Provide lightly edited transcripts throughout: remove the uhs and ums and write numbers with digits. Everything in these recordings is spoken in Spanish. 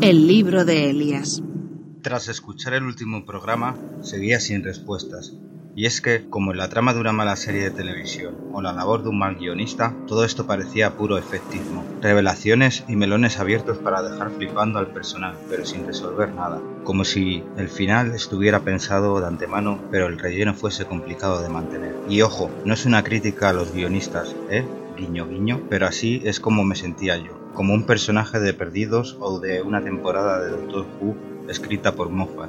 El libro de Elías. Tras escuchar el último programa, seguía sin respuestas. Y es que, como en la trama de una mala serie de televisión o la labor de un mal guionista, todo esto parecía puro efectismo. Revelaciones y melones abiertos para dejar flipando al personal, pero sin resolver nada. Como si el final estuviera pensado de antemano, pero el relleno fuese complicado de mantener. Y ojo, no es una crítica a los guionistas, guiño guiño, pero así es como me sentía yo, como un personaje de Perdidos o de una temporada de Doctor Who escrita por Moffat.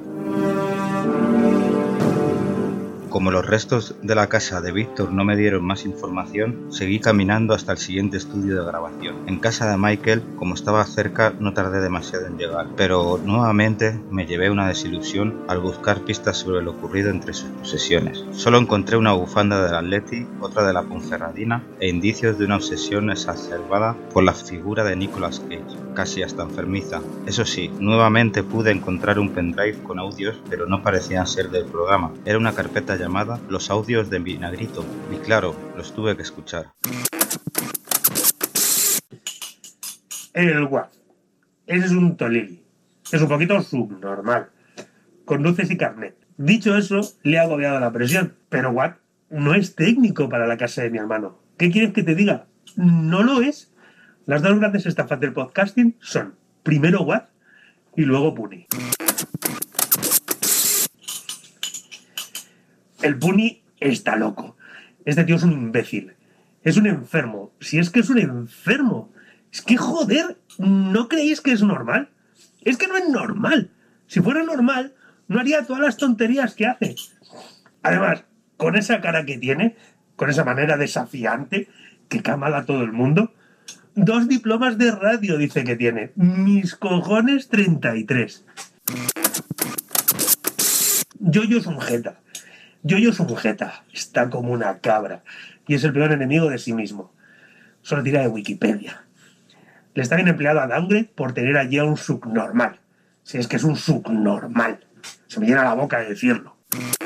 Como los restos de la casa de Víctor no me dieron más información, seguí caminando hasta el siguiente estudio de grabación. En casa de Michael, como estaba cerca, no tardé demasiado en llegar, pero nuevamente me llevé una desilusión al buscar pistas sobre lo ocurrido entre sus posesiones. Solo encontré una bufanda del Atleti, otra de la Ponferradina e indicios de una obsesión exacerbada por la figura de Nicolas Cage, casi hasta enfermiza. Eso sí, nuevamente pude encontrar un pendrive con audios, pero no parecían ser del programa. Era una carpeta llamada Los audios de Vinagrito, y claro, los tuve que escuchar. El Watt. Ese es un tolili. Es un poquito subnormal. Con luces y carnet. Dicho eso, le ha agobiado la presión. Pero Watt no es técnico para la casa de mi hermano. ¿Qué quieres que te diga? No lo es. Las dos grandes estafas del podcasting son primero Watt y luego Puni. El Puni está loco. Este tío es un imbécil. Es un enfermo. Si es que es un enfermo. Es que, joder, ¿no creéis que es normal? Es que no es normal. Si fuera normal, no haría todas las tonterías que hace. Además, con esa cara que tiene, con esa manera desafiante, que camala a todo el mundo, 2 diplomas de radio dice que tiene. Mis cojones 33. Yoyo es un jeta. Yoyo es un jeta, está como una cabra y es el peor enemigo de sí mismo. Solo tira de Wikipedia. Le está bien empleado a Downgrade por tener allí a un subnormal. Si es que es un subnormal. Se me llena la boca de decirlo.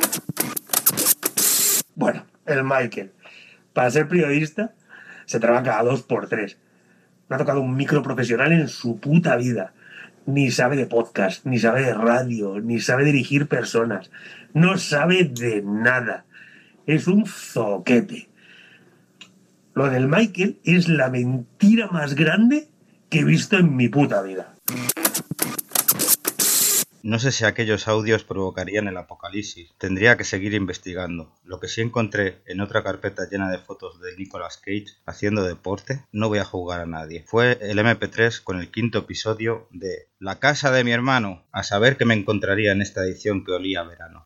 Bueno, el Michael. Para ser periodista, se trabaja cada 2 por 3. No ha tocado un micro profesional en su puta vida. Ni sabe de podcast, ni sabe de radio, ni sabe dirigir personas. No sabe de nada. Es un zoquete. Lo del Michael es la mentira más grande que he visto en mi puta vida. No sé si aquellos audios provocarían el apocalipsis. Tendría que seguir investigando. Lo que sí encontré en otra carpeta llena de fotos de Nicolas Cage haciendo deporte, no voy a jugar a nadie. Fue el MP3 con el 5º episodio de La casa de mi hermano. A saber qué me encontraría en esta edición que olía a verano.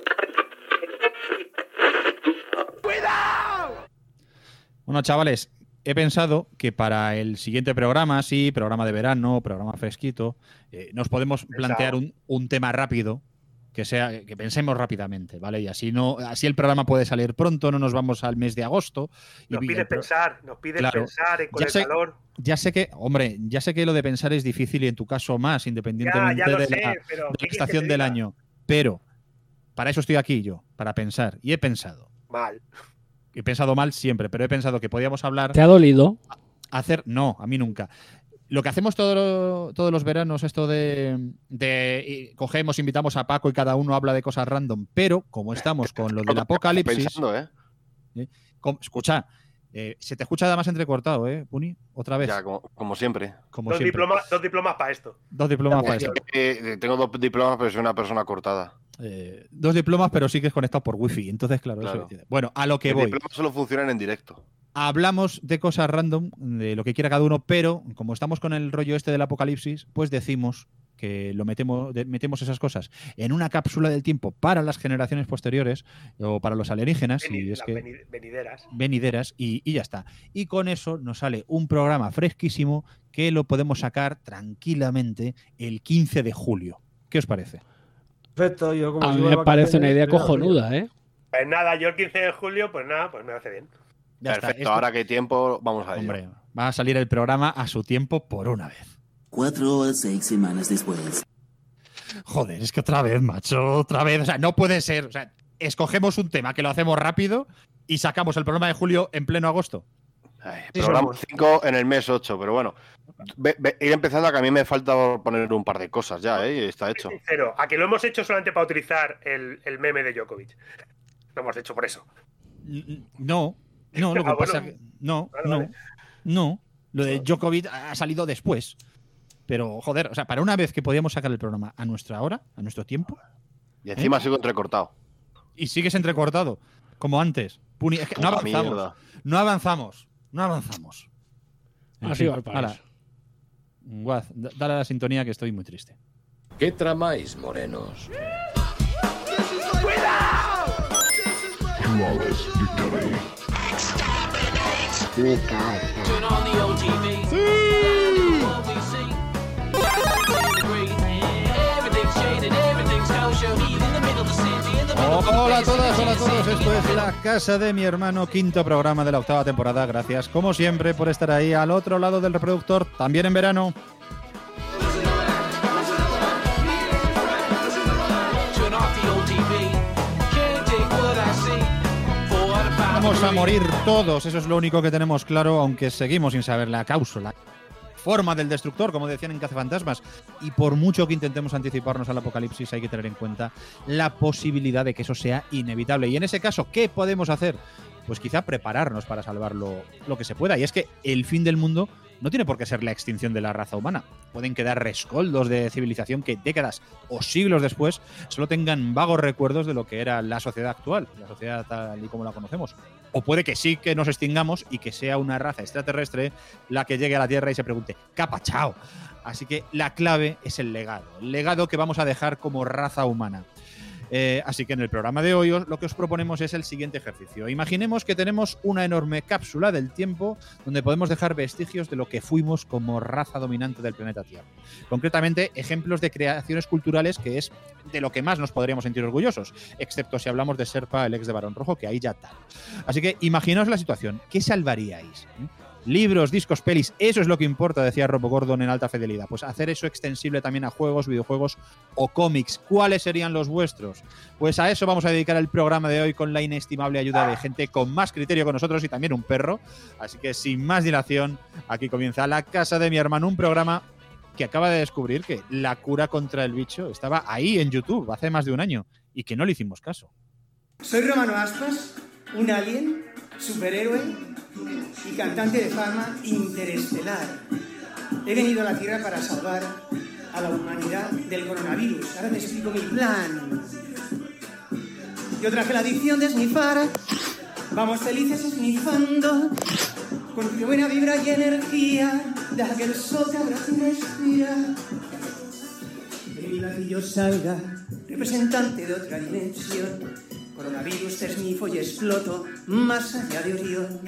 Bueno, chavales, he pensado que para el siguiente programa, sí, programa de verano, programa fresquito, nos podemos plantear un tema rápido, que pensemos rápidamente, ¿vale? Y así el programa puede salir pronto, no nos vamos al mes de agosto. Nos pide pensar con el calor. Ya sé que lo de pensar es difícil y en tu caso más, independientemente de la estación del año. Pero para eso estoy aquí yo, para pensar. Y he pensado. Mal. He pensado mal siempre, pero he pensado que podíamos hablar... ¿Te ha dolido? No, a mí nunca. Lo que hacemos todos los veranos, esto de cogemos, invitamos a Paco y cada uno habla de cosas random, pero como estamos con lo del apocalipsis... Pensando, escucha, se te escucha además entrecortado, Puni, otra vez. Ya, como siempre. Dos diplomas para esto. 2 diplomas para esto. Tengo 2 diplomas, pero soy una persona cortada. 2 diplomas, pero sigues conectado por wifi. Entonces, claro. Eso. Bueno, a lo que voy. Los diplomas solo funcionan en directo. Hablamos de cosas random, de lo que quiera cada uno, pero como estamos con el rollo este del apocalipsis, pues decimos que metemos esas cosas en una cápsula del tiempo para las generaciones posteriores o para los alienígenas. Venideras y ya está. Y con eso nos sale un programa fresquísimo que lo podemos sacar tranquilamente el 15 de julio. ¿Qué os parece? Perfecto, a mí me parece una idea cojonuda, ¿eh? Pues nada, yo el 15 de julio, pues me hace bien. Ya perfecto, está. ahora que hay tiempo, vamos a ello. Hombre, va a salir el programa a su tiempo por una vez. 4 o 6 semanas después. Joder, es que otra vez, macho, otra vez. O sea, no puede ser. O sea, escogemos un tema que lo hacemos rápido y sacamos el programa de julio en pleno agosto. Programa 5 en el mes 8, pero bueno. Ir empezando, que a mí me falta poner un par de cosas ya, y está hecho. Sincero, a que lo hemos hecho solamente para utilizar el meme de Djokovic. Lo hemos hecho por eso. No, lo que pasa que no. Lo de Djokovic ha salido después. Pero, joder, o sea, para una vez que podíamos sacar el programa a nuestra hora, a nuestro tiempo. Y encima sigo entrecortado. Y sigues entrecortado, como antes. Es que no avanzamos. No avanzamos. Así va el país. Guaz, dale a la sintonía que estoy muy triste. ¿Qué tramáis, morenos? Hola a todas, hola a todos. Esto es La Casa de mi Hermano, quinto programa de la 8ª temporada. Gracias, como siempre, por estar ahí al otro lado del reproductor, también en verano. Vamos a morir todos, eso es lo único que tenemos claro, aunque seguimos sin saber la causa, la forma del destructor, como decían en Cazafantasmas. Y por mucho que intentemos anticiparnos al apocalipsis, hay que tener en cuenta la posibilidad de que eso sea inevitable. Y en ese caso, ¿qué podemos hacer? Pues quizá prepararnos para salvar lo que se pueda. Y es que el fin del mundo no tiene por qué ser la extinción de la raza humana. Pueden quedar rescoldos de civilización que décadas o siglos después solo tengan vagos recuerdos de lo que era la sociedad actual, la sociedad tal y como la conocemos. O puede que sí que nos extingamos y que sea una raza extraterrestre la que llegue a la Tierra y se pregunte ¿qué ha pasado? Así que la clave es el legado que vamos a dejar como raza humana. Así que en el programa de hoy lo que os proponemos es el siguiente ejercicio. Imaginemos que tenemos una enorme cápsula del tiempo donde podemos dejar vestigios de lo que fuimos como raza dominante del planeta Tierra. Concretamente, ejemplos de creaciones culturales, que es de lo que más nos podríamos sentir orgullosos, excepto si hablamos de Serpa, el ex de Barón Rojo, que ahí ya tal. Así que imaginaos la situación. ¿Qué salvaríais? Libros, discos, pelis, eso es lo que importa, decía Robo Gordon en Alta Fidelidad. Pues hacer eso extensible también a juegos, videojuegos o cómics. ¿Cuáles serían los vuestros? Pues a eso vamos a dedicar el programa de hoy con la inestimable ayuda de gente con más criterio que nosotros y también un perro. Así que sin más dilación, aquí comienza La Casa de mi Hermano, un programa que acaba de descubrir que la cura contra el bicho estaba ahí en YouTube hace más de un año y que no le hicimos caso. Soy Romano Aspas, un alien, superhéroe y cantante de fama interestelar. He venido a la Tierra para salvar a la humanidad del coronavirus. Ahora te explico mi plan. Yo traje la adicción de snifar. Vamos felices esnifando, con tu buena vibra y energía. Deja que el sol te abrace y respira. De mi ladrillo salga, representante de otra dimensión. Coronavirus, te esnifo y exploto más allá de Orión.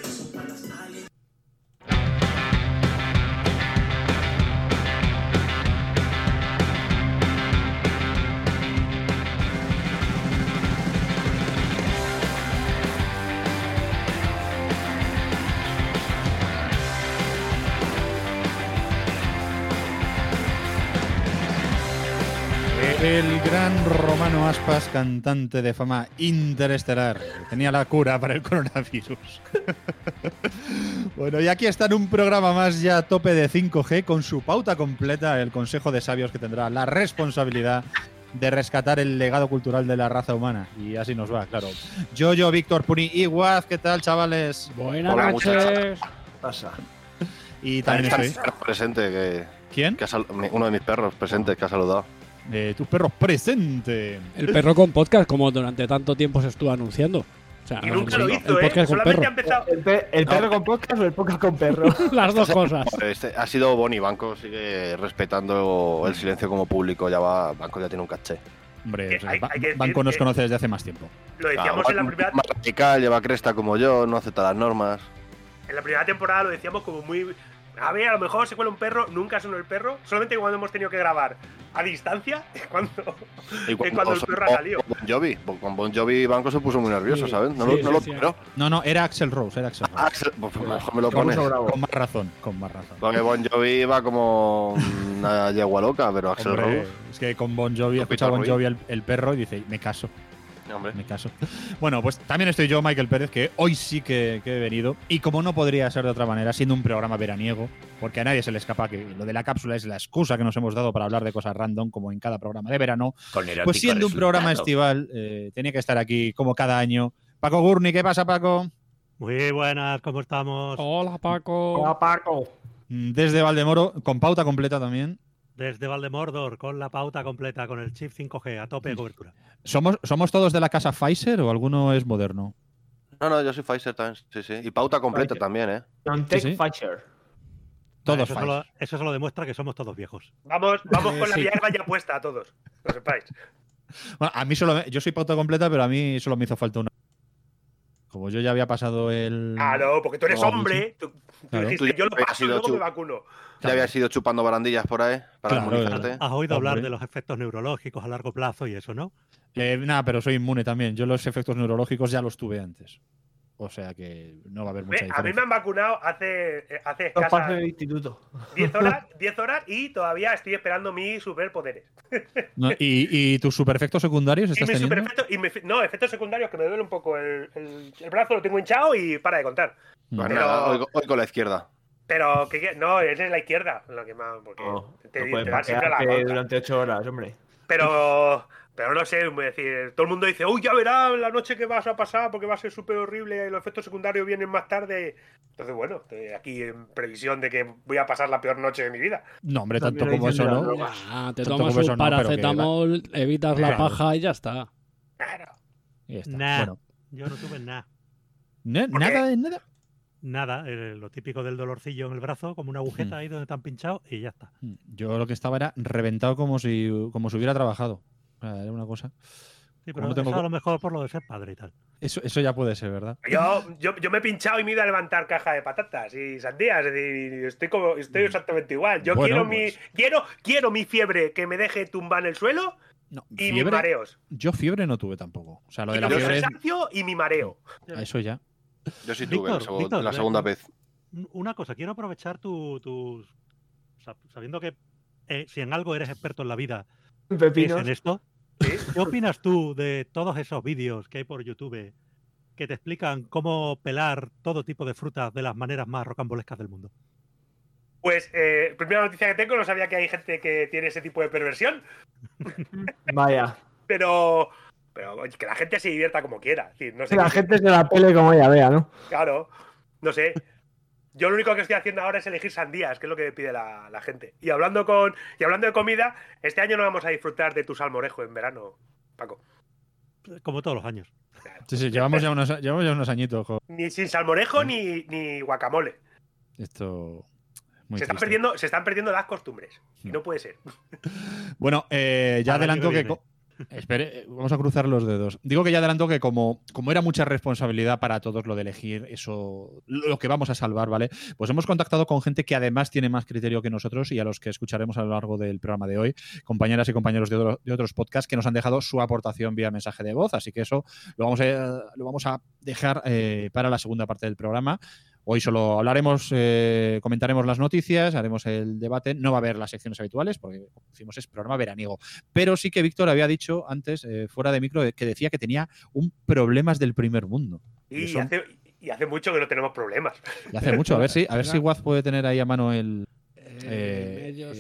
El gran Romano Aspas, cantante de fama interestelar, tenía la cura para el coronavirus. Bueno, y aquí está en un programa más ya a tope de 5G, con su pauta completa, el Consejo de Sabios, que tendrá la responsabilidad de rescatar el legado cultural de la raza humana. Y así nos va, claro. Yo, Víctor, Puni y Guaz, ¿qué tal, chavales? Buenas noches. Pasa. Y también está estoy. Presente. ¿Quién? Uno de mis perros presentes que ha saludado. Tu perro presente. El perro con podcast, como durante tanto tiempo se estuvo anunciando. O sea, y nunca lo hizo, el podcast con solamente perro. ha empezado. ¿El perro con podcast o el podcast con perro? Las dos cosas. Ha sido Bonnie. Banco sigue respetando el silencio como público. Banco ya tiene un caché. Hombre, hay que decir Banco nos que conoce desde hace más tiempo. Lo decíamos en la primera. Más radical, lleva cresta como yo, no acepta las normas. En la primera temporada lo decíamos como muy. A ver, a lo mejor se cuela un perro, nunca sonó el perro, solamente cuando hemos tenido que grabar a distancia, cuando el perro ha salido. Con Bon Jovi Banco se puso muy nervioso, Sí, ¿sabes? No sí, lo sí. superó. No, era Axl Rose, Pues mejor me lo pones. Con más razón. Porque Bon Jovi iba como una yegua loca, pero Axl Hombre, Rose. es que con Bon Jovi, escucha a Bon Jovi el perro y dice, me caso. Hombre. En mi caso. Bueno, pues también estoy yo, Michael Pérez, que hoy sí que he venido. Y como no podría ser de otra manera, siendo un programa veraniego, porque a nadie se le escapa que lo de la cápsula es la excusa que nos hemos dado para hablar de cosas random, como en cada programa de verano. Pues siendo un programa estival, tenía que estar aquí como cada año. Paco Gurni, ¿qué pasa, Paco? Muy buenas, ¿cómo estamos? Hola, Paco. Hola, Paco. Desde Valdemoro, con pauta completa también. Desde Valdemordor, con la pauta completa, con el chip 5G, a tope de cobertura. ¿Somos todos de la casa Pfizer o alguno es moderno? No, yo soy Pfizer también, sí. Y pauta completa Pfizer. también, ¿eh? BioNTech Sí. Pfizer. Todos Eso solo demuestra que somos todos viejos. Vamos con la Sí. Viagra ya puesta a todos, lo sepáis. Bueno, a mí yo soy pauta completa, pero a mí solo me hizo falta una. Como yo ya había pasado el. Ah, no, porque tú eres hombre. Tú Claro. dijiste, yo lo Tú ya has paso y sido luego me chu- vacuno. Ya habías ido chupando barandillas por ahí para Claro, inmunizarte. Has oído hablar Hombre. de los efectos neurológicos a largo plazo y eso, ¿no? Nada, pero soy inmune también. Yo los efectos neurológicos ya los tuve antes. O sea que no va a haber mucha A mí diferencia. me han vacunado hace Los escasas pases del instituto. 10 horas y todavía estoy esperando mis superpoderes. No, ¿y tus superefectos secundarios Y estás mis teniendo? superefectos, no, efectos secundarios que me duele un poco. El brazo lo tengo hinchado y para de contar. Pues Pero- nada, hoy con la izquierda. Pero no, es en la izquierda lo que más. Porque No, te no puedes dan siempre la pasearte contra. durante 8 horas, hombre. Pero no sé, es decir, todo el mundo dice, uy, ya verás la noche que vas a pasar porque va a ser súper horrible y los efectos secundarios vienen más tarde. Entonces, bueno, estoy aquí en previsión de que voy a pasar la peor noche de mi vida. No, hombre, También tanto lo como dicen eso de no. las Ah, te Tanto tomas como eso un no, pero que paracetamol, evitas la Claro. paja y ya está. Claro. Y ya está. Nah. Bueno, Yo no tuve nada. ¿Por nada qué? de nada. Nada, lo típico del dolorcillo en el brazo, como una agujeta ahí donde te han pinchado y ya está. Yo lo que estaba era reventado como si hubiera trabajado. O sea, era una cosa. Sí, Como pero no tengo- eso a lo mejor por lo de ser padre y tal. Eso ya puede ser, ¿verdad? Yo me he pinchado y me he ido a levantar caja de patatas y sandías. Es decir, estoy exactamente igual. Yo Bueno, quiero mi fiebre que me deje tumbar en el suelo No, y mis mareos. Yo fiebre no tuve tampoco. O sea, lo de la Mi fiebre. cansancio y mi mareo. A eso ya. Yo sí tuve Víctor, la segunda vez. Una cosa, quiero aprovechar sabiendo que si en algo eres experto en la vida, es Pepinos. en esto. ¿Sí? ¿Qué opinas tú de todos esos vídeos que hay por YouTube que te explican cómo pelar todo tipo de frutas de las maneras más rocambolescas del mundo? Pues, primera noticia que tengo, no sabía que hay gente que tiene ese tipo de perversión, Vaya. pero oye, que la gente se divierta como quiera. Es decir, no sé La qué- gente se la pele como ella vea, ¿no? Claro, no sé. Yo lo único que estoy haciendo ahora es elegir sandías, que es lo que me pide la gente. Y hablando de comida, este año no vamos a disfrutar de tu salmorejo en verano, Paco. Como todos los años. Sí, llevamos ya unos añitos. Ni sin salmorejo ni guacamole. Esto. Muy Se triste. están perdiendo las costumbres. Y no puede ser. Bueno, ya Al año adelanto que que. viene. Espere, vamos a cruzar los dedos. Digo que ya adelanto que como era mucha responsabilidad para todos lo de elegir eso, lo que vamos a salvar, ¿vale? Pues hemos contactado con gente que además tiene más criterio que nosotros y a los que escucharemos a lo largo del programa de hoy, compañeras y compañeros de otros podcasts que nos han dejado su aportación vía mensaje de voz, así que eso lo vamos a dejar para la segunda parte del programa. Hoy solo hablaremos, comentaremos las noticias, haremos el debate. No va a haber las secciones habituales porque, como decimos, es programa veraniego. Pero sí que Víctor había dicho antes, fuera de micro, que decía que tenía un problemas del primer mundo. Y hace mucho que no tenemos problemas. Y hace mucho. A ver si Waz puede tener ahí a mano el. En ello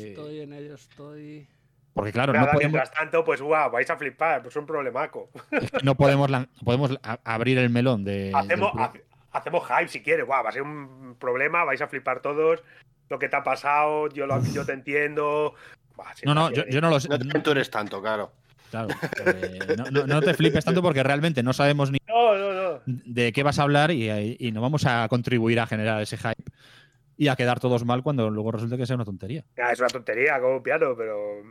estoy. Porque claro, Nada, no podemos, mientras tanto, pues guau, vais a flipar, pues es un problemaco. es que no podemos abrir el melón de. Hacemos hype si quieres, guau, va a ser un problema, vais a flipar todos. Lo que te ha pasado, yo te entiendo. Buah, sí, No, yo no lo sé. No tú eres tanto, claro. Claro, no te flipes tanto porque realmente no sabemos ni No. de qué vas a hablar y no vamos a contribuir a generar ese hype y a quedar todos mal cuando luego resulte que sea una tontería. Ya, es una tontería como un piano, pero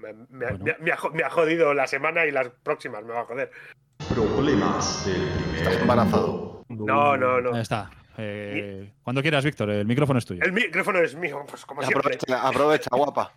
me ha jodido la semana y las próximas me va a joder. Problemas del primer Estás embarazado. No. Ahí está. Cuando quieras, Víctor, el micrófono es tuyo. El micrófono es mío, pues como siempre. Aprovecha, guapa.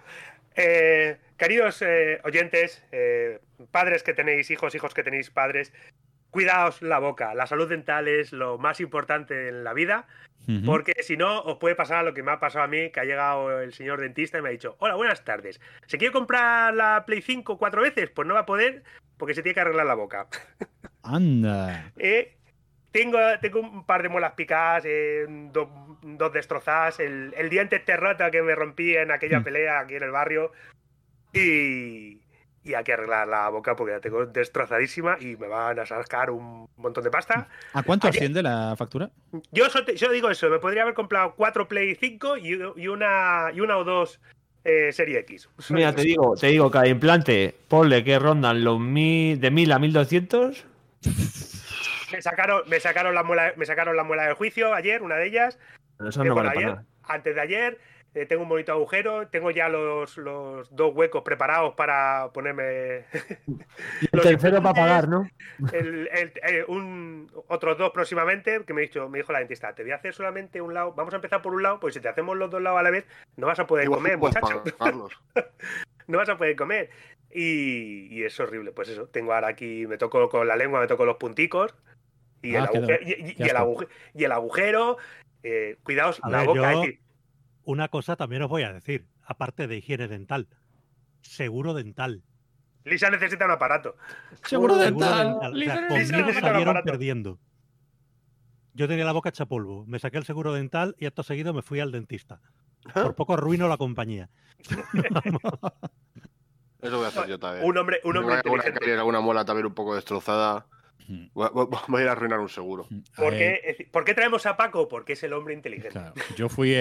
Queridos oyentes, padres que tenéis hijos, hijos que tenéis padres, cuidaos la boca. La salud dental es lo más importante en la vida, porque si no, os puede pasar lo que me ha pasado a mí, que ha llegado el señor dentista y me ha dicho: hola, buenas tardes. ¿Se quiere comprar la Play 5 4 veces? Pues no va a poder porque se tiene que arreglar la boca. Anda. Tengo un par de muelas picadas, dos destrozadas, el diente terrota que me rompí en aquella pelea aquí en el barrio y hay que arreglar la boca porque la tengo destrozadísima y me van a sacar un montón de pasta. ¿A cuánto asciende la factura? Yo digo eso, me podría haber comprado 4 Play 5 y una o dos Serie X. Mira, te digo, cada implante, ponle que rondan de 1000 a 1200. Me sacaron la muela del juicio ayer, una de ellas. Pero eso no vale para nada. Antes de ayer. Tengo un bonito agujero, tengo ya los 2 huecos preparados para ponerme. Y el tercero para pagar, ¿no? Otros 2 próximamente, que me dijo la dentista, te voy a hacer solamente un lado, vamos a empezar por un lado, pues si te hacemos los 2 lados a la vez, no vas a poder comer, muchacho. No vas a poder comer. Y es horrible, pues eso, tengo ahora aquí, me toco con la lengua, me toco los punticos, y el agujero, cuidaos, la boca. Una cosa también os voy a decir, aparte de higiene dental. Seguro dental. Lisa necesita un aparato. Seguro dental. O sea, conmigo salieron perdiendo. Yo tenía la boca hecha polvo. Me saqué el seguro dental y acto seguido me fui al dentista. Por poco arruino la compañía. Eso voy a hacer yo también. Un hombre inteligente. Alguna muela también un poco destrozada. Voy a ir a arruinar un seguro. ¿Por qué traemos a Paco? Porque es el hombre inteligente. Claro, yo fui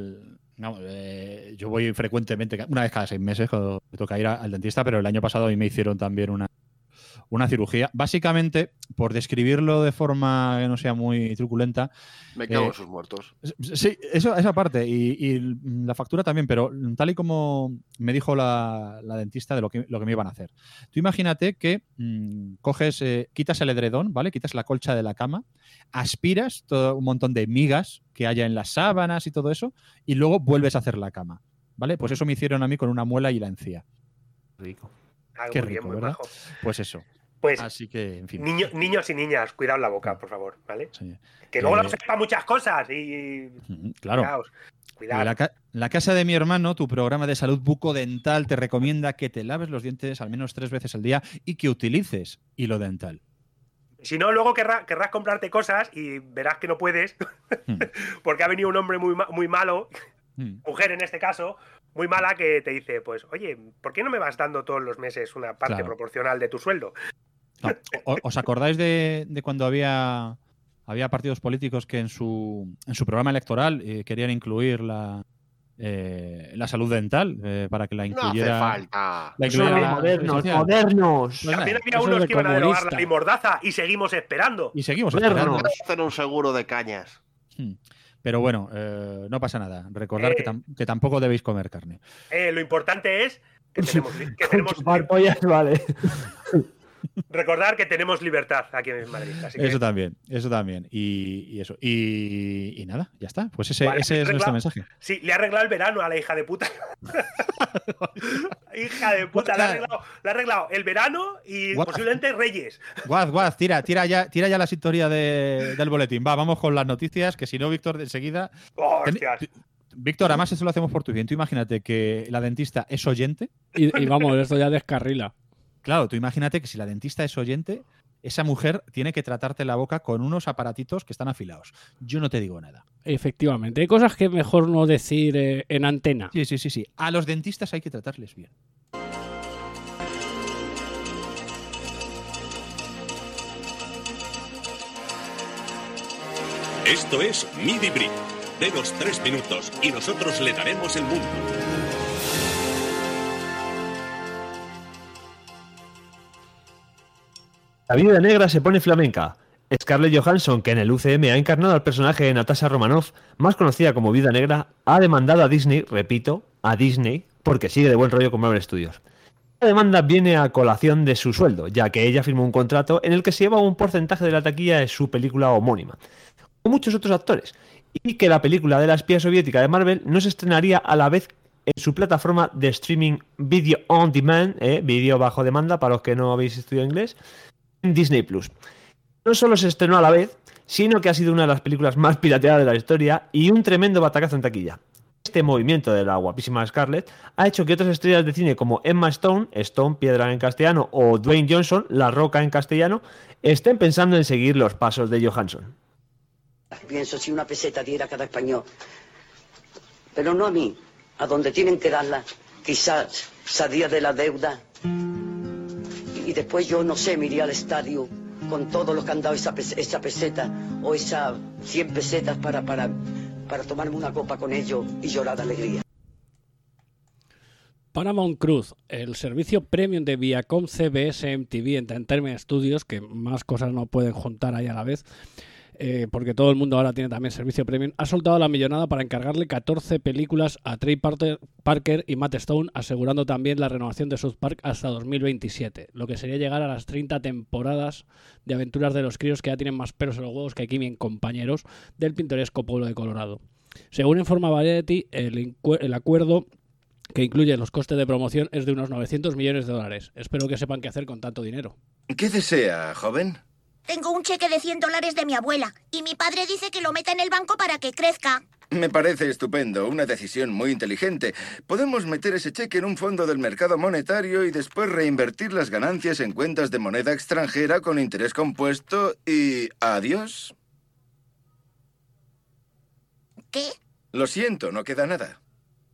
yo voy frecuentemente, una vez cada 6 meses cuando me toca ir al dentista, pero el año pasado a mí me hicieron también una cirugía. Básicamente, por describirlo de forma que no sea muy truculenta. Me cago en sus muertos. Sí, esa parte. Y la factura también, pero tal y como me dijo la dentista de lo que me iban a hacer. Tú imagínate que coges, quitas el edredón, ¿vale? Quitas la colcha de la cama, aspiras todo un montón de migas que haya en las sábanas y todo eso, y luego vuelves a hacer la cama, ¿vale? Pues eso me hicieron a mí con una muela y la encía. Rico. Qué rico, ¿verdad? Bajo. Pues eso. Pues, así que, en fin. Niños y niñas, cuidad la boca, por favor, ¿vale? Sí. Que luego la uséis para muchas cosas y... Claro. Cuidado. La casa de mi hermano, tu programa de salud bucodental, te recomienda que te laves los dientes al menos 3 veces al día y que utilices hilo dental. Si no, luego querrás comprarte cosas y verás que no puedes, porque ha venido un hombre muy malo, mujer en este caso, muy mala, que te dice, pues, oye, ¿por qué no me vas dando todos los meses una parte proporcional de tu sueldo? No. ¿Os acordáis de cuando había partidos políticos que en su programa electoral querían incluir la salud dental para que la incluyera? No hace falta. Modernos. También había unos que iban a derogar la ley Mordaza y seguimos esperando. Hacer un seguro de cañas. Pero bueno, no pasa nada. Recordad que tampoco debéis comer carne. Lo importante es que tenemos pollas, vale. Recordar que tenemos libertad aquí en Madrid. Así que... Eso también. Y eso. Y nada, ya está. Pues ese es nuestro mensaje. Sí, le ha arreglado el verano a la hija de puta. Hija de puta, le ha arreglado el verano y posiblemente Reyes. Guaz, tira ya la sintonía del boletín. Vamos con las noticias, que si no, Víctor, enseguida... Víctor, además eso lo hacemos por tu bien. Tú imagínate que la dentista es oyente. Y vamos, esto ya descarrila. Claro, tú imagínate que si la dentista es oyente, esa mujer tiene que tratarte la boca con unos aparatitos que están afilados. Yo no te digo nada. Efectivamente, hay cosas que mejor no decir en antena. Sí. A los dentistas hay que tratarles bien. Esto es Midi Brick. Denos 3 minutos y nosotros le daremos el mundo. La Viuda Negra se pone flamenca. Scarlett Johansson, que en el UCM ha encarnado al personaje de Natasha Romanoff, más conocida como Viuda Negra, ha demandado a Disney, repito, a Disney, porque sigue de buen rollo con Marvel Studios. La demanda viene a colación de su sueldo, ya que ella firmó un contrato en el que se lleva un porcentaje de la taquilla de su película homónima, con muchos otros actores, y que la película de la espía soviética de Marvel no se estrenaría a la vez en su plataforma de streaming Video on Demand, vídeo bajo demanda para los que no habéis estudiado inglés, en Disney Plus. No solo se estrenó a la vez, sino que ha sido una de las películas más pirateadas de la historia y un tremendo batacazo en taquilla. Este movimiento de la guapísima Scarlett ha hecho que otras estrellas de cine como Emma Stone, Piedra en castellano, o Dwayne Johnson, La Roca en castellano, estén pensando en seguir los pasos de Johansson. Pienso si una peseta diera cada español, pero no a mí, a donde tienen que darla, quizás salía de la deuda y después yo no sé, me iría al estadio con todo lo que han dado esa peseta o esas 100 pesetas para tomarme una copa con ellos y llorar de alegría. Paramount Cruz, el servicio premium de Viacom CBS MTV Entertainment Studios, que más cosas no pueden juntar ahí a la vez, porque todo el mundo ahora tiene también servicio premium, ha soltado la millonada para encargarle 14 películas a Trey Parker y Matt Stone, asegurando también la renovación de South Park hasta 2027, lo que sería llegar a las 30 temporadas de aventuras de los críos que ya tienen más pelos en los huevos que Kimi en compañeros del pintoresco pueblo de Colorado. Según informa Variety, el acuerdo que incluye los costes de promoción es de unos $900 millones. Espero que sepan qué hacer con tanto dinero. ¿Qué desea, joven? Tengo un cheque de $100 de mi abuela y mi padre dice que lo meta en el banco para que crezca. Me parece estupendo, una decisión muy inteligente. Podemos meter ese cheque en un fondo del mercado monetario y después reinvertir las ganancias en cuentas de moneda extranjera con interés compuesto y... ¿adiós? ¿Qué? Lo siento, no queda nada.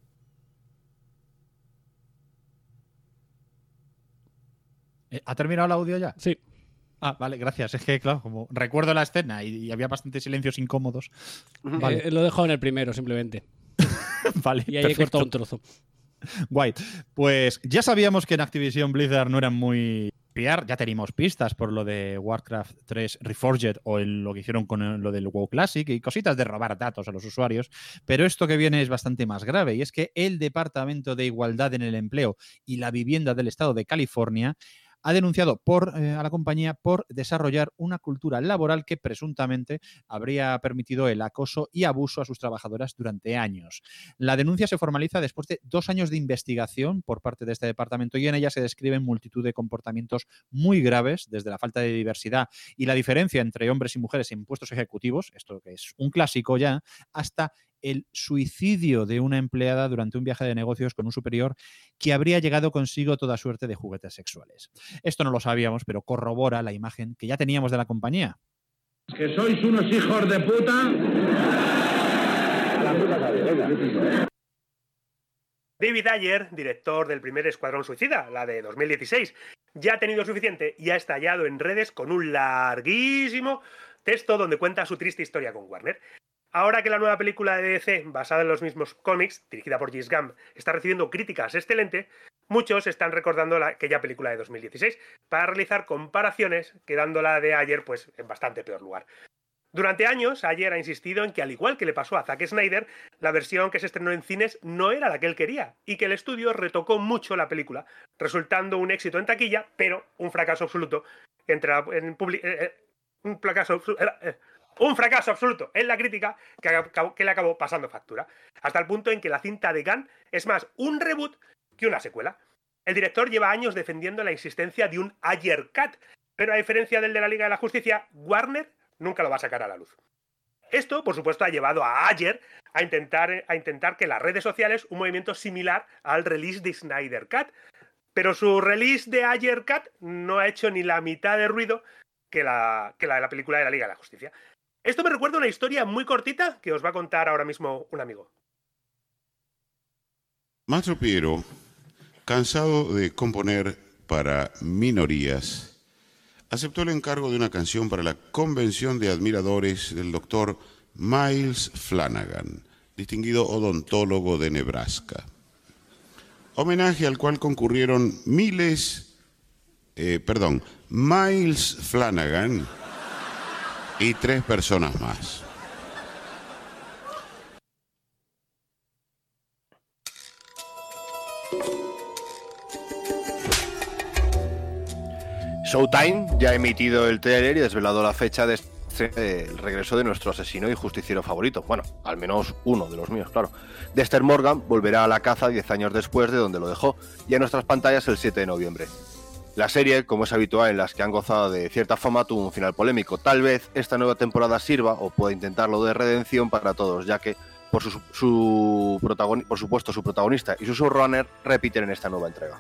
¿Ha terminado el audio ya? Sí. Ah, vale, gracias. Es que, claro, como recuerdo la escena y había bastantes silencios incómodos. Vale. Lo he dejado en el primero, simplemente. Vale, y ahí perfecto. He cortado un trozo. Guay. Pues ya sabíamos que en Activision Blizzard no eran muy PR. Ya teníamos pistas por lo de Warcraft 3 Reforged o lo que hicieron con lo del WoW Classic y cositas de robar datos a los usuarios. Pero esto que viene es bastante más grave, y es que el Departamento de Igualdad en el Empleo y la Vivienda del Estado de California ha denunciado a la compañía por desarrollar una cultura laboral que presuntamente habría permitido el acoso y abuso a sus trabajadoras durante años. La denuncia se formaliza después de 2 años de investigación por parte de este departamento y en ella se describen multitud de comportamientos muy graves, desde la falta de diversidad y la diferencia entre hombres y mujeres en puestos ejecutivos, esto que es un clásico ya, hasta el suicidio de una empleada durante un viaje de negocios con un superior que habría llegado consigo toda suerte de juguetes sexuales. Esto no lo sabíamos, pero corrobora la imagen que ya teníamos de la compañía. ¿Que sois unos hijos de puta? David Ayer, director del primer Escuadrón Suicida, la de 2016, ya ha tenido suficiente y ha estallado en redes con un larguísimo texto donde cuenta su triste historia con Warner. Ahora que la nueva película de DC, basada en los mismos cómics, dirigida por James Gunn, está recibiendo críticas excelentes, muchos están recordando aquella película de 2016 para realizar comparaciones, quedándola de Ayer pues, en bastante peor lugar. Durante años, Ayer ha insistido en que, al igual que le pasó a Zack Snyder, la versión que se estrenó en cines no era la que él quería y que el estudio retocó mucho la película, resultando un éxito en taquilla, pero un fracaso absoluto un fracaso absoluto en la crítica que le acabó pasando factura, hasta el punto en que la cinta de Gunn es más un reboot que una secuela. El director lleva años defendiendo la existencia de un Ayer Cut, pero a diferencia del de la Liga de la Justicia, Warner nunca lo va a sacar a la luz. Esto, por supuesto, ha llevado a Ayer a intentar que en las redes sociales un movimiento similar al release de Snyder Cut, pero su release de Ayer Cut no ha hecho ni la mitad de ruido que la de la película de la Liga de la Justicia. Esto me recuerda una historia muy cortita que os va a contar ahora mismo un amigo. Mastro Piero, cansado de componer para minorías, aceptó el encargo de una canción para la convención de admiradores del doctor Miles Flanagan, distinguido odontólogo de Nebraska. Homenaje al cual concurrieron Miles Flanagan y 3 personas más. Showtime ya ha emitido el tráiler y desvelado la fecha del regreso de nuestro asesino y justiciero favorito. Bueno, al menos uno de los míos, claro. Dexter Morgan volverá a la caza 10 años después de donde lo dejó y a nuestras pantallas el 7 de noviembre. La serie, como es habitual en las que han gozado de cierta fama, tuvo un final polémico. Tal vez esta nueva temporada sirva o pueda intentarlo de redención para todos, ya que por supuesto su protagonista y su showrunner repiten en esta nueva entrega.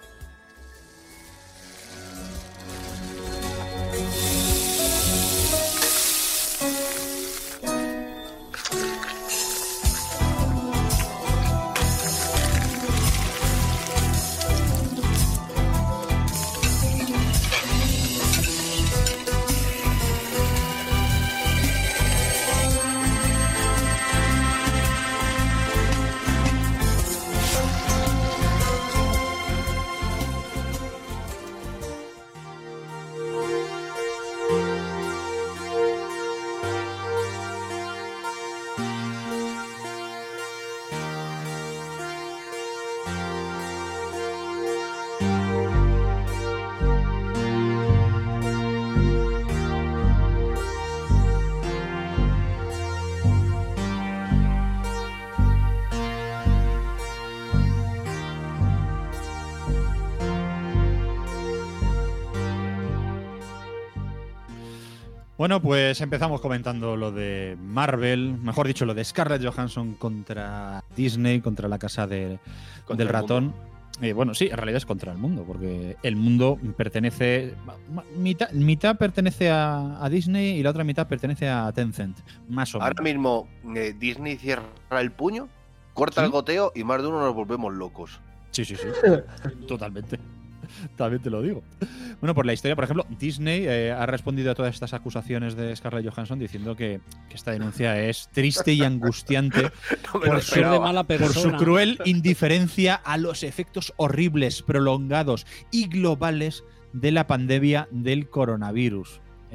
Bueno, pues empezamos comentando lo de Marvel, mejor dicho, lo de Scarlett Johansson contra Disney, contra la casa del ratón. Bueno, sí, en realidad es contra el mundo, porque el mundo pertenece... Mitad pertenece a Disney y la otra mitad pertenece a Tencent, más o menos. Ahora mismo Disney cierra el puño, corta el goteo y más de uno nos volvemos locos. Sí. Totalmente. También te lo digo. Bueno, por la historia, por ejemplo, Disney ha respondido a todas estas acusaciones de Scarlett Johansson diciendo que esta denuncia es triste y angustiante por su cruel indiferencia a los efectos horribles, prolongados y globales de la pandemia del coronavirus.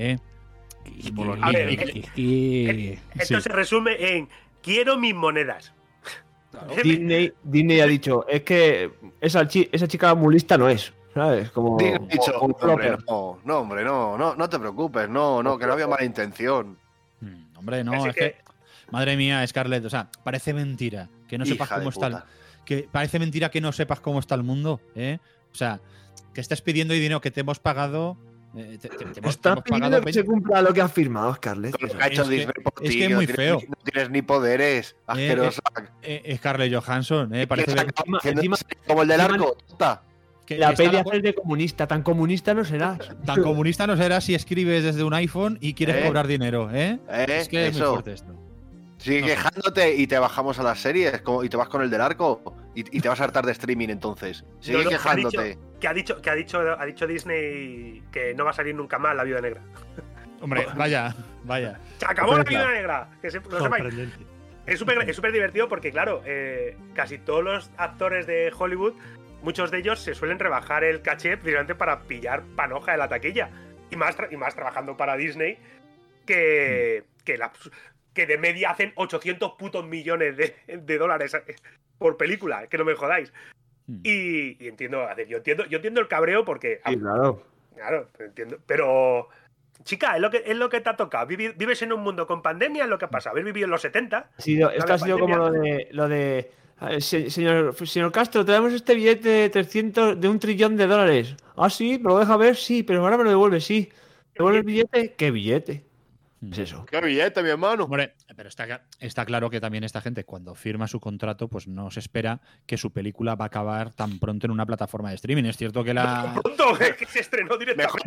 A ver, esto se resume en quiero mis monedas. Disney ha dicho, es que esa chica muy lista no es, ¿sabes? Como dicho, hombre, no te preocupes, no, que no había mala intención. Hombre, no, es que madre mía, Scarlett, o sea, parece mentira que no sepas cómo está parece mentira que no sepas cómo está el mundo, ¿eh? O sea, que estés pidiendo dinero que te hemos pagado. Estás pidiendo que se cumpla lo que has firmado, Scarlett. Es que es muy feo. No tienes ni poderes, asquerosa. Scarlett Johansson, parece encima, como el del arco. La peli es de comunista, tan comunista no serás. Tan comunista no serás si escribes desde un iPhone y quieres cobrar dinero, ¿eh? Es que es muy fuerte esto. Sigue quejándote y te bajamos a las series y te vas con el del arco y te vas a hartar de streaming entonces. Sigue quejándote. Ha dicho Disney que no va a salir nunca más La Viuda Negra. Hombre, vaya. ¡Se acabó La Viuda Negra! Que lo sepáis. Es súper divertido porque, claro, casi todos los actores de Hollywood, muchos de ellos se suelen rebajar el caché precisamente para pillar panoja de la taquilla. Y más trabajando para Disney, que de media hacen 800 putos millones de dólares por película, que no me jodáis. Y entiendo, yo entiendo el cabreo porque... Sí, claro, entiendo. Pero, chica, es lo que te ha tocado. Vives en un mundo con pandemia, es lo que ha pasado. Habéis vivido en los 70. Esto ha sido como lo de señor Castro, traemos este billete de $1 trillón. Ah, sí, me lo deja ver, sí, pero ahora me lo devuelve, sí. ¿Devuelve el billete? ¿Qué billete? Es eso. ¡Qué billete, mi hermano! Hombre, pero está claro que también esta gente, cuando firma su contrato, pues no se espera que su película va a acabar tan pronto en una plataforma de streaming. Es cierto que ¡Pronto! Es que se estrenó directamente.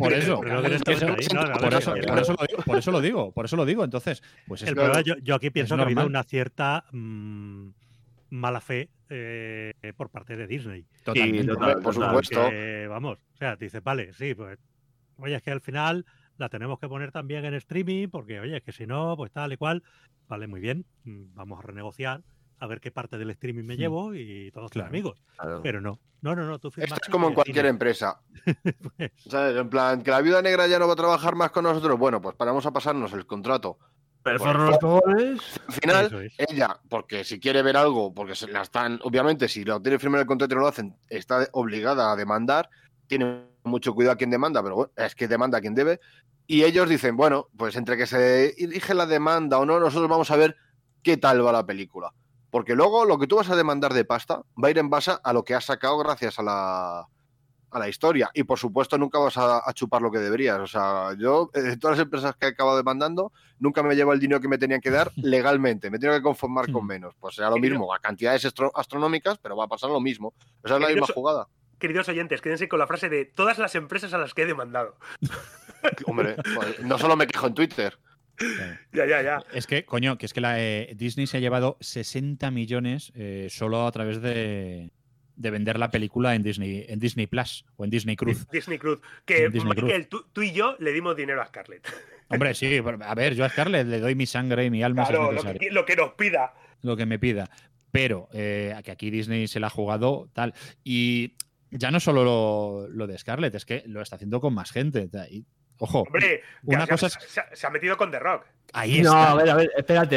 Por eso lo digo. Entonces, pues es yo aquí pienso que ha habido una cierta mala fe por parte de Disney. Totalmente. Por supuesto. Vamos, o sea, te dices, vale, sí, pues, oye, es que al final la tenemos que poner también en streaming porque, oye, es que si no, pues tal y cual, vale, muy bien, vamos a renegociar, a ver qué parte del streaming me llevo y todos los amigos. Claro. Pero no, tú firmas. Esto es como en cualquier empresa. Pues... ¿Sabes? En plan, que la Viuda Negra ya no va a trabajar más con nosotros, bueno, pues vamos a pasarnos el contrato. Pero al final, ella, porque si quiere ver algo, porque se la están, obviamente, si lo tiene firmado el contrato y no lo hacen, está obligada a demandar, tiene mucho cuidado a quien demanda, pero bueno, es que demanda a quien debe. Y ellos dicen, bueno, pues entre que se dirige la demanda o no, nosotros vamos a ver qué tal va la película. Porque luego lo que tú vas a demandar de pasta va a ir en base a lo que has sacado gracias a a la historia. Y por supuesto nunca vas a chupar lo que deberías. O sea, yo, de todas las empresas que he acabado demandando, nunca me llevo el dinero que me tenían que dar legalmente. Me tengo que conformar con menos. Pues será lo mismo, a cantidades astronómicas, pero va a pasar lo mismo. Esa es la misma jugada. Queridos oyentes, quédense con la frase de todas las empresas a las que he demandado. Hombre, pues, no solo me quejo en Twitter. Ya. Es que, coño, que es que Disney se ha llevado 60 millones solo a través de vender la película en Disney Plus o en Disney Cruz. Disney Cruz. Que Michael, tú y yo le dimos dinero a Scarlett. Hombre, sí, a ver, yo a Scarlett le doy mi sangre y mi alma. Claro, lo que nos pida. Lo que me pida. Pero que aquí Disney se la ha jugado tal. Y ya no solo lo de Scarlett, es que lo está haciendo con más gente. Y, ojo, hombre, una cosa se ha metido con The Rock. Ahí está. No, a ver, espérate.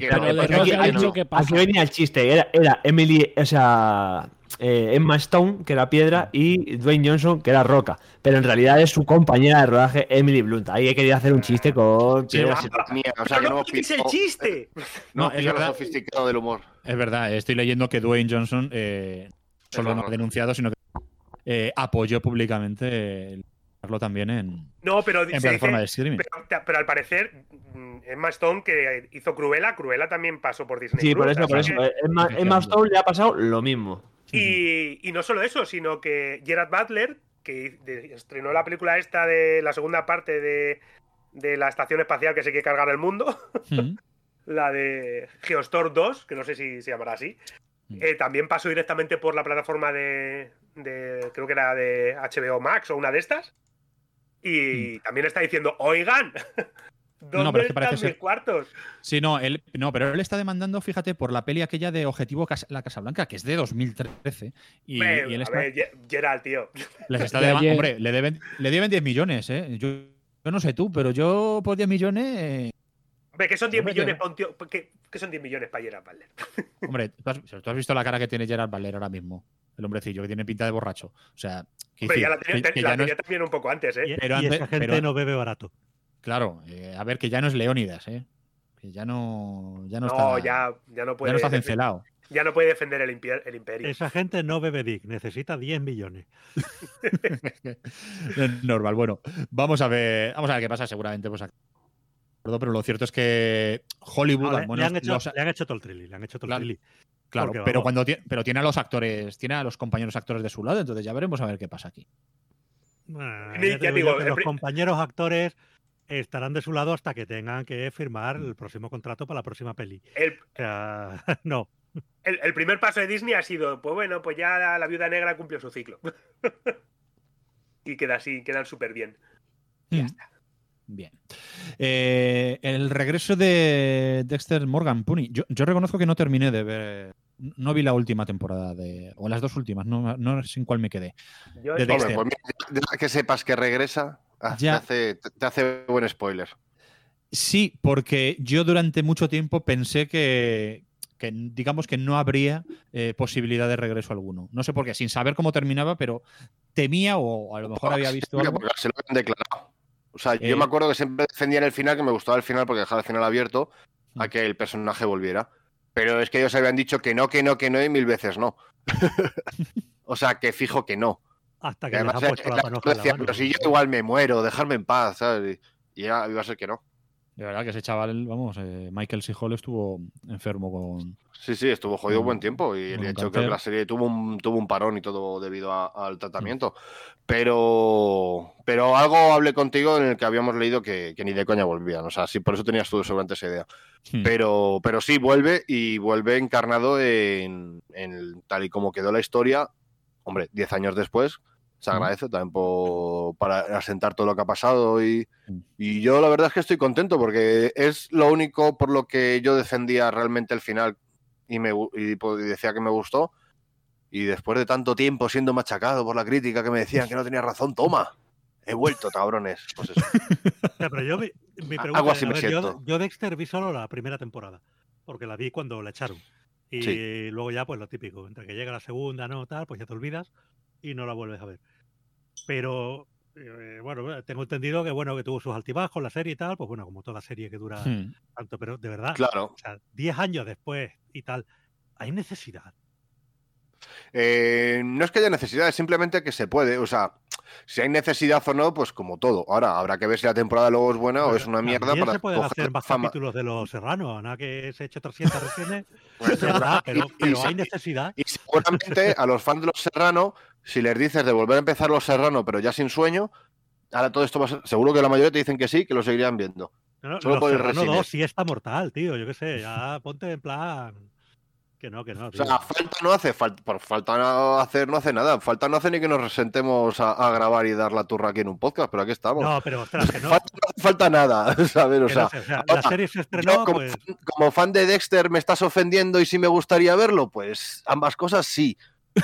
Aquí venía el chiste. Era Emily, o sea, Emma Stone, que era piedra, y Dwayne Johnson, que era roca. Pero en realidad es su compañera de rodaje, Emily Blunt. Ahí he querido hacer un chiste con... Sí, o sea, que no es el chiste. No, es verdad, sofisticado del humor. Es verdad, estoy leyendo que Dwayne Johnson solo no ha denunciado, sino que apoyó públicamente también en plataforma de streaming. Pero al parecer, Emma Stone, que hizo Cruella también pasó por Disney. Sí, por eso. Emma Stone le ha pasado lo mismo. Y no solo eso, sino que Gerard Butler, que estrenó la película esta de la segunda parte de la estación espacial que se quiere cargar el mundo, la de Geostorm 2, que no sé si se llamará así, también pasó directamente por la plataforma de creo que era de HBO Max o una de estas. Y también está diciendo, oigan, ¿dónde están mis cuartos? Sí, pero él está demandando, fíjate, por la peli aquella de Objetivo La Casa Blanca, que es de 2013. Y él está... Gerald, tío. Hombre, le deben 10 millones, ¿eh? Yo no sé tú, pero yo por 10 millones... Hombre, ¿qué son 10 millones para un tío? ¿Qué son 10 millones para Gerard Butler? Hombre, ¿tú has visto la cara que tiene Gerard Butler ahora mismo? El hombrecillo, que tiene pinta de borracho. O sea, hombre, ya la tenía también un poco antes, ¿eh? Y esa gente no bebe barato. Claro, a ver, que ya no es Leónidas, ¿eh? Que ya no está. Ya no puede. Ya no está cincelado. Ya no puede defender el imperio. Esa gente no bebe Dick, necesita 10 millones. Normal, bueno, vamos a ver qué pasa, seguramente, pues pero lo cierto es que Hollywood le han hecho todo el trilli. Claro, pero tiene a los actores, tiene a los compañeros actores de su lado, entonces ya veremos a ver qué pasa aquí. Bueno, los compañeros actores estarán de su lado hasta que tengan que firmar el próximo contrato para la próxima peli. No. El primer paso de Disney ha sido, pues bueno, pues ya la Viuda Negra cumplió su ciclo. Y queda así, quedan súper bien. Y ya está. Bien. El regreso de Dexter Morgan Pooney. Yo reconozco que no terminé de ver. No vi la última temporada o las dos últimas, no sé en cuál me quedé. De Dexter. Pues mira, que sepas que regresa, te hace buen spoiler. Sí, porque yo durante mucho tiempo pensé que digamos que no habría posibilidad de regreso alguno. No sé por qué, sin saber cómo terminaba, pero temía o a lo mejor había visto algo. Porque se lo han declarado. O sea, yo me acuerdo que siempre defendía en el final, que me gustaba el final porque dejaba el final abierto a que el personaje volviera. Pero es que ellos habían dicho que no y 1000 veces no. O sea, que fijo que no. Hasta que además pero si yo igual me muero, dejarme en paz, ¿sabes? Y ya iba a ser que no. De verdad que ese chaval, vamos, Michael C. Hall estuvo enfermo con... Sí, estuvo jodido buen tiempo y el hecho que la serie tuvo un parón y todo debido al tratamiento. Pero algo hablé contigo en el que habíamos leído que ni de coña volvían. O sea, sí, por eso tenías tú seguramente esa idea. Pero sí, vuelve encarnado en tal y como quedó la historia. Hombre, 10 años después, se agradece también para asentar todo lo que ha pasado y yo la verdad es que estoy contento porque es lo único por lo que yo defendía realmente el final y decía que me gustó, y después de tanto tiempo siendo machacado por la crítica que me decían que no tenía razón, toma, he vuelto, cabrones. Pues eso. Pero yo mi pregunta algo así me siento. Yo Dexter vi solo la primera temporada porque la vi cuando la echaron y luego ya pues lo típico, entre que llega la segunda, no tal, pues ya te olvidas y no la vuelves a ver. Pero bueno, tengo entendido que tuvo sus altibajos la serie y tal, pues bueno, como toda serie que dura tanto, pero de verdad, claro. o sea, 10 años después y tal, ¿hay necesidad? No es que haya necesidad, es simplemente que se puede. O sea, si hay necesidad o no, pues como todo. Ahora, habrá que ver si la temporada luego es buena o es una mierda. También Para se pueden hacer más fama. capítulos de Los Serrano, nada que se eche 300 reseñas, Pues, pero hay necesidad. Y seguramente a los fans de Los Serrano, si les dices de volver a empezar Los Serrano, pero ya sin sueño, ahora todo esto va a ser... Seguro que la mayoría te dicen que sí, que lo seguirían viendo. No, Solo por el Serrano resines. 2 sí está mortal, tío. Yo qué sé, ya ponte en plan... Que no, tío. O sea, falta no hace, por falta no hacer no hace nada. Falta no hace ni que nos sentemos a grabar y dar la turra aquí en un podcast, pero aquí estamos. No, pero ostras, que no. No falta nada, ¿sabes? O sea, la serie se estrenó, como, pues... como fan de Dexter me estás ofendiendo y sí me gustaría verlo, pues ambas cosas sí.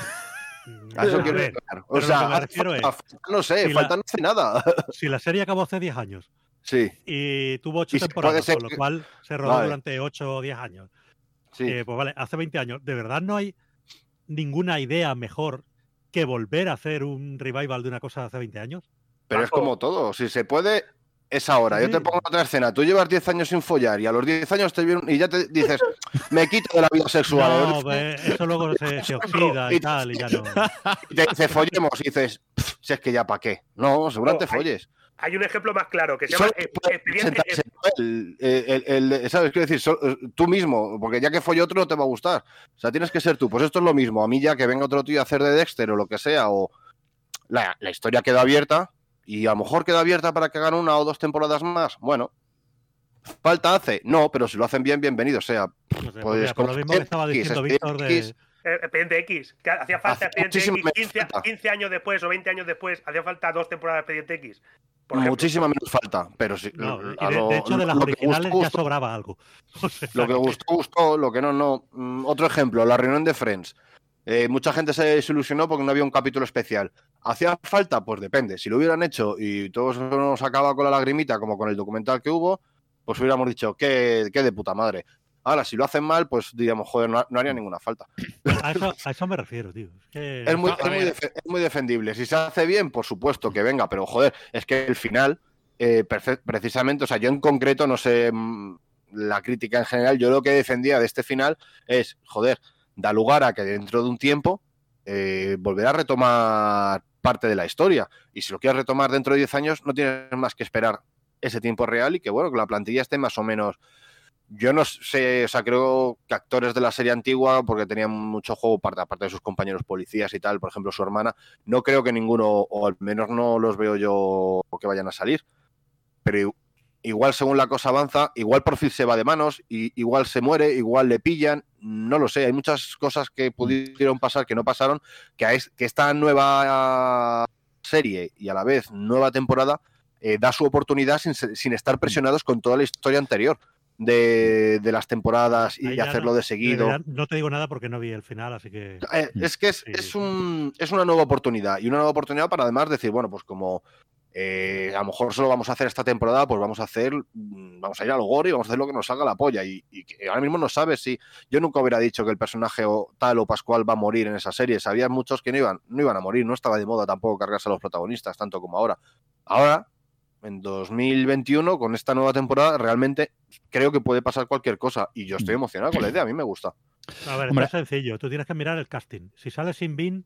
A eso quiero llegar. O sea, no sé, si falta no hace nada. Si la serie acabó hace 10 años. Sí. Y tuvo 8 Y temporadas, puede ser con lo que- cual se rodó Vale. durante 8 o 10 años. Sí. Pues vale, hace 20 años. ¿De verdad no hay ninguna idea mejor que volver a hacer un revival de una cosa de hace 20 años? Pero es como todo, si se puede, es ahora. Yo te pongo otra escena, tú llevas 10 años sin follar y a los 10 años te vienen y ya te dices, me quito de la vida sexual. No, eso luego se oxida y tal, y ya no. Y te dice, follemos, y dices, si es que ya para qué. No, seguramente folles. Hay un ejemplo más claro que se llama Sentarse en él, ¿sabes? Quiero decir, tú mismo, porque ya que folle otro no te va a gustar. O sea, tienes que ser tú. Pues esto es lo mismo. A mí ya que venga otro tío a hacer de Dexter o lo que sea, o la historia queda abierta, y a lo mejor queda abierta para que hagan 1 o 2 temporadas más. Bueno, ¿falta hace? No, pero si lo hacen bien, bienvenido sea. Pues por lo mismo que estaba diciendo Víctor de... Expediente X, que hacía falta Expediente X 15 años después o 20 años después, hacía falta 2 temporadas de Expediente X. Muchísima menos falta, pero sí. No, de hecho, de las originales ya sobraba algo. O sea, lo que gustó, lo que no. Otro ejemplo, la reunión de Friends. Mucha gente se desilusionó porque no había un capítulo especial. ¿Hacía falta? Pues depende. Si lo hubieran hecho y todos nos acaba con la lagrimita, como con el documental que hubo, pues hubiéramos dicho, qué de puta madre. Ahora, si lo hacen mal, pues diríamos, joder, no haría ninguna falta. A eso me refiero, tío. Es muy defendible. Si se hace bien, por supuesto que venga, pero joder, es que el final, precisamente, o sea, yo en concreto, no sé la crítica en general, yo lo que defendía de este final es, joder, da lugar a que dentro de un tiempo volverá a retomar parte de la historia. Y si lo quieres retomar dentro de 10 años, no tienes más que esperar ese tiempo real y que, bueno, que la plantilla esté más o menos... Yo no sé, o sea, creo que actores de la serie antigua, porque tenían mucho juego, aparte de sus compañeros policías y tal, por ejemplo, su hermana, no creo que ninguno, o al menos no los veo yo que vayan a salir. Pero igual según la cosa avanza, igual por fin se va de manos, y igual se muere, igual le pillan, no lo sé. Hay muchas cosas que pudieron pasar, que no pasaron, que esta nueva serie y a la vez nueva temporada da su oportunidad sin estar presionados con toda la historia anterior de las temporadas y hacerlo de seguido. No te digo nada porque no vi el final, así que... Es que es una nueva oportunidad, y una nueva oportunidad para además decir, bueno, pues como a lo mejor solo vamos a hacer esta temporada, pues vamos a ir al gore y vamos a hacer lo que nos salga la polla, y que ahora mismo no sabes si... Yo nunca hubiera dicho que el personaje tal o Pascual va a morir en esa serie. Había muchos que no iban a morir, no estaba de moda tampoco cargarse a los protagonistas tanto como ahora. Ahora, en 2021, con esta nueva temporada, realmente creo que puede pasar cualquier cosa, y yo estoy emocionado con la idea, a mí me gusta. A ver, es sencillo, tú tienes que mirar el casting. Si sale sin Bean...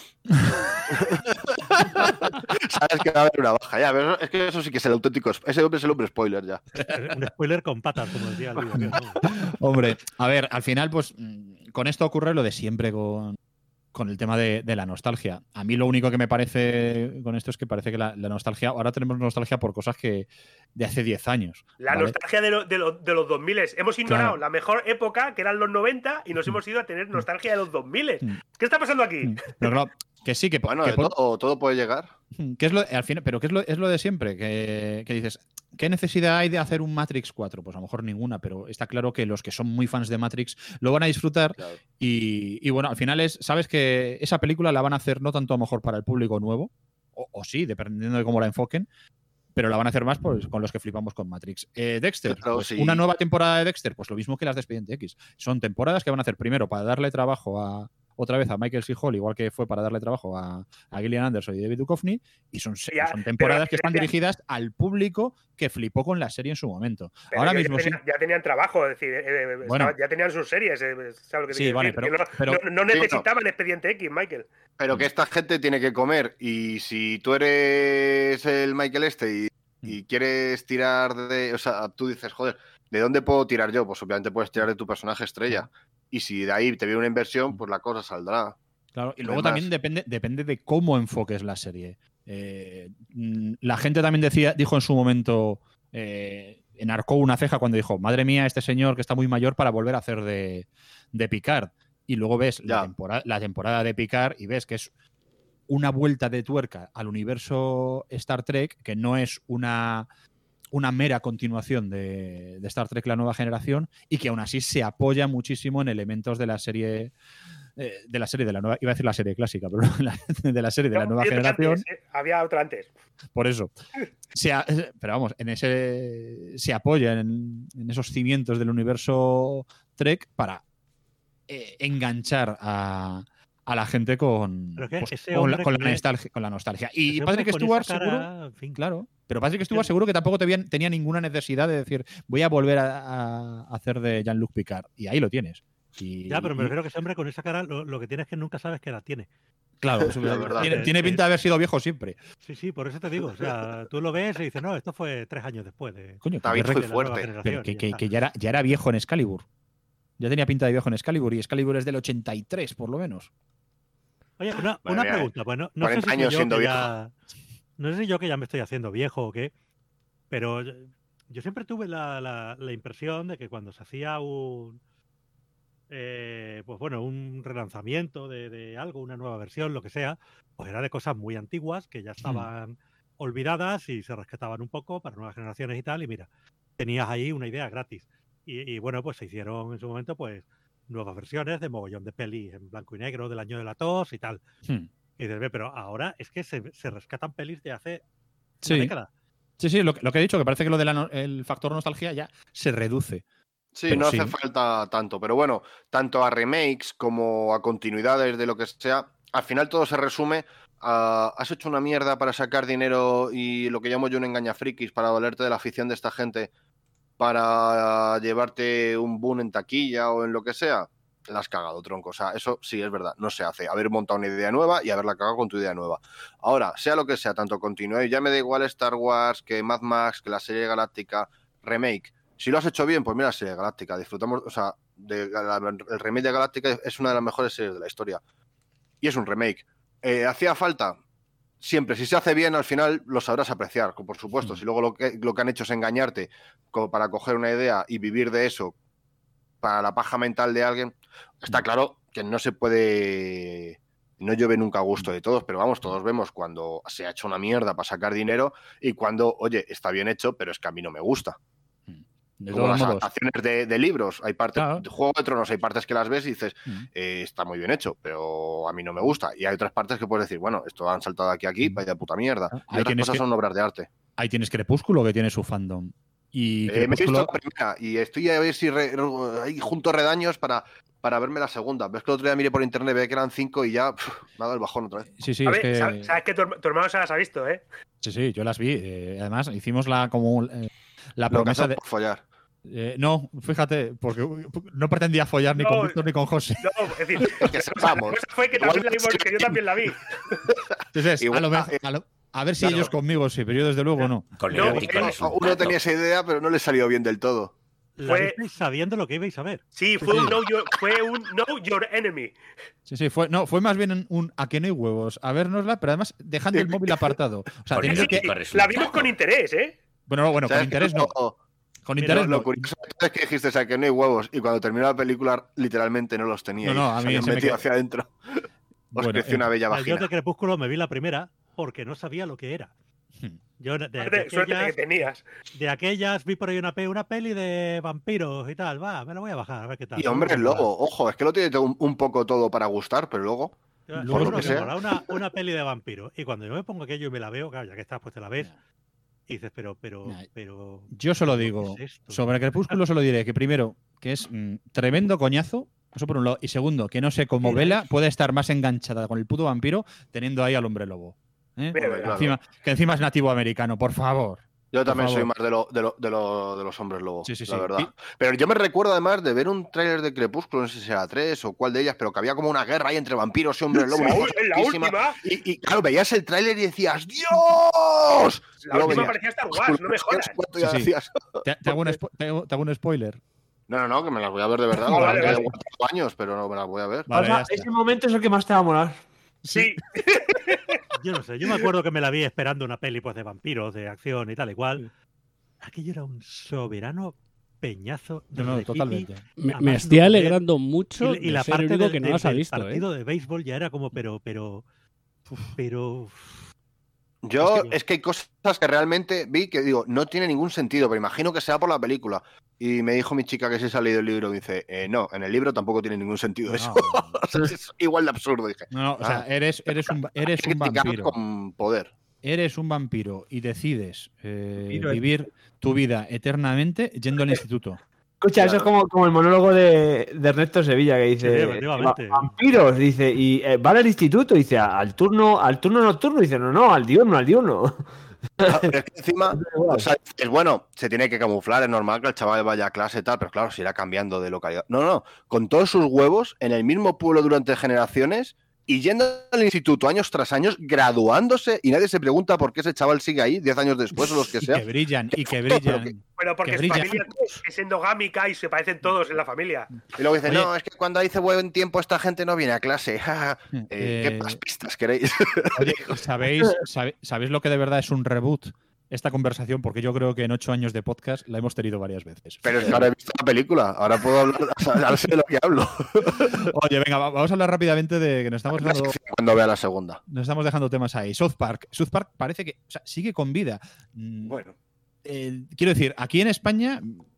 Sabes que va a haber una baja, ya, pero es que eso sí que es el auténtico, ese hombre es el hombre spoiler ya. Un spoiler con patas, como decía el vídeo. Hombre, a ver, al final, pues con esto ocurre lo de siempre con el tema de la nostalgia. A mí lo único que me parece con esto es que parece que la nostalgia, ahora tenemos nostalgia por cosas que de hace 10 años. La ¿vale? nostalgia de los 2000. Hemos ignorado Claro. la mejor época, que eran los 90, y nos hemos ido a tener nostalgia de los 2000. ¿Qué está pasando aquí? Pero claro, que sí, que Bueno, que todo puede llegar. que es lo, al final, pero que es lo de siempre, que dices, ¿qué necesidad hay de hacer un Matrix 4? Pues a lo mejor ninguna, pero está claro que los que son muy fans de Matrix lo van a disfrutar. Claro. Y bueno, al final sabes que esa película la van a hacer no tanto a lo mejor para el público nuevo, o sí, dependiendo de cómo la enfoquen, pero la van a hacer más pues, con los que flipamos con Matrix. Dexter, Claro, pues, sí. una nueva temporada de Dexter, pues lo mismo que las de Expediente X. Son temporadas que van a hacer primero para darle trabajo a otra vez a Michael C. Hall, igual que fue para darle trabajo a Gillian Anderson y David Duchovny, y son temporadas que están dirigidas al público que flipó con la serie en su momento. Pero ahora mismo ya tenían trabajo, es decir, ya tenían sus series, ¿sabes lo que sí, vale, pero no necesitaban Expediente X, Michael. Pero que esta gente tiene que comer, y si tú eres el Michael y quieres tirar o sea, tú dices, joder, ¿de dónde puedo tirar yo? Pues obviamente puedes tirar de tu personaje estrella. Y si de ahí te viene una inversión, pues la cosa saldrá. Claro, y luego también depende de cómo enfoques la serie. La gente también dijo en su momento, enarcó una ceja cuando dijo, madre mía, este señor que está muy mayor para volver a hacer de Picard. Y luego ves la temporada de Picard y ves que es una vuelta de tuerca al universo Star Trek, que no es una mera continuación de Star Trek La Nueva Generación, y que aún así se apoya muchísimo en elementos de la serie de la nueva, iba a decir la serie clásica, pero de la serie de La Nueva Generación. Había otra antes. Por eso. Pero vamos, se apoya en esos cimientos del universo Trek para enganchar a la gente con la nostalgia. Y Patrick Stewart seguro, en fin, claro, pero Patrick Stewart seguro que tampoco tenía ninguna necesidad de decir voy a volver a hacer de Jean-Luc Picard, y ahí lo tienes. Pero me refiero que ese hombre con esa cara lo que tiene es que nunca sabes qué edad tiene. Claro, tiene pinta de haber sido viejo siempre. Sí, por eso te digo. O sea, tú lo ves y dices, no, esto fue 3 años después. Coño, David fue fuerte. Pero que ya era viejo en Excalibur. Ya tenía pinta de viejo en Excalibur, y Excalibur es del 83, por lo menos. Oye, una pregunta. Pues no sé si no sé si yo que ya me estoy haciendo viejo o qué, pero yo siempre tuve la impresión de que cuando se hacía un relanzamiento de algo, una nueva versión, lo que sea, pues era de cosas muy antiguas que ya estaban olvidadas y se rescataban un poco para nuevas generaciones y tal, y mira, tenías ahí una idea gratis. Y bueno, pues se hicieron en su momento pues nuevas versiones de mogollón de pelis en blanco y negro del año de la tos y tal. Y dices, pero ahora es que se rescatan pelis de hace una década. Sí, lo que he dicho, que parece que lo del factor nostalgia ya se reduce. Sí, pero no hace falta tanto, pero bueno, tanto a remakes como a continuidades de lo que sea, al final todo se resume a has hecho una mierda para sacar dinero y lo que llamo yo un engañafrikis para valerte de la afición de esta gente para llevarte un boom en taquilla o en lo que sea, la has cagado, tronco. O sea, eso sí es verdad, no se hace. Haber montado una idea nueva y haberla cagado con tu idea nueva. Ahora, sea lo que sea, tanto continuidad, ya me da igual Star Wars, que Mad Max, que la serie Galáctica, remake. Si lo has hecho bien, pues mira la serie Galáctica. Disfrutamos, o sea, el remake de Galáctica es una de las mejores series de la historia. Y es un remake. ¿Hacía falta? Siempre, si se hace bien, al final lo sabrás apreciar, por supuesto. Si luego lo que han hecho es engañarte como para coger una idea y vivir de eso para la paja mental de alguien, está claro que no se puede... No llueve nunca a gusto de todos, pero vamos, todos vemos cuando se ha hecho una mierda para sacar dinero y cuando, oye, está bien hecho, pero es que a mí no me gusta. Como las adaptaciones de libros, hay partes, de Juego de Tronos, hay partes que las ves y dices, está muy bien hecho, pero a mí no me gusta. Y hay otras partes que puedes decir, bueno, esto han saltado de aquí, vaya puta mierda. Y otras cosas son obras de arte. Ahí tienes Crepúsculo, que tiene su fandom. Y me he visto la primera y estoy a ver si hay junto redaños para verme la segunda. Ves que el otro día miré por internet, ve que eran 5 y ya me ha dado el bajón otra vez. Sí, a ver, sabes que tu hermano se las ha visto, ¿eh? Sí, yo las vi. Además, hicimos la promesa de follar. No, fíjate, porque no pretendía follar ni con Víctor ni con José. No, es decir, que sepamos. Fue que también la vimos, que yo también la vi. Entonces, a ver si ellos conmigo sí, pero yo desde lugo no. Uno tenía esa idea, pero no le salió bien del todo. Fue sabiendo lo que ibais a ver. Sí, fue un know your enemy. Sí, fue más bien un a que no hay huevos, a vernosla, pero además dejando el móvil apartado. O sea, teniendo que la vimos con interés, ¿eh? Bueno, con interés no. Con interés lo curioso es que dijiste, o sea, que no hay huevos, y cuando terminó la película literalmente no los tenía. No, a mí se me metió hacia adentro. Os creció una bella vagina. Yo de Crepúsculo me vi la primera porque no sabía lo que era. Yo suerte que tenías. De aquellas vi por ahí una peli de vampiros y tal. Va, me la voy a bajar a ver qué tal. Y hombre, lobo, ojo, es que lo tiene un poco todo para gustar, pero luego por lo que sea. Una peli de vampiros. Y cuando yo me pongo aquello y me la veo, claro, ya que estás, pues te la ves. Y dices, pero. Yo solo digo, sobre Crepúsculo solo diré que primero, que es tremendo coñazo Eso por un lado. Y segundo, que no sé cómo Bella puede estar más enganchada con el puto vampiro teniendo ahí al hombre lobo. Claro. Que encima es nativo americano, por favor. Yo también Por soy favor. más de los hombres lobo, Sí, la verdad. Pero yo me recuerdo además de ver un tráiler de Crepúsculo, no sé si era 3 o cuál de ellas, pero que había como una guerra ahí entre vampiros y hombres lobo. ¿En la última? Y claro, veías el tráiler y decías ¡Dios! La última parecía Star Wars, no me jodas. Te hago un spoiler. No, que me las voy a ver de verdad. Ah, vale, Llevo vale. 4 años, pero no me las voy a ver. Vale, O sea, ese momento es el que más te va a molar. Sí. Yo no sé, yo me acuerdo que me la vi esperando una peli pues de vampiros, de acción y tal y cual. Aquello era un soberano peñazo de No, Ricky. totalmente. Me estoy alegrando mucho y la de ser el parte único del, que no del- las ha del visto. partido de béisbol ya era como pero Yo es que hay cosas que realmente vi que digo, no tiene ningún sentido, pero imagino que sea por la película. Y me dijo mi chica que se ha leído el libro y dice, no, en el libro tampoco tiene ningún sentido eso. O sea, es igual de absurdo, dije. No, o sea, eres un Criticar vampiro. con poder. Eres un vampiro y decides Vampiro es- vivir tu vida eternamente yendo al instituto. Escucha, eso es como el monólogo de Ernesto Sevilla que dice Sí, efectivamente. vampiros, dice, y van al instituto, dice, al turno nocturno, dice, no, al diurno. Claro, pero es que encima, o sea, es bueno, se tiene que camuflar, es normal que el chaval vaya a clase y tal, pero claro, se irá cambiando de localidad. No, con todos sus huevos en el mismo pueblo durante generaciones y yendo al instituto años tras años, graduándose y nadie se pregunta por qué ese chaval sigue ahí 10 años después o los que sea. Que brillan. Bueno, porque que su brillan. familia es endogámica y se parecen todos en la familia. Y luego dice, Oye. no, es que cuando hace buen tiempo esta gente no viene a clase. ¿Qué más pistas queréis? Oye, ¿sabéis lo que de verdad es un reboot? Esta conversación, porque yo creo que en 8 años de podcast la hemos tenido varias veces. Pero es que ahora he visto la película, ahora puedo hablar, ahora sé de lo que hablo. Oye, venga, vamos a hablar rápidamente de que nos estamos dejando, Cuando vea la segunda. nos estamos dejando temas ahí. South Park parece que sigue con vida. Bueno. Quiero decir, aquí en España...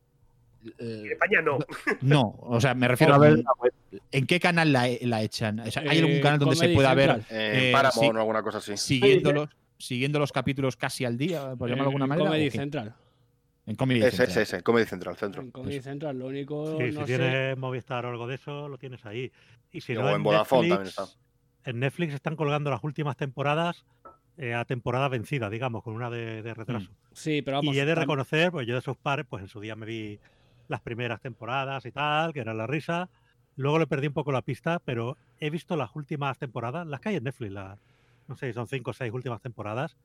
En España no. No, o sea, me refiero A ver, ¿en qué canal la echan? O sea, ¿hay algún canal donde se Comedy pueda ver Central. Paramount o alguna cosa así. siguiendo los capítulos casi al día, por llamarlo de alguna manera? Comedy ¿o qué? Central. En Comedy Central. Ese, Comedy Central, centro. En Comedy Central, lo único. Sí, no si sé. tienes Movistar o algo de eso, lo tienes ahí. Y si O no, en Vodafone también está. En Netflix están colgando las últimas temporadas a temporada vencida, digamos, con una de retraso. Sí, pero vamos. Y he de tam- reconocer, pues yo de South Park, pues en su día me vi las primeras temporadas y tal, que era la risa. Luego le perdí un poco la pista, pero he visto las últimas temporadas, las que hay en Netflix, no sé, son 5 o 6 últimas temporadas.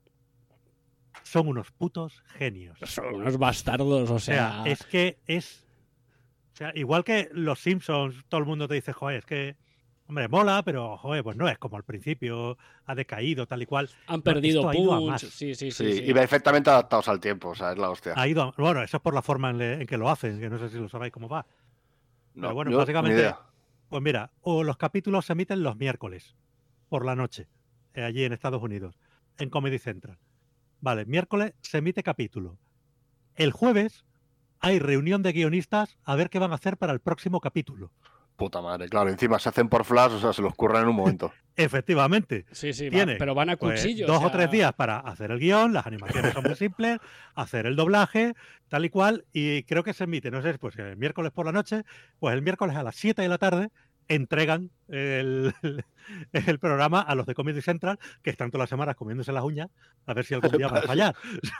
Son unos putos genios. Son unos bastardos, o sea. es que es... O sea, igual que los Simpsons, todo el mundo te dice, joder, es que, hombre, mola, pero, joder, pues no es como al principio, ha decaído, tal y cual. Han No, perdido esto ha ido a punch. más. Sí. Y perfectamente adaptados al tiempo, o sea, es la hostia. Ha ido bueno, eso es por la forma en que lo hacen, que no sé si lo sabéis cómo va. No, Pero bueno, yo, ni básicamente, idea. pues mira, o los capítulos se emiten los miércoles por la noche, allí en Estados Unidos, en Comedy Central. Vale, miércoles se emite capítulo. El jueves hay reunión de guionistas a ver qué van a hacer para el próximo capítulo. Puta madre, claro, encima se hacen por flash, o sea, se los curran en un momento. Efectivamente. Sí, Tiene, pero van a pues, cuchillo. 2 o sea, o 3 días para hacer el guión, las animaciones son muy simples, hacer el doblaje, tal y cual, y creo que se emite, no sé, pues el miércoles por la noche, pues el miércoles a las 7 de la tarde entregan el programa a los de Comedy Central, que están todas las semanas comiéndose las uñas, a ver si algún día van a fallar.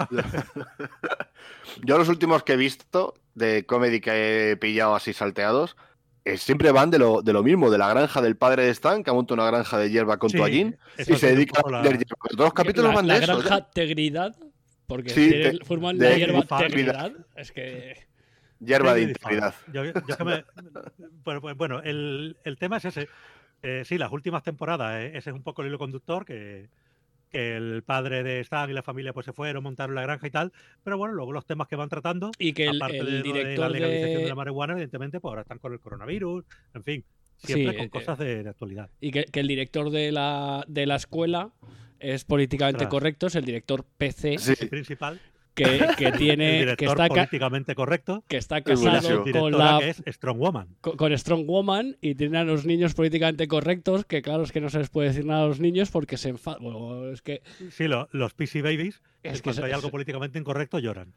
Yo los últimos que he visto de comedy que he pillado así salteados, siempre van de lo mismo, de la granja del padre de Stan, que monta una granja de hierba con Sí, toallín, eso y se es un dedica poco a vender hierba. Pero todos los capítulos van de la eso. granja Tegridad, porque Sí, forman de la hierba Tegridad. Tegridad. Es que. Hierba de Sí, integridad. yo que me- bueno, el tema es ese. Sí, las últimas temporadas, ese es un poco el hilo conductor, que el padre de Stan y la familia pues se fueron, montaron la granja y tal, pero bueno, luego los temas que van tratando, Y que aparte el de lo de director la legalización de de. la marihuana, evidentemente, pues ahora están con el coronavirus, en fin, siempre Sí, con cosas de actualidad. Y que el director de la escuela es políticamente Ostras. correcto, es el director PC. Sí. El principal, que tiene... El director que está políticamente correcto. Que está casado con la... que es Strong Woman. Con Strong Woman y tiene a los niños políticamente correctos, que claro, es que no se les puede decir nada a los niños porque se enfadan. Bueno, es que... Sí, los PC Babies, es cuando hay algo políticamente incorrecto lloran.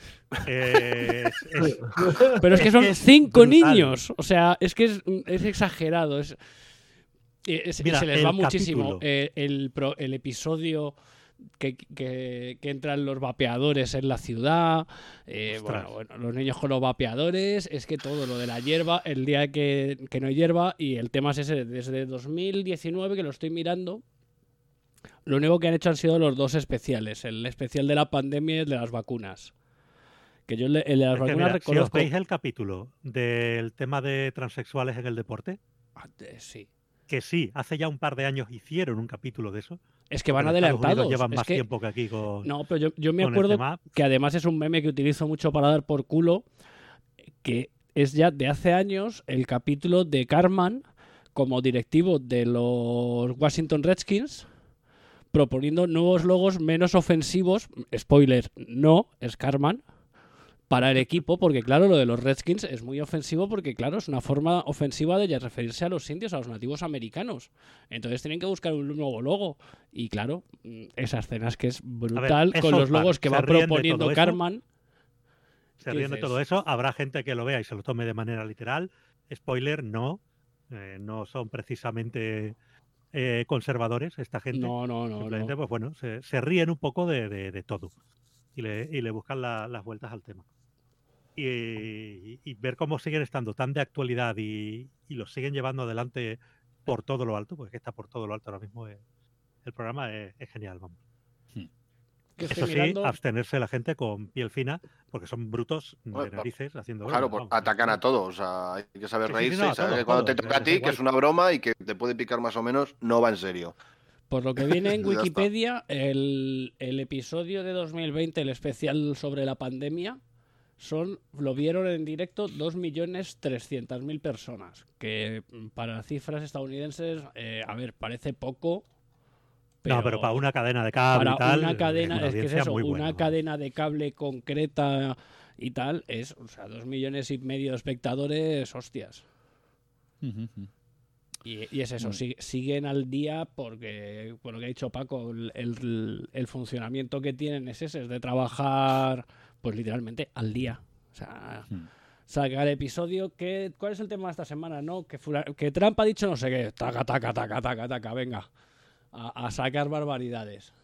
Pero es que son 5 niños. O sea, es que es exagerado. Mira, se les va el muchísimo. capítulo. El episodio que entran los vapeadores en la ciudad. Bueno, los niños con los vapeadores. Es que todo lo de la hierba, el día que no hay hierba. Y el tema es ese, desde 2019 que lo estoy mirando. Lo único que han hecho han sido los 2 especiales. El especial de la pandemia y el de las vacunas. Que yo el de las vacunas mira, reconozco... Si os veis el capítulo del tema de transexuales en el deporte... Sí. Que sí, hace ya un par de años hicieron un capítulo de eso. Es que van adelantados. Llevan es más que... tiempo que aquí con... No, pero yo me acuerdo que además es un meme que utilizo mucho para dar por culo, que es ya de hace años el capítulo de Cartman como directivo de los Washington Redskins, proponiendo nuevos logos menos ofensivos. Spoiler, no, es Cartman. Para el equipo, porque claro, lo de los Redskins es muy ofensivo porque claro, es una forma ofensiva de referirse a los indios, a los nativos americanos. Entonces tienen que buscar un nuevo logo. Y claro, esa escena es que es brutal con los logos que va proponiendo Cartman. Se ríen de todo eso. Habrá gente que lo vea y se lo tome de manera literal. Spoiler, no. No son precisamente conservadores esta gente. No. Simplemente, pues bueno, se ríen un poco de todo. Y le buscan las vueltas al tema. Y ver cómo siguen estando tan de actualidad y lo siguen llevando adelante por todo lo alto, porque está por todo lo alto ahora mismo el programa es genial, vamos. Eso sí, abstenerse la gente con piel fina, porque son brutos de narices haciendo bromas. Claro, atacan a todos, o sea, hay que saber reírse y saber que cuando te toca a ti, que es una broma y que te puede picar más o menos, no va en serio. Por lo que viene en Wikipedia, el episodio de 2020, el especial sobre la pandemia, lo vieron en directo 2.300.000 personas, que para cifras estadounidenses, a ver, parece poco. Pero no, pero para una cadena de cable para y tal, una cadena, es que es eso, buena, una cadena de cable concreta y tal, o sea, 2,5 millones de espectadores, hostias. Y es eso, siguen al día porque, bueno, que ha dicho Paco, el funcionamiento que tienen es ese, es de trabajar, pues literalmente al día. O sea, sacar episodio. ¿Cuál es el tema de esta semana? ¿No? Que Trump ha dicho no sé qué, taca, venga, a sacar barbaridades.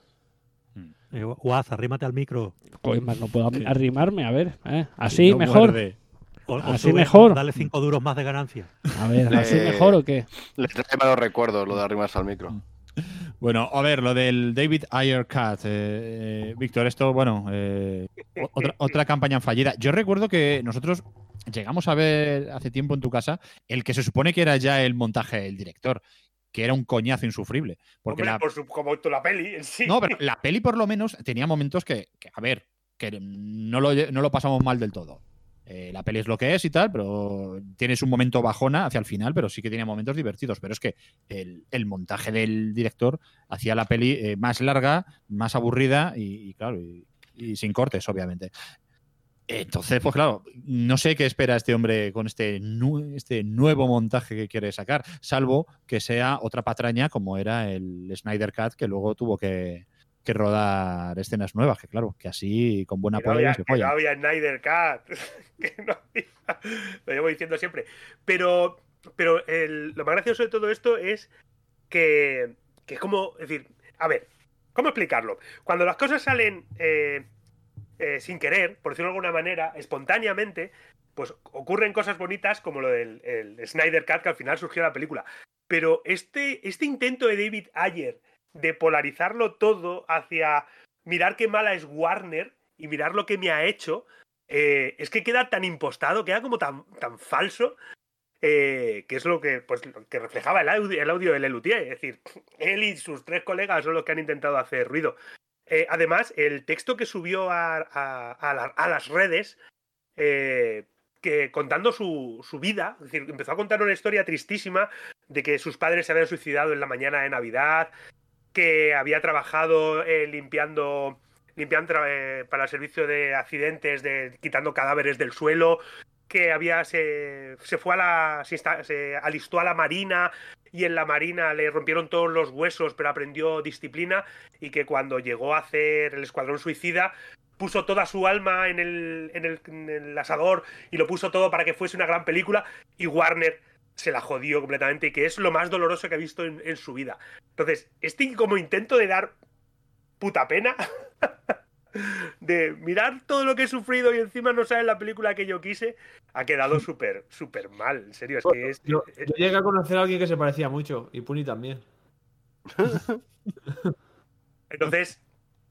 Guaz, arrímate al micro. Pues más no puedo arrimarme, a ver, así no mejor. Muerde. Así sube, mejor. Dale 5 duros más de ganancia. A ver, ¿así mejor o qué? Le trae malos recuerdos lo de arrimarse al micro. Bueno, a ver, lo del David Ayer Cat. Víctor, esto, bueno, otra campaña fallida. Yo recuerdo que nosotros llegamos a ver hace tiempo en tu casa el que se supone que era ya el montaje del director, que era un coñazo insufrible. Porque hombre, como la peli en sí. No, pero la peli por lo menos tenía momentos que a ver, que no lo pasamos mal del todo. La peli es lo que es y tal, pero tienes un momento bajona hacia el final, pero sí que tiene momentos divertidos. Pero es que el montaje del director hacía la peli más larga, más aburrida y claro, y sin cortes, obviamente. Entonces, pues claro, no sé qué espera este hombre con este nuevo montaje que quiere sacar, salvo que sea otra patraña como era el Snyder Cut, que luego tuvo que rodar escenas nuevas, que claro, que así con buena polla se follan. No había Snyder Cut, que no había, lo llevo diciendo siempre. Pero lo más gracioso de todo esto es que es como, es decir, a ver, ¿cómo explicarlo? Cuando las cosas salen sin querer, por decirlo de alguna manera, espontáneamente, pues ocurren cosas bonitas como lo del el Snyder Cut, que al final surgió la película. Pero este intento de David Ayer de polarizarlo todo hacia mirar qué mala es Warner y mirar lo que me ha hecho, es que queda tan impostado, queda como tan falso, que es lo que reflejaba el audio de Lelutier. Es decir, él y sus 3 colegas son los que han intentado hacer ruido. Además, el texto que subió a las redes, que contando su vida, es decir, empezó a contar una historia tristísima de que sus padres se habían suicidado en la mañana de Navidad, que había trabajado limpiando limpiando para el servicio de accidentes, quitando cadáveres del suelo, que se alistó a la marina y en la marina le rompieron todos los huesos, pero aprendió disciplina, y que cuando llegó a hacer el Escuadrón Suicida puso toda su alma en el asador y lo puso todo para que fuese una gran película, y Warner se la jodió completamente, y que es lo más doloroso que ha visto en su vida. Entonces, como intento de dar puta pena de mirar todo lo que he sufrido y encima no sale la película que yo quise, ha quedado súper, súper mal. En serio, es que es... Yo llegué a conocer a alguien que se parecía mucho, y Puni también. Entonces,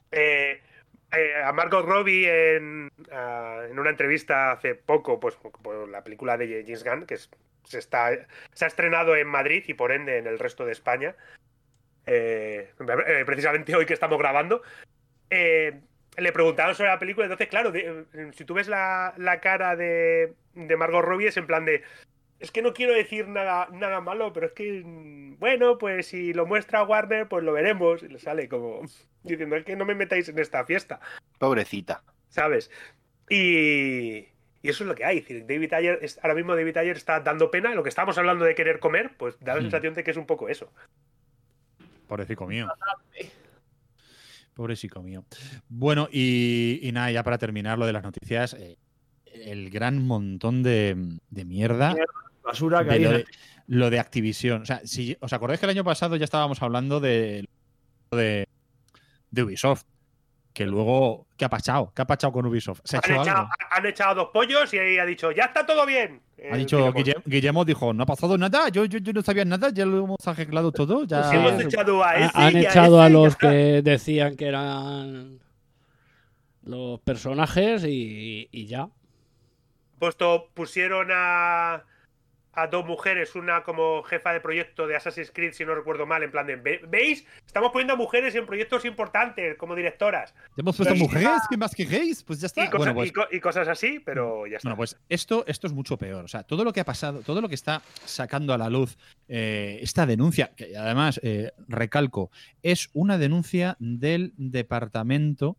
a Margot Robbie en una entrevista hace poco, pues por la película de James Gunn, que se ha estrenado en Madrid y por ende en el resto de España, precisamente hoy que estamos grabando, le preguntaron sobre la película. Entonces, claro, si tú ves la cara de Margot Robbie, es en plan de... Es que no quiero decir nada malo, pero es que, bueno, pues si lo muestra Warner, pues lo veremos. Y le sale como diciendo, es que no me metáis en esta fiesta. Pobrecita. ¿Sabes? Y eso es lo que hay. Es decir, ahora mismo David Ayer está dando pena. Lo que estábamos hablando de querer comer, pues da la sensación de que es un poco eso. Pobrecito mío. Pobrecito mío. Bueno, y nada, ya para terminar lo de las noticias, el gran montón de mierda. Basura que hay. Lo de Activision. O sea, si os acordáis que el año pasado ya estábamos hablando de Ubisoft. Que luego, ¿qué ha pasado? ¿Qué ha pasado con Ubisoft? ¿Se ha hecho algo? Han echado 2 pollos y ha dicho, ya está todo bien. Ha dicho Guillermo, dijo, no ha pasado nada, yo no sabía nada, ya lo hemos arreglado todo. Ya... Pues hemos echado a ese Han y echado a ese, los que decían que eran los personajes y ya. Pusieron a 2 mujeres, una como jefa de proyecto de Assassin's Creed, si no recuerdo mal, en plan de, ¿veis? Estamos poniendo a mujeres en proyectos importantes como directoras. ¿Hemos puesto mujeres? ¿Qué más queréis? Pues ya está. Y cosas así, pero ya está. Bueno, pues esto es mucho peor. O sea, todo lo que ha pasado, todo lo que está sacando a la luz esta denuncia, que además, recalco, es una denuncia del departamento...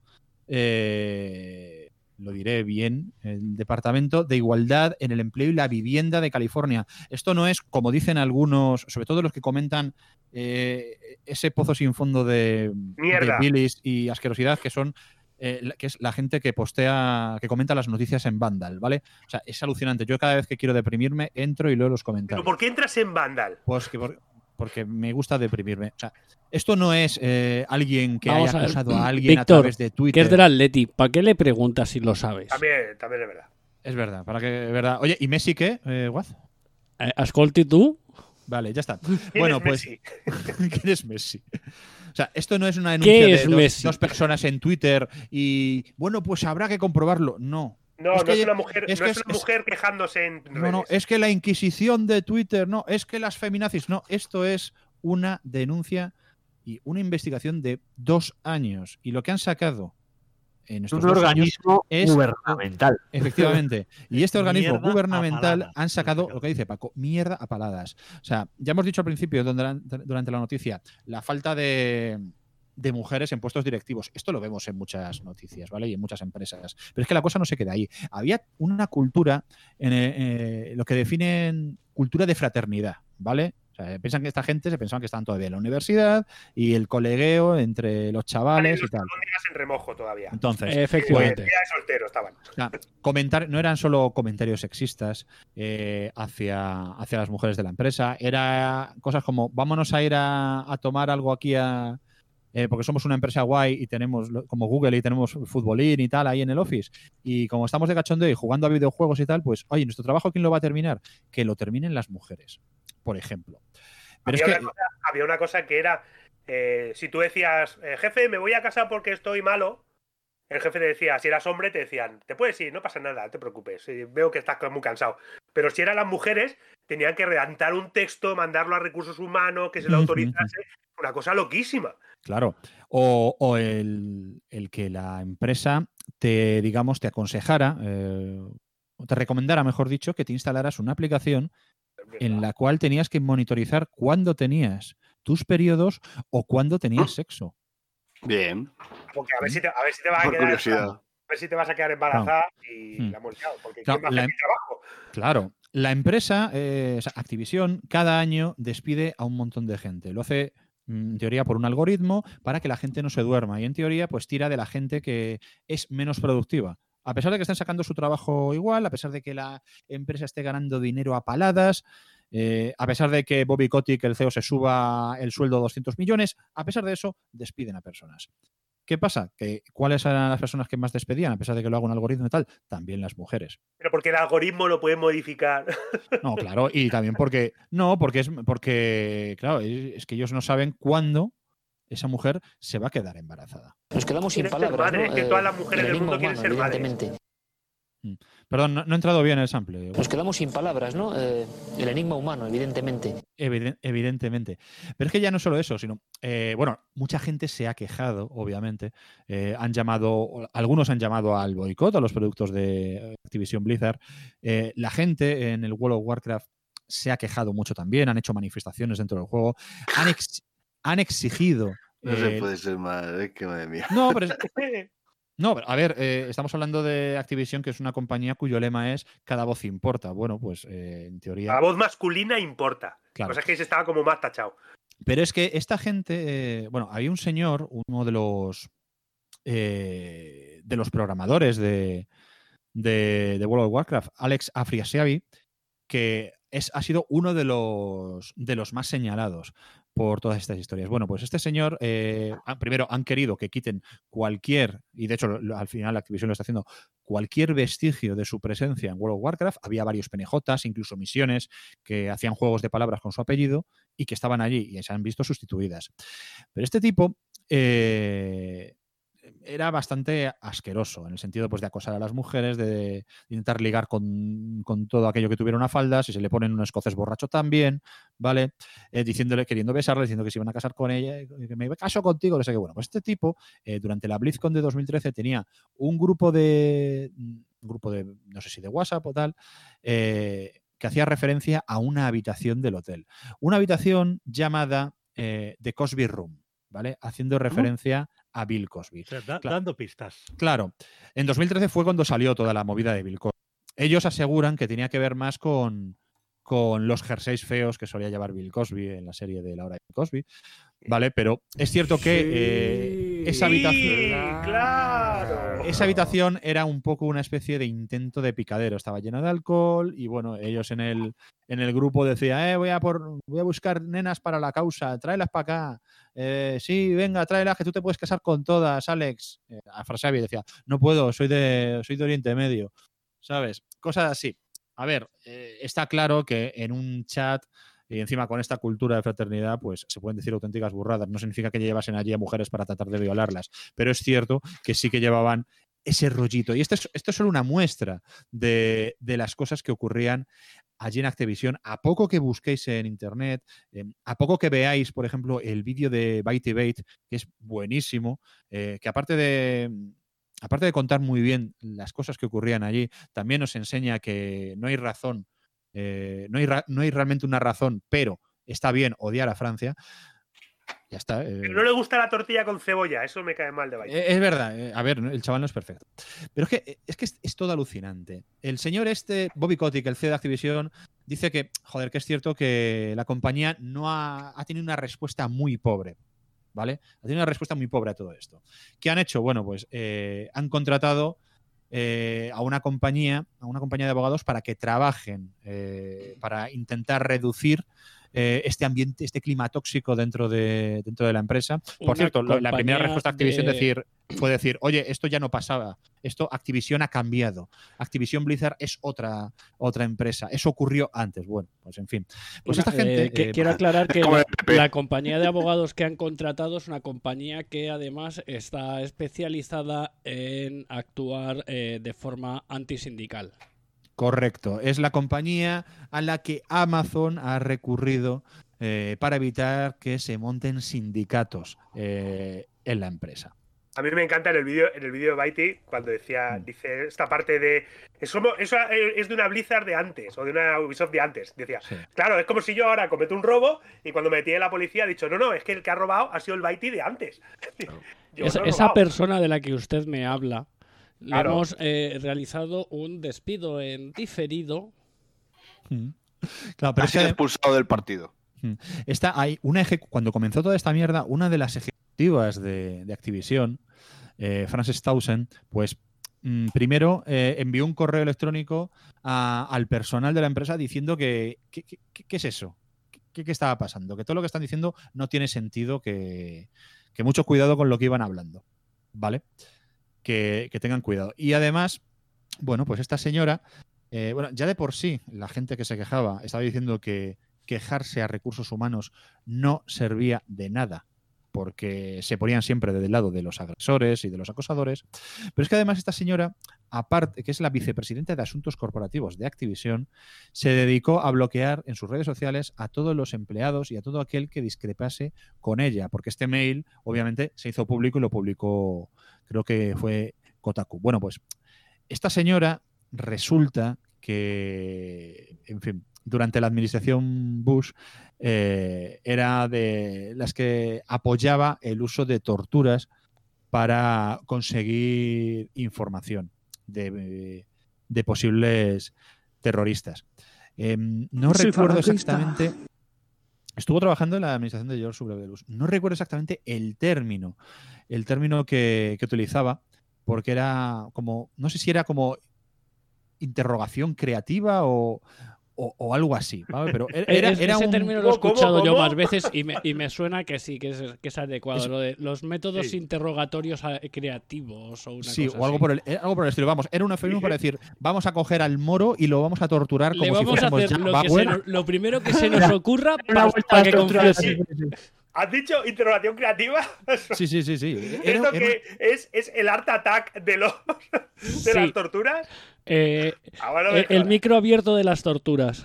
lo diré bien, el Departamento de Igualdad en el Empleo y la Vivienda de California. Esto no es, como dicen algunos, sobre todo los que comentan ese pozo sin fondo de bilis y asquerosidad, que son que es la gente que comenta las noticias en Vandal, ¿vale? O sea, es alucinante. Yo cada vez que quiero deprimirme entro y leo los comentarios. ¿Pero por qué entras en Vandal? Pues porque me gusta deprimirme. O sea, esto no es alguien que haya acusado a alguien Víctor, a través de Twitter. Que es del Atleti. ¿Para qué le preguntas si lo sabes? También es verdad. Es verdad, es verdad. Oye, ¿y Messi qué, Guaz? ¿Ascolti tú? Vale, ya está. ¿Quién Bueno, es pues. Messi? ¿Quién es Messi? O sea, esto no es una denuncia de dos personas en Twitter y, bueno, pues habrá que comprobarlo. No. No, es una mujer, mujer quejándose en redes. No, es que la Inquisición de Twitter, no, es que las feminazis, no, esto es una denuncia y una investigación de 2 años. Y lo que han sacado en estos un organismo es gubernamental. Efectivamente. Y este organismo Mierda gubernamental han sacado lo que dice Paco, mierda a paladas. O sea, ya hemos dicho al principio durante la noticia, la falta de mujeres en puestos directivos. Esto lo vemos en muchas noticias, ¿vale? Y en muchas empresas. Pero es que la cosa no se queda ahí. Había una cultura, lo que definen cultura de fraternidad, ¿vale? O sea, piensan que esta gente se pensaban que estaban todavía en la universidad y el colegueo entre los chavales y tal. En remojo todavía. Entonces, efectivamente. Soltero estaban. No eran solo comentarios sexistas hacia las mujeres de la empresa. Era cosas como, vámonos a ir a tomar algo aquí porque somos una empresa guay y tenemos, como Google, y tenemos futbolín y tal ahí en el office. Y como estamos de cachondeo y jugando a videojuegos y tal, pues, oye, ¿nuestro trabajo quién lo va a terminar? Que lo terminen las mujeres, por ejemplo. Pero había una cosa que era, si tú decías, jefe, me voy a casa porque estoy malo, el jefe te decía, si eras hombre, te decían, te puedes ir, no pasa nada, no te preocupes, veo que estás muy cansado. Pero si eran las mujeres, tenían que redactar un texto, mandarlo a recursos humanos, que se lo autorizase, una cosa loquísima. Claro. O el que la empresa te aconsejara, o te recomendara, mejor dicho, que te instalaras una aplicación en la cual tenías que monitorizar cuándo tenías tus periodos o cuándo tenías sexo. Bien. Porque a ver si te vas a Por quedar. curiosidad. A ver si te vas a quedar embarazada y la hemos liado. Porque ¿quién va a hacer mi trabajo? Claro, la empresa, o sea, Activision, cada año despide a un montón de gente. Lo hace, en teoría, por un algoritmo para que la gente no se duerma. Y en teoría, pues tira de la gente que es menos productiva. A pesar de que estén sacando su trabajo igual, a pesar de que la empresa esté ganando dinero a paladas, a pesar de que Bobby Kotick, el CEO, se suba el sueldo a 200 millones, a pesar de eso, despiden a personas. ¿Qué pasa? ¿Cuáles eran las personas que más despedían, a pesar de que lo haga un algoritmo y tal? También las mujeres. Pero porque el algoritmo lo puede modificar. No, claro, y también porque claro, es que ellos no saben cuándo esa mujer se va a quedar embarazada. Nos quedamos sin Quieren ser palabras, madres, ¿no? que todas las mujeres El del mundo enigma quieren ser humano, madres. evidentemente. Perdón, no he entrado bien el sample. Nos quedamos sin palabras, ¿no? El enigma humano, evidentemente. Evidentemente. Pero es que ya no solo eso, sino, bueno, mucha gente se ha quejado, obviamente. Algunos han llamado al boicot a los productos de Activision Blizzard. La gente en el World of Warcraft se ha quejado mucho también, han hecho manifestaciones dentro del juego, han exigido... No se puede ser más, es que madre mía. No, pero no, a ver, estamos hablando de Activision, que es una compañía cuyo lema es cada voz importa. Bueno, pues en teoría... La voz masculina importa. Claro. Cosa que se estaba como más tachado. Pero es que esta gente... bueno, había un señor, uno de los programadores de World of Warcraft, Alex Afriasiabi, que ha sido uno de los más señalados por todas estas historias. Bueno, pues este señor, primero han querido que quiten cualquier, y de hecho al final Activision lo está haciendo, cualquier vestigio de su presencia en World of Warcraft. Había varios PNJs, incluso misiones que hacían juegos de palabras con su apellido y que estaban allí y se han visto sustituidas. Pero este tipo... era bastante asqueroso, en el sentido pues, de acosar a las mujeres, de intentar ligar con todo aquello que tuviera una falda, si se le ponen un escocés borracho también, ¿vale? Queriendo besarla, diciendo que se iban a casar con ella, que me caso contigo, no sé qué. Bueno, pues este tipo, durante la BlizzCon de 2013, tenía un grupo de, no sé si de WhatsApp o tal, que hacía referencia a una habitación del hotel. Una habitación llamada The Cosby Room, ¿vale? Haciendo referencia a Bill Cosby. O sea, dando pistas. Claro. En 2013 fue cuando salió toda la movida de Bill Cosby. Ellos aseguran que tenía que ver más con los jerseys feos que solía llevar Bill Cosby en la serie de La Hora de Bill Cosby, ¿vale? Pero es cierto que esa habitación... ¡Claro! Esa habitación era un poco una especie de intento de picadero. Estaba llena de alcohol y, bueno, ellos en el grupo decían, voy a buscar nenas para la causa, tráelas para acá. Sí, venga, tráelas, que tú te puedes casar con todas, Alex. Afriasiabi decía, no puedo, soy de Oriente Medio, ¿sabes? Cosas así. A ver, está claro que en un chat y encima con esta cultura de fraternidad, pues se pueden decir auténticas burradas. No significa que llevasen allí a mujeres para tratar de violarlas, pero es cierto que sí que llevaban ese rollito. Y esto es solo una muestra de las cosas que ocurrían allí en Activision. A poco que busquéis en internet, a poco que veáis, por ejemplo, el vídeo de Bitey Bait, que es buenísimo, que aparte de contar muy bien las cosas que ocurrían allí, también nos enseña que no hay razón, no hay realmente una razón, pero está bien odiar a Francia. Ya está. Pero no le gusta la tortilla con cebolla, eso me cae mal de Bitey. Es verdad, a ver, el chaval no es perfecto. Pero es que es todo alucinante. El señor Bobby Kotick, el CEO de Activision, dice que, joder, que es cierto que la compañía no ha tenido una respuesta muy pobre, ¿vale? Ha tenido una respuesta muy pobre a todo esto. ¿Qué han hecho? Bueno, pues han contratado a una compañía de abogados para que trabajen, para intentar reducir este ambiente, este clima tóxico dentro de la empresa. Por cierto, la primera respuesta de Activision fue decir, oye, esto ya no pasaba, esto Activision ha cambiado, Activision Blizzard es otra empresa, eso ocurrió antes. Bueno, pues en fin. Pues esta gente... quiero aclarar que la compañía de abogados que han contratado es una compañía que además está especializada en actuar de forma antisindical. Correcto. Es la compañía a la que Amazon ha recurrido para evitar que se monten sindicatos en la empresa. A mí me encanta en el vídeo de Bitey cuando dice esta parte de eso es de una Blizzard de antes o de una Ubisoft de antes. Decía, sí. Claro, es como si yo ahora cometo un robo y cuando me detiene la policía he dicho, no, es que el que ha robado ha sido el Bitey de antes. Esa persona de la que usted me habla, Claro. le hemos realizado un despido en diferido. Claro, pero Ha sido expulsado del partido. Cuando comenzó toda esta mierda, una de las ejecutivas de Activision, Frances Townsend, pues primero envió un correo electrónico al personal de la empresa diciendo que ¿qué es eso? ¿Qué estaba pasando? Que todo lo que están diciendo no tiene sentido, que mucho cuidado con lo que iban hablando, ¿vale? Que tengan cuidado. Y además, bueno, pues esta señora, ya de por sí la gente que se quejaba estaba diciendo que quejarse a recursos humanos no servía de nada, porque se ponían siempre del lado de los agresores y de los acosadores. Pero es que además esta señora, aparte, que es la vicepresidenta de Asuntos Corporativos de Activision, se dedicó a bloquear en sus redes sociales a todos los empleados y a todo aquel que discrepase con ella, porque este mail obviamente se hizo público y lo publicó, creo que fue Kotaku. Bueno, pues esta señora resulta que, en fin, durante la administración Bush era de las que apoyaba el uso de torturas para conseguir información de posibles terroristas. No Soy recuerdo franquista. exactamente. Estuvo trabajando en la administración de George W. Bush. No recuerdo exactamente el término que utilizaba, porque era como, no sé si era como interrogación creativa o algo así, ¿vale? Pero Ese término lo he escuchado yo ¿Cómo? más veces y me suena que sí, que es adecuado. Lo de los métodos interrogatorios creativos o una Sí, cosa o algo así. algo por el estilo. Vamos, era un eufemismo para decir, vamos a coger al moro y lo vamos a torturar Le como si vamos a fuésemos hacer Jack lo, Bauer. lo primero que se nos ocurra Una vuelta para a que torturar. confiese. ¿Has dicho interrogación creativa? Sí. ¿Es lo que es el art attack de las torturas? Bueno, me El jodas. micro abierto de las torturas.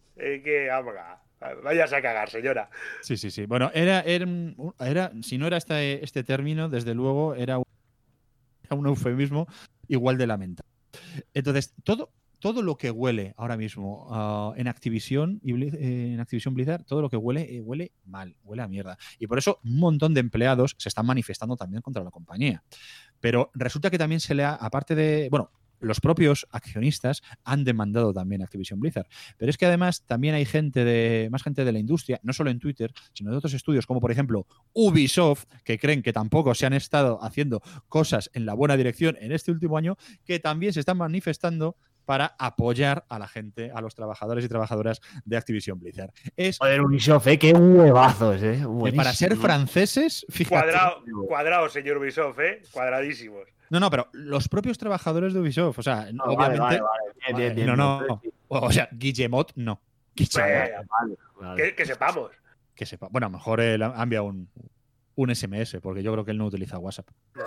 Vayas a cagar, señora. Sí. Bueno, era si no era este término, desde luego era un eufemismo igual de lamentable. Entonces, todo lo que huele ahora mismo en Activision en Activision Blizzard, todo lo que huele mal, huele a mierda. Y por eso un montón de empleados se están manifestando también contra la compañía. Pero resulta que también aparte de, bueno, los propios accionistas han demandado también a Activision Blizzard. Pero es que además también hay más gente de la industria, no solo en Twitter, sino de otros estudios, como por ejemplo Ubisoft, que creen que tampoco se han estado haciendo cosas en la buena dirección en este último año, que también se están manifestando para apoyar a la gente, a los trabajadores y trabajadoras de Activision Blizzard. Joder, Ubisoft, qué huevazos, para ser franceses, fíjate. Cuadrado, señor Ubisoft, cuadradísimos. No, pero los propios trabajadores de Ubisoft, o sea, No, obviamente. vale. Bien. No. O sea, Guillemot no. Vale. Que sepamos. Que sepa. Bueno, a lo mejor él ha enviado un SMS, porque yo creo que él no utiliza WhatsApp.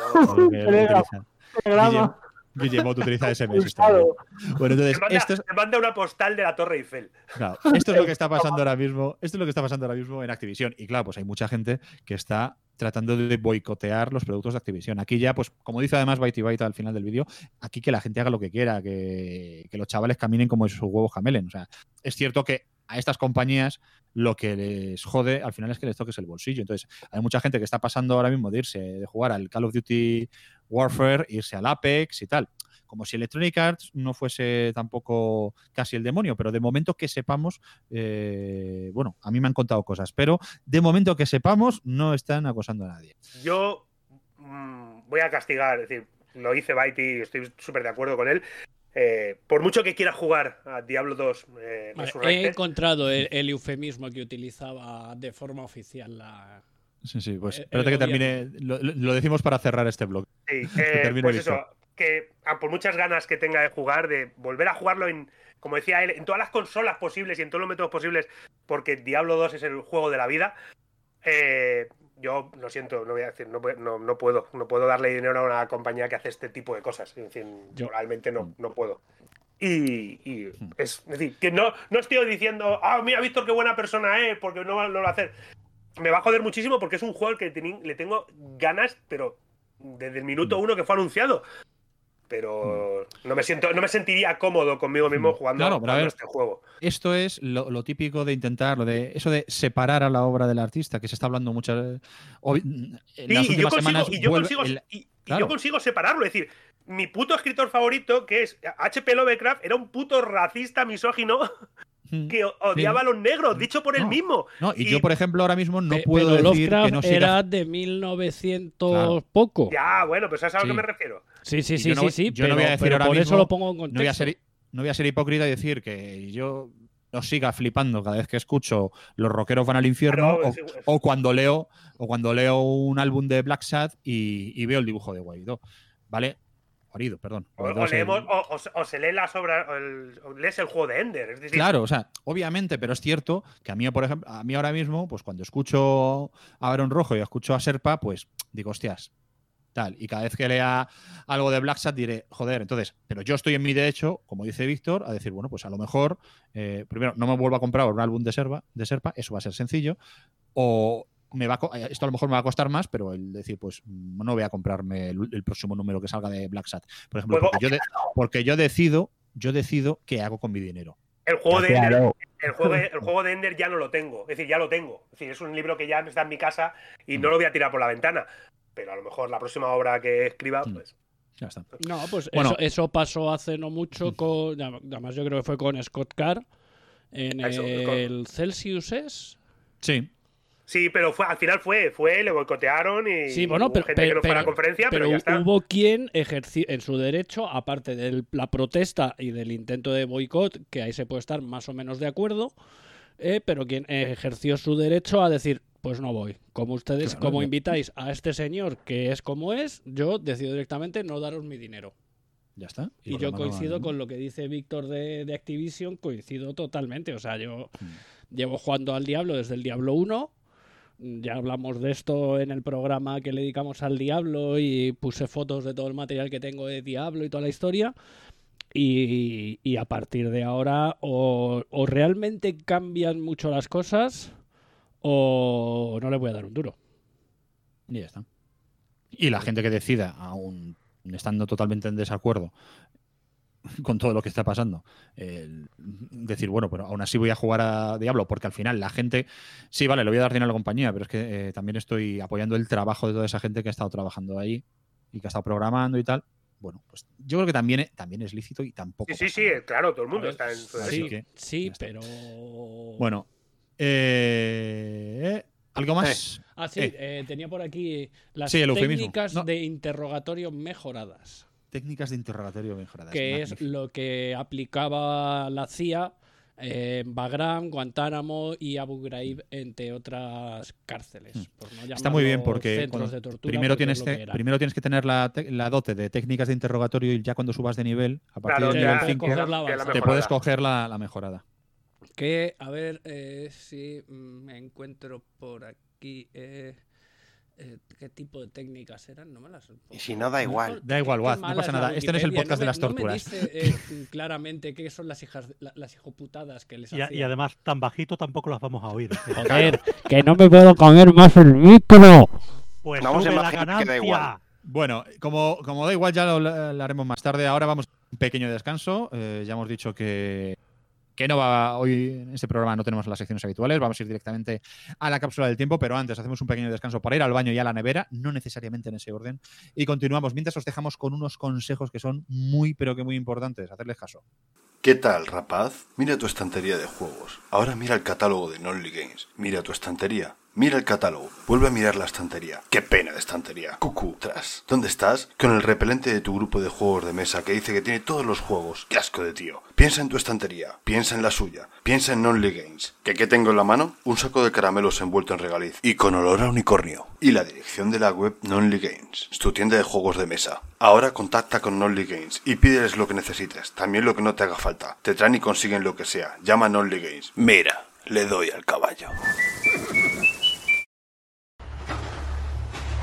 Guillemot utiliza SMS. Bueno, entonces, te manda una postal de la Torre Eiffel. Claro, esto es lo que está pasando ahora mismo. Esto es lo que está pasando ahora mismo en Activision. Y claro, pues hay mucha gente que está tratando de boicotear los productos de Activision. Aquí ya, pues, como dice además Byte al final del vídeo, aquí que la gente haga lo que quiera, que los chavales caminen como si sus huevos camelen. O sea, es cierto que a estas compañías lo que les jode al final es que les toques el bolsillo. Entonces, hay mucha gente que está pasando ahora mismo de jugar al Call of Duty Warfare, irse al Apex y tal. Como si Electronic Arts no fuese tampoco casi el demonio, pero de momento que sepamos, bueno, a mí me han contado cosas, pero de momento que sepamos no están acosando a nadie. Yo voy a castigar, es decir, lo hice Byte y estoy súper de acuerdo con él. Por mucho que quiera jugar a Diablo 2 he encontrado el eufemismo que utilizaba de forma oficial la... Sí, pues espérate que termine. Lo decimos para cerrar este blog. Sí, pues eso, que por muchas ganas que tenga de jugar, de volver a jugarlo como decía él, en todas las consolas posibles y en todos los métodos posibles, porque Diablo 2 es el juego de la vida. Yo lo siento, no voy a decir, no puedo darle dinero a una compañía que hace este tipo de cosas. En fin, realmente no puedo. Y es decir, que no estoy diciendo, mira, Víctor, qué buena persona es, porque no lo va a hacer. Me va a joder muchísimo porque es un juego al que le tengo ganas, pero desde el minuto 1 que fue anunciado. pero no me sentiría cómodo conmigo mismo jugando a este juego. Esto es lo típico de intentar, eso de separar a la obra del artista, que se está hablando muchas en las últimas semanas. Yo consigo separarlo, es decir, mi puto escritor favorito, que es H.P. Lovecraft, era un puto racista misógino que odiaba a los negros, dicho por él mismo. No, y yo, por ejemplo, ahora mismo no puedo decir Lovecraft que no siga... era de 1900 poco. Ya, bueno, pues ¿sabes a lo que me refiero? Sí, yo no voy a decir ahora por mismo, eso lo pongo en contexto. No voy a ser hipócrita y decir que yo no siga flipando cada vez que escucho Los rockeros van al infierno, o cuando leo un álbum de Black Sabbath y veo el dibujo de Guaidó, ¿vale? Guarido, perdón. O se lee las obras, o lees el juego de Ender. Es decir, claro, o sea, obviamente, pero es cierto que a mí, por ejemplo, a mí ahora mismo, pues cuando escucho a Barón Rojo y escucho a Serpa, pues digo, hostias, tal. Y cada vez que lea algo de Black Sabbath diré, joder, entonces, pero yo estoy en mi derecho, como dice Víctor, a decir, bueno, pues a lo mejor, primero, no me vuelvo a comprar un álbum de Serpa, eso va a ser sencillo, o esto a lo mejor me va a costar más, pero el decir, pues no voy a comprarme el próximo número que salga de Black Sabbath, por ejemplo, porque yo decido qué hago con mi dinero. El juego de Ender ya no lo tengo, es decir, ya lo tengo. Es decir, es un libro que ya está en mi casa y no lo voy a tirar por la ventana. Pero a lo mejor la próxima obra que escriba, pues... Ya está. No, pues bueno, eso pasó hace no mucho con... Además yo creo que fue con Scott Carr en el Celsius, ¿es? Sí. Sí, pero al final le boicotearon y hubo gente que no fue a la conferencia, pero ya está. Hubo quien ejerció en su derecho, aparte de la protesta y del intento de boicot, que ahí se puede estar más o menos de acuerdo, pero quien ejerció su derecho a decir, pues no voy. Como ustedes, como invitáis a este señor que es como es, yo decido directamente no daros mi dinero. Ya está. Y yo coincido con lo que dice Víctor de Activision, coincido totalmente. O sea, yo llevo jugando al Diablo desde el Diablo 1. Ya hablamos de esto en el programa que le dedicamos al Diablo y puse fotos de todo el material que tengo de Diablo y toda la historia. Y a partir de ahora o realmente cambian mucho las cosas o no le voy a dar un duro. Y ya está. Y la gente que decida, aún estando totalmente en desacuerdo con todo lo que está pasando, decir, bueno, pero aún así voy a jugar a Diablo, porque al final la gente, sí, vale, le voy a dar dinero a la compañía, pero es que también estoy apoyando el trabajo de toda esa gente que ha estado trabajando ahí y que ha estado programando y tal. Bueno, pues yo creo que también es lícito y tampoco. Sí, claro, todo el mundo está en su derecho. Sí, pero. Bueno, ¿algo más? Tenía por aquí las técnicas de interrogatorio mejoradas. Técnicas de interrogatorio mejoradas. Que es lo que aplicaba la CIA en Bagram, Guantánamo y Abu Ghraib, entre otras cárceles. Está muy bien porque primero tienes que tener la dote de técnicas de interrogatorio y ya cuando subas de nivel, a partir del nivel 5, te puedes coger la mejorada. Que, a ver si me encuentro por aquí... ¿qué tipo de técnicas eran? No me las... Y si no, da igual. Da igual, Waz, no pasa nada. Este no es el podcast de las torturas. No me dice claramente qué son las hijoputadas que les hacían. Y además, tan bajito tampoco las vamos a oír. Joder, que no me puedo comer más el micro. Pues vamos a imaginar que da igual. Bueno, como da igual, ya lo haremos más tarde. Ahora vamos a un pequeño descanso. Ya hemos dicho que no va hoy en este programa, no tenemos las secciones habituales, vamos a ir directamente a la cápsula del tiempo, pero antes hacemos un pequeño descanso para ir al baño y a la nevera, no necesariamente en ese orden, y continuamos mientras os dejamos con unos consejos que son muy, pero que muy importantes, hacerles caso. ¿Qué tal, rapaz? Mira tu estantería de juegos. Ahora mira el catálogo de Nonly Games. Mira tu estantería. Mira el catálogo. Vuelve a mirar la estantería. ¡Qué pena de estantería! Cucú, tras. ¿Dónde estás? Con el repelente de tu grupo de juegos de mesa que dice que tiene todos los juegos. ¡Qué asco de tío! Piensa en tu estantería. Piensa en la suya. Piensa en Nonly Games. ¿Qué tengo en la mano? Un saco de caramelos envuelto en regaliz y con olor a unicornio. Y la dirección de la web Nonly Games. Es tu tienda de juegos de mesa. Ahora contacta con Nonly Games y pídeles lo que necesites. También lo que no te haga falta. Te traen y consiguen lo que sea. Llama a Nonly Games. Mira, le doy al caballo.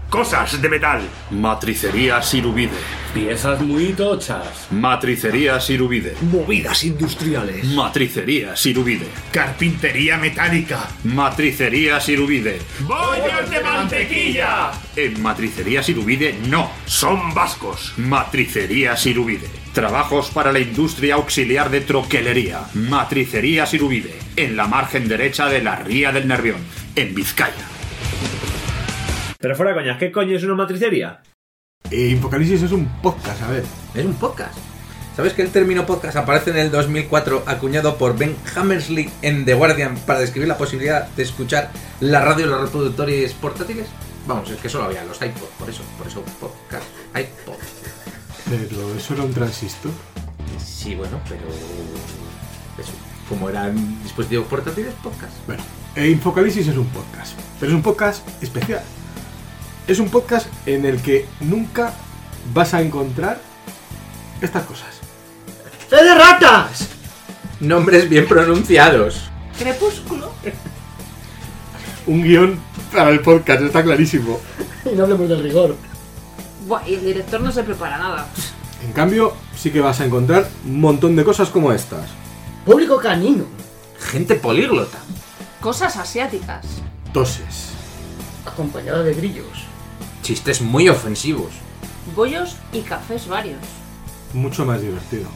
Cosas de metal. Matricería Sirubide. Piezas muy tochas. Matricería Sirubide. Movidas industriales. Matricería Sirubide. Carpintería metálica. Matricería Sirubide. ¡Bollos de mantequilla! En Matricería Sirubide no. Son vascos. Matricería Sirubide. Trabajos para la industria auxiliar de troquelería. Matricería Sirubide. En la margen derecha de la Ría del Nervión, en Vizcaya. Pero fuera coñas, ¿qué coño es una matricería? Infocalisis es un podcast, a ver. ¿Es un podcast? ¿Sabes que el término podcast aparece en el 2004 acuñado por Ben Hammersley en The Guardian para describir la posibilidad de escuchar la radio en los reproductores portátiles? Vamos, es que solo había los iPod, por eso podcast, iPod. Pero eso era un transistor. Sí, bueno, pero eso, como eran dispositivos portátiles, podcast. Bueno, Infocalisis es un podcast, pero es un podcast especial. Es un podcast en el que nunca vas a encontrar estas cosas. ¡Fe de ratas! Nombres bien pronunciados. Crepúsculo. Un guión para el podcast, está clarísimo. Y no hablemos del rigor. Buah, y el director no se prepara nada. En cambio, sí que vas a encontrar un montón de cosas como estas. Público canino. Gente políglota. Cosas asiáticas. Toses. Acompañado de grillos. Chistes muy ofensivos. Bollos y cafés varios. Mucho más divertido.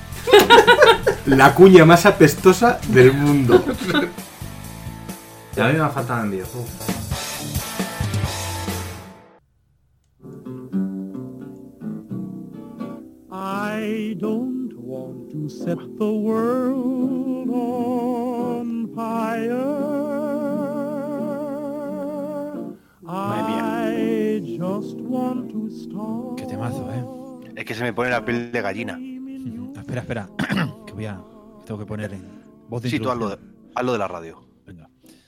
La cuña más apestosa del mundo. Y a mí me faltan videojuegos. I don't want to set the world on fire. I just want to start. Qué temazo, Es que se me pone la piel de gallina. Espera, que tengo que poner en voz de Sí, tú introducción. hazlo de la radio. Venga.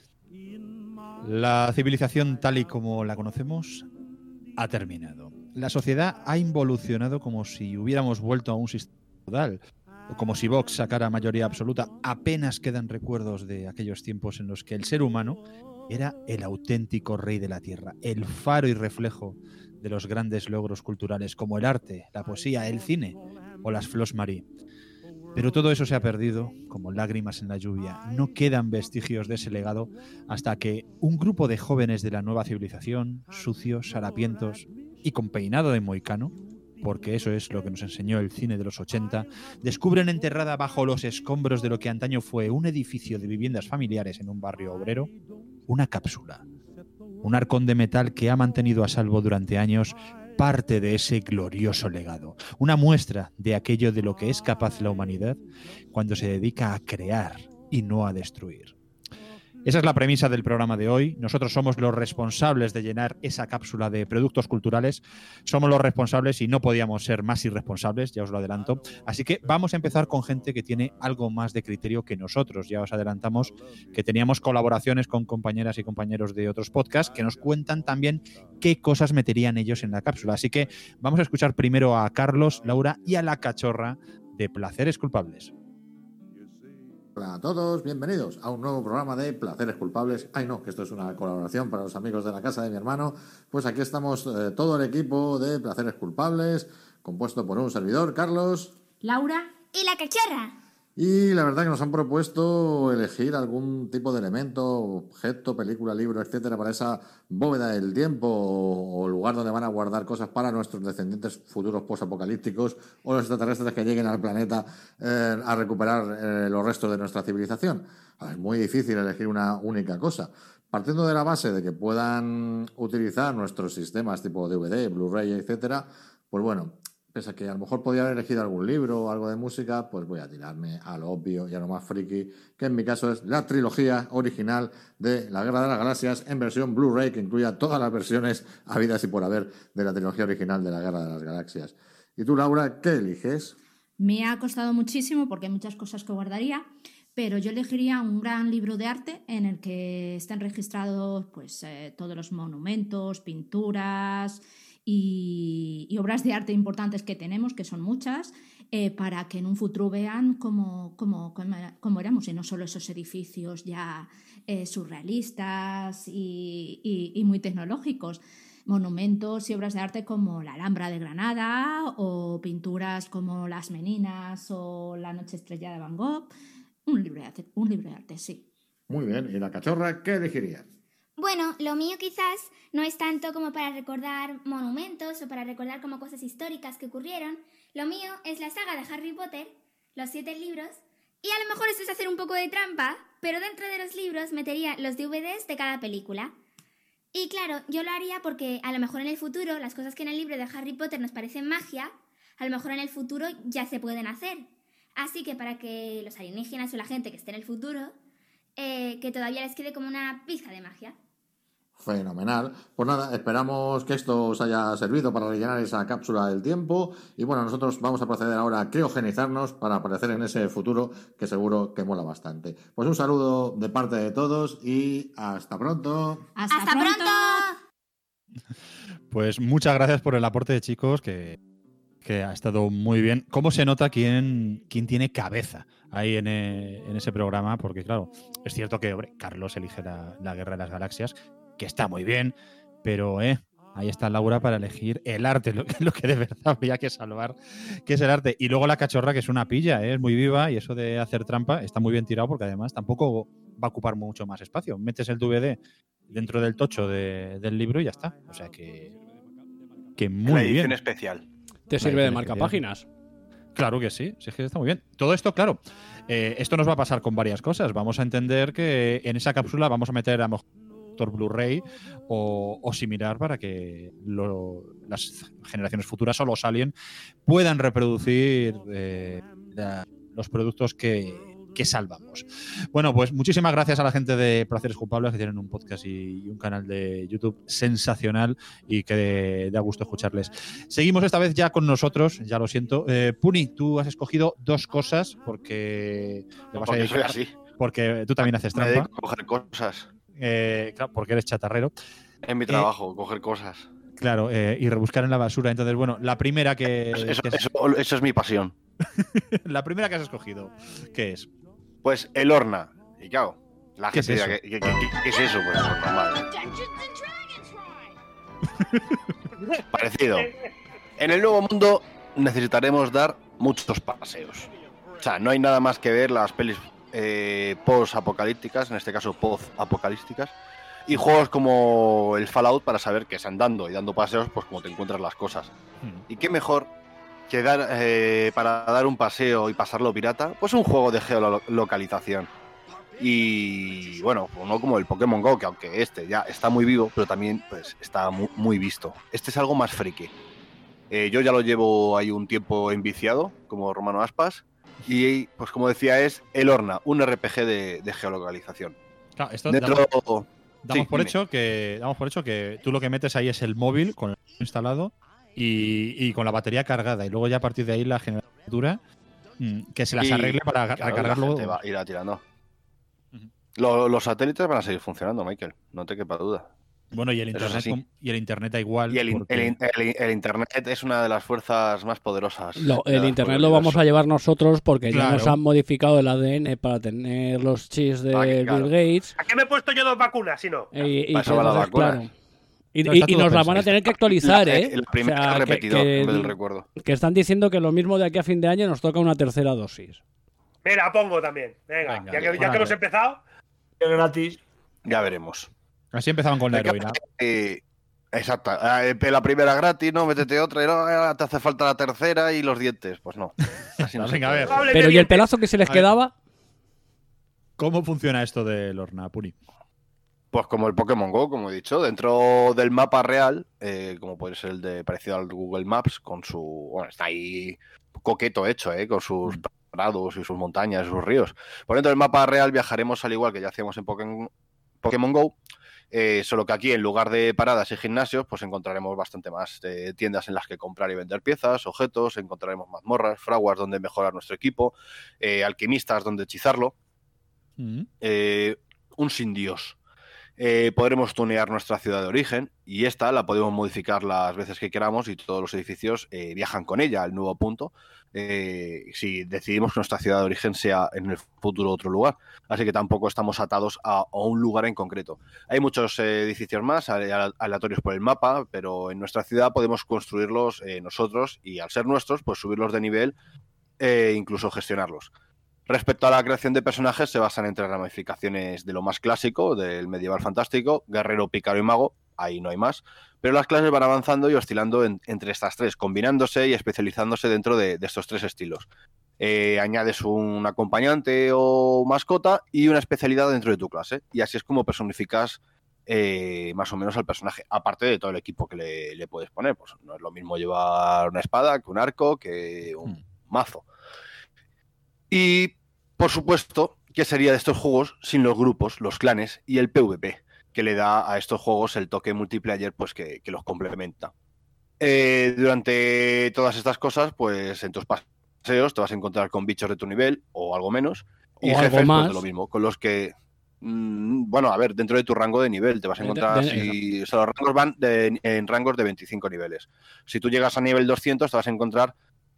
La civilización tal y como la conocemos ha terminado. La sociedad ha involucionado como si hubiéramos vuelto a un sistema feudal, o como si Vox sacara mayoría absoluta. Apenas quedan recuerdos de aquellos tiempos en los que el ser humano era el auténtico rey de la tierra, el faro y reflejo de los grandes logros culturales como el arte, la poesía, el cine o las flors marie. Pero todo eso se ha perdido como lágrimas en la lluvia. No quedan vestigios de ese legado hasta que un grupo de jóvenes de la nueva civilización, sucios, harapientos y con peinado de moicano, porque eso es lo que nos enseñó el cine de los 80, descubren enterrada bajo los escombros de lo que antaño fue un edificio de viviendas familiares en un barrio obrero, una cápsula. Un arcón de metal que ha mantenido a salvo durante años parte de ese glorioso legado. Una muestra de aquello de lo que es capaz la humanidad cuando se dedica a crear y no a destruir. Esa es la premisa del programa de hoy. Nosotros somos los responsables de llenar esa cápsula de productos culturales. Somos los responsables y no podíamos ser más irresponsables, ya os lo adelanto. Así que vamos a empezar con gente que tiene algo más de criterio que nosotros. Ya os adelantamos que teníamos colaboraciones con compañeras y compañeros de otros podcasts que nos cuentan también qué cosas meterían ellos en la cápsula. Así que vamos a escuchar primero a Carlos, Laura y a la cachorra de Placeres Culpables. Hola a todos, bienvenidos a un nuevo programa de Placeres Culpables. Ay no, que esto es una colaboración para los amigos de la casa de mi hermano. Pues aquí estamos todo el equipo de Placeres Culpables, compuesto por un servidor, Carlos, Laura y la cachorra. y la verdad que nos han propuesto elegir algún tipo de elemento, objeto, película, libro, etcétera, para esa bóveda del tiempo o lugar donde van a guardar cosas para nuestros descendientes futuros posapocalípticos o los extraterrestres que lleguen al planeta a recuperar los restos de nuestra civilización. Es muy difícil elegir una única cosa. Partiendo de la base de que puedan utilizar nuestros sistemas tipo DVD, Blu-ray, etcétera, pues bueno, pese a que a lo mejor podía haber elegido algún libro o algo de música, pues voy a tirarme a lo obvio y a lo más friki, que en mi caso es la trilogía original de La Guerra de las Galaxias en versión Blu-ray, que incluya todas las versiones habidas y por haber de la trilogía original de La Guerra de las Galaxias. ¿Y tú, Laura, qué eliges? Me ha costado muchísimo porque hay muchas cosas que guardaría, pero yo elegiría un gran libro de arte en el que estén registrados pues, todos los monumentos, pinturas y obras de arte importantes que tenemos, que son muchas, para que en un futuro vean cómo éramos, y no solo esos edificios ya surrealistas y muy tecnológicos. monumentos y obras de arte como la Alhambra de Granada o pinturas como Las Meninas o La Noche Estrellada de Van Gogh. Un libro de arte, sí. Muy bien. ¿Y la cachorra qué elegiría? Bueno, lo mío quizás no es tanto como para recordar monumentos o para recordar como cosas históricas que ocurrieron. Lo mío es la saga de Harry Potter, los 7 libros, y a lo mejor esto es hacer un poco de trampa, pero dentro de los libros metería los DVDs de cada película. Y claro, yo lo haría porque a lo mejor en el futuro las cosas que en el libro de Harry Potter nos parecen magia, a lo mejor en el futuro ya se pueden hacer. Así que para que los alienígenas o la gente que esté en el futuro, que todavía les quede como una pizca de magia. Fenomenal. Pues nada, esperamos que esto os haya servido para rellenar esa cápsula del tiempo. Y bueno, nosotros vamos a proceder ahora a criogenizarnos para aparecer en ese futuro que seguro que mola bastante. Pues un saludo de parte de todos y hasta pronto. ¡Hasta pronto! Pues muchas gracias por el aporte de chicos, que ha estado muy bien. ¿Cómo se nota quién tiene cabeza ahí en ese programa? Porque claro, es cierto que Carlos elige la Guerra de las Galaxias, que está muy bien, pero ahí está Laura para elegir el arte, lo que de verdad había que salvar, que es el arte. Y luego la cachorra, que es una pilla, es muy viva, y eso de hacer trampa está muy bien tirado, porque además tampoco va a ocupar mucho más espacio. Metes el DVD dentro del tocho del libro y ya está. O sea que muy la edición bien. especial. ¿Te sirve de marcapáginas? Claro que sí, sí, es que está muy bien. Todo esto, claro, esto nos va a pasar con varias cosas. Vamos a entender que en esa cápsula vamos a meter a lo mejor Blu-ray o similar para que las generaciones futuras o los alien puedan reproducir los productos que salvamos. Bueno, pues muchísimas gracias a la gente de Placeres Culpables, que tienen un podcast y un canal de YouTube sensacional y que da gusto escucharles. Seguimos esta vez ya con nosotros, ya lo siento. Puni, tú has escogido 2 cosas porque le vas a dedicar, soy así. Porque tú también haces trampa. Me dedico a coger cosas. Claro, porque eres chatarrero. En mi trabajo, coger cosas. Claro, y rebuscar en la basura. Entonces, bueno, la primera Eso es mi pasión. La primera que has escogido, ¿qué es? Pues el Orna. Y claro, la ¿Qué gente es dirá, eso? ¿qué es eso? Pues normal. Parecido. En el nuevo mundo necesitaremos dar muchos paseos. O sea, no hay nada más que ver las pelis post-apocalípticas, en este caso post-apocalípticas, y juegos como el Fallout para saber que es andando y dando paseos, pues como te encuentras las cosas. Y qué mejor que para dar un paseo y pasarlo pirata, pues un juego de geolocalización. Y bueno, no como el Pokémon GO, que aunque este ya está muy vivo, pero también pues está muy visto. Este es algo más friki. Yo ya lo llevo ahí un tiempo enviciado, como Romano Aspas, y pues como decía, es el Orna, un RPG de geolocalización. Claro, esto damos por hecho que tú lo que metes ahí es el móvil con el instalado y con la batería cargada, y luego ya a partir de ahí la generatura que se las arregle para recargarlo. Va a ir tirando. Los satélites van a seguir funcionando, Michael, no te quepa duda. Bueno, y el internet da igual. Y el internet es una de las fuerzas más poderosas. El internet lo vamos a llevar nosotros porque ya nos han modificado el ADN para tener los chips de Bill Gates. ¿A qué me he puesto yo 2 vacunas si no? Para eso va la vacuna. Claro. Y nos la van a tener que actualizar, La primera repetidor en vez del recuerdo. Que están diciendo que lo mismo de aquí a fin de año nos toca una tercera dosis. Me la pongo también. Venga, ya que hemos empezado. Gratis. Ya veremos. Así empezaban con la heroína. Exacto. La primera gratis, ¿no? Métete otra y no, te hace falta la tercera y los dientes. Pues no. Así no. Venga, a ver. Pero ¿y el pelazo que se les quedaba? ¿Cómo funciona esto del Orna, Puni? Pues como el Pokémon GO, como he dicho, dentro del mapa real, como puede ser el de parecido al Google Maps, con su... Bueno, está ahí coqueto hecho, con sus prados y sus montañas y sus ríos. Por dentro del mapa real viajaremos al igual que ya hacíamos en Pokémon GO, solo que aquí en lugar de paradas y gimnasios, pues encontraremos bastante más tiendas en las que comprar y vender piezas, objetos, encontraremos mazmorras, fraguas donde mejorar nuestro equipo, alquimistas donde hechizarlo, un sin Dios. Podremos tunear nuestra ciudad de origen y esta la podemos modificar las veces que queramos y todos los edificios viajan con ella al nuevo punto si decidimos que nuestra ciudad de origen sea en el futuro otro lugar. Así que tampoco estamos atados a un lugar en concreto. Hay muchos edificios más aleatorios por el mapa, pero en nuestra ciudad podemos construirlos nosotros y al ser nuestros, pues subirlos de nivel e incluso gestionarlos. Respecto a la creación de personajes, se basan en 3 ramificaciones de lo más clásico, del medieval fantástico, guerrero, pícaro y mago, ahí no hay más, pero las clases van avanzando y oscilando entre estas 3, combinándose y especializándose dentro de estos 3 estilos. Añades un acompañante o mascota y una especialidad dentro de tu clase, y así es como personificas más o menos al personaje, aparte de todo el equipo que le puedes poner. Pues no es lo mismo llevar una espada que un arco, que un mazo. Y, por supuesto, ¿qué sería de estos juegos sin los grupos, los clanes y el PvP? Que le da a estos juegos el toque multiplayer pues que los complementa. Durante todas estas cosas, pues en tus paseos te vas a encontrar con bichos de tu nivel o algo menos. Y o jefes, algo más. pues, de lo mismo, con los que... bueno, a ver, dentro de tu rango de nivel te vas a encontrar... o sea, los rangos van en rangos de 25 niveles. Si tú llegas a nivel 200 te vas a encontrar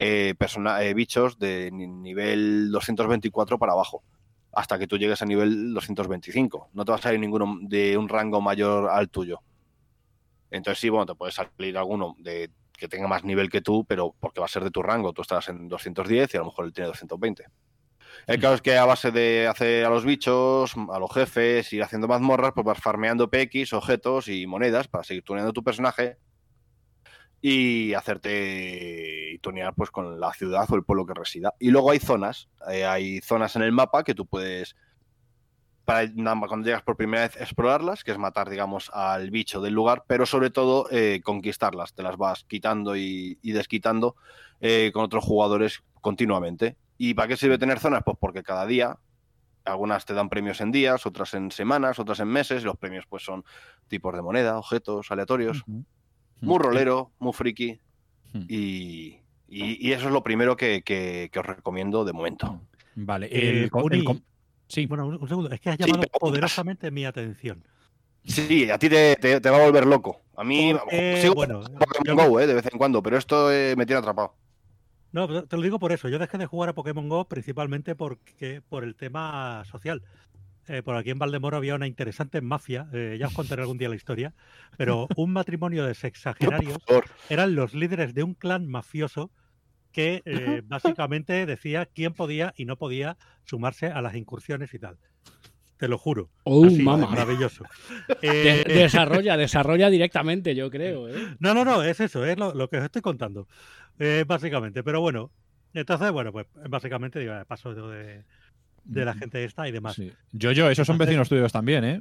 bichos de nivel 224 para abajo, hasta que tú llegues a nivel 225. No te va a salir ninguno de un rango mayor al tuyo. Entonces sí, bueno, te puede salir alguno que tenga más nivel que tú, pero porque va a ser de tu rango. Tú estarás en 210 y a lo mejor él tiene 220. El caso es que a base de hacer a los bichos, a los jefes, ir haciendo mazmorras, pues vas farmeando PX, objetos y monedas para seguir tuneando tu personaje y hacerte y tunear pues con la ciudad o el pueblo que resida. Y luego hay zonas en el mapa que tú puedes, cuando llegas por primera vez, explorarlas, que es matar, digamos, al bicho del lugar, pero sobre todo conquistarlas. Te las vas quitando y desquitando con otros jugadores continuamente. ¿Y para qué sirve tener zonas? Pues porque cada día algunas te dan premios en días, otras en semanas, otras en meses, y los premios pues son tipos de moneda, objetos aleatorios. Muy rolero, muy friki, y eso es lo primero que os recomiendo de momento. Vale. Sí. Bueno, un segundo, es que has llamado poderosamente mi atención. Sí, a ti te va a volver loco. A mí sigo bueno, Pokémon Go de vez en cuando, pero esto me tiene atrapado. No, te lo digo por eso. Yo dejé de jugar a Pokémon Go principalmente por el tema social. Por aquí en Valdemoro había una interesante mafia, ya os contaré algún día la historia, pero un matrimonio de sexagenarios eran los líderes de un clan mafioso que básicamente decía quién podía y no podía sumarse a las incursiones y tal. Te lo juro. Así, mamá. Maravilloso. Desarrolla directamente, yo creo. No, es eso, es lo que os estoy contando. Básicamente, pero bueno, entonces, bueno, pues básicamente digo, paso de la gente esta y demás. Sí. Yo, esos son vecinos tuyos también, ¿eh?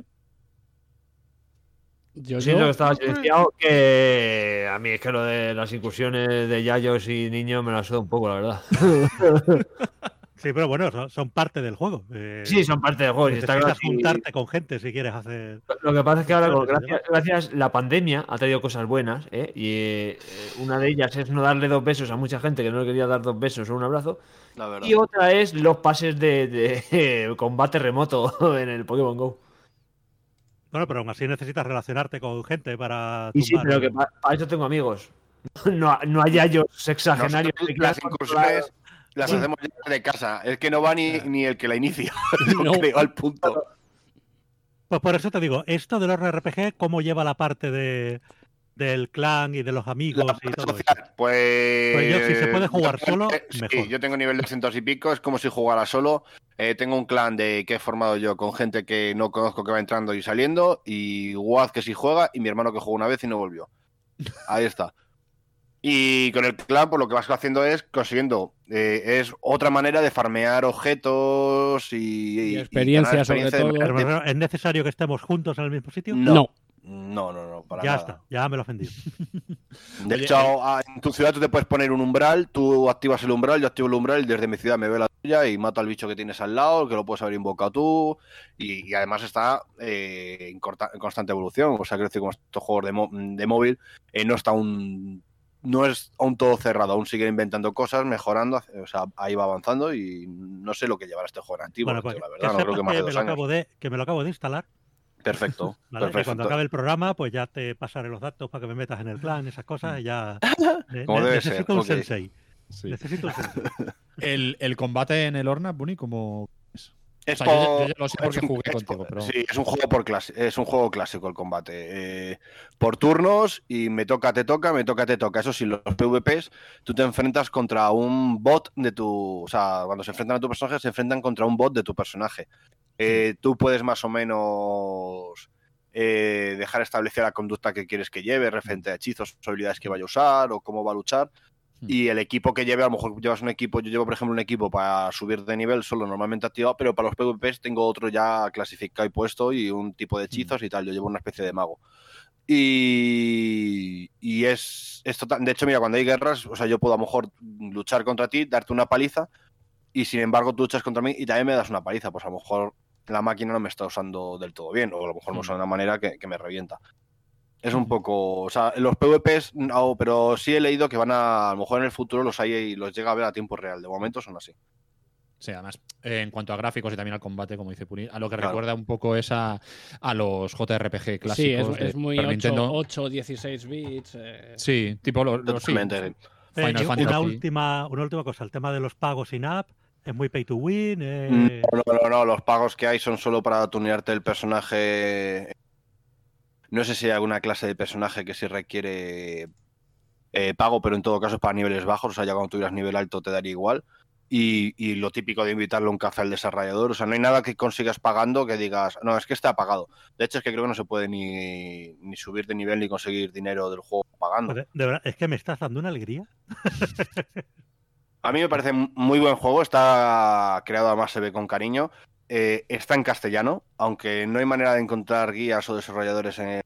Sí, lo que estaba diciendo, que a mí es que lo de las incursiones de yayos y niños me la suda un poco, la verdad. Sí, pero bueno, son parte del juego. Sí, son parte del juego. Necesitas juntarte con gente si quieres hacer... Lo que pasa es que ahora, gracias la pandemia, ha traído cosas buenas, ¿eh? Y una de ellas es no darle 2 besos a mucha gente que no le quería dar 2 besos o un abrazo. Y otra es los pases de combate remoto en el Pokémon GO. Bueno, pero aún así necesitas relacionarte con gente para... Y sí, pero que para eso tengo amigos. No hay yayos sexagenarios. Las incursiones las hacemos ya de casa. Es que no va ni el que la inicia. No creo al punto. Pues por eso te digo, esto del RPG, ¿cómo lleva la parte del clan y de los amigos y todo eso? Pues yo, si se puede jugar solo, mejor. Sí, yo tengo nivel 200 y pico, es como si jugara solo. Tengo un clan que he formado yo con gente que no conozco, que va entrando y saliendo, y Waz que sí juega, y mi hermano que jugó una vez y no volvió. Ahí está. Y con el clan, pues lo que vas haciendo es consiguiendo, es otra manera de farmear objetos y experiencias, sobre todo. Pero, ¿es necesario que estemos juntos en el mismo sitio? No, para ya nada. Está, ya me lo he ofendido. De hecho, en tu ciudad tú te puedes poner un umbral, tú activas el umbral, yo activo el umbral y desde mi ciudad me veo la tuya y mato al bicho que tienes al lado, que lo puedes haber invocado tú, y además está en constante evolución. O sea, creo que como estos juegos de móvil no es aún todo cerrado, aún siguen inventando cosas, mejorando, o sea, ahí va avanzando y no sé lo que llevará este juego antiguo, bueno, pues, la verdad, no creo que más de 2 años. Que me lo acabo de instalar. Perfecto. ¿Vale? Perfecto. Y cuando acabe el programa, pues ya te pasaré los datos para que me metas en el clan, esas cosas, y ya... Como debe ser, necesito un ok. sensei. Sí. Necesito un sensei. El combate en el Orna, Bunny, ¿cómo es? Es O sea, yo por- ya lo sé porque es un- jugué es- contigo, pero... Sí, es un juego por clase, es un juego clásico el combate. Por turnos y me toca, te toca, me toca, te toca. Eso sí, los PvPs, tú te enfrentas contra un bot de tu... O sea, cuando se enfrentan a tu personaje, se enfrentan contra un bot de tu personaje. Tú puedes más o menos dejar establecida la conducta que quieres que lleve, referente a hechizos, habilidades que vaya a usar o cómo va a luchar. Y el equipo que lleve, a lo mejor llevas un equipo, yo llevo por ejemplo un equipo para subir de nivel solo normalmente activado, pero para los PvPs tengo otro ya clasificado y puesto y un tipo de hechizos y tal, yo llevo una especie de mago. Y es total, de hecho mira, cuando hay guerras, o sea, yo puedo a lo mejor luchar contra ti, darte una paliza y sin embargo tú luchas contra mí y también me das una paliza, pues a lo mejor la máquina no me está usando del todo bien o a lo mejor me usa de una manera que me revienta. Es un poco, o sea, los PvPs no, pero sí he leído que a lo mejor en el futuro los hay y los llega a ver a tiempo real. De momento son así. Sí, además, en cuanto a gráficos y también al combate, como dice Puni, a lo que Claro. recuerda un poco es a los JRPG clásicos. Sí, de es muy Super 8, Nintendo. 8, 16 bits. Sí, tipo los sí, Totalmente. Final Una Fantasy. última cosa, el tema de los pagos in-app es muy pay to win. No, los pagos que hay son solo para tunearte el personaje. No sé si hay alguna clase de personaje que sí requiere pago, pero en todo caso es para niveles bajos, o sea, ya cuando tuvieras nivel alto te daría igual. Y lo típico de invitarle a un café al desarrollador, o sea, no hay nada que consigas pagando que digas, no, es que está pagado. De hecho, es que creo que no se puede ni subir de nivel ni conseguir dinero del juego pagando. De verdad, es que me estás dando una alegría. A mí me parece muy buen juego, está creado, además se ve con cariño. Está en castellano, aunque no hay manera de encontrar guías o desarrolladores en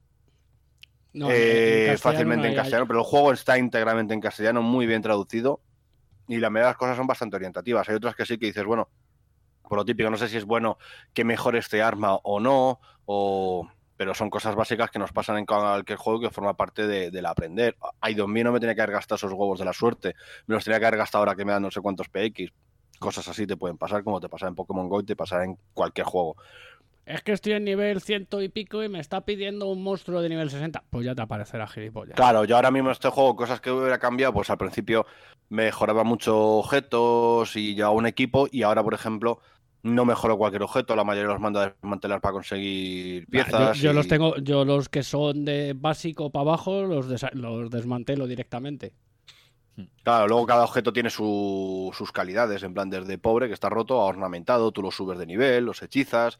fácilmente en castellano, pero el juego está íntegramente en castellano, muy bien traducido, y la mayoría de las cosas son bastante orientativas. Hay otras que sí que dices, bueno, por lo típico, no sé si es bueno que mejore este arma o no, pero son cosas básicas que nos pasan en cualquier juego que forma parte del aprender. Ay, Dios mío, no me tenía que haber gastado esos huevos de la suerte, me los tenía que haber gastado ahora que me dan no sé cuántos PX. Cosas así te pueden pasar, como te pasa en Pokémon GO y te pasará en cualquier juego. Es que estoy en nivel 100 y pico y me está pidiendo un monstruo de nivel 60. Pues ya te aparecerá gilipollas. Claro, yo ahora mismo en este juego, cosas que hubiera cambiado, pues al principio mejoraba mucho objetos y llevaba un equipo, y ahora, por ejemplo, no mejoro cualquier objeto, la mayoría los mando a desmantelar para conseguir piezas. Yo los tengo, yo los que son de básico para abajo los desmantelo directamente. Claro, luego cada objeto tiene sus calidades, en plan desde pobre, que está roto, a ornamentado, tú lo subes de nivel, los hechizas.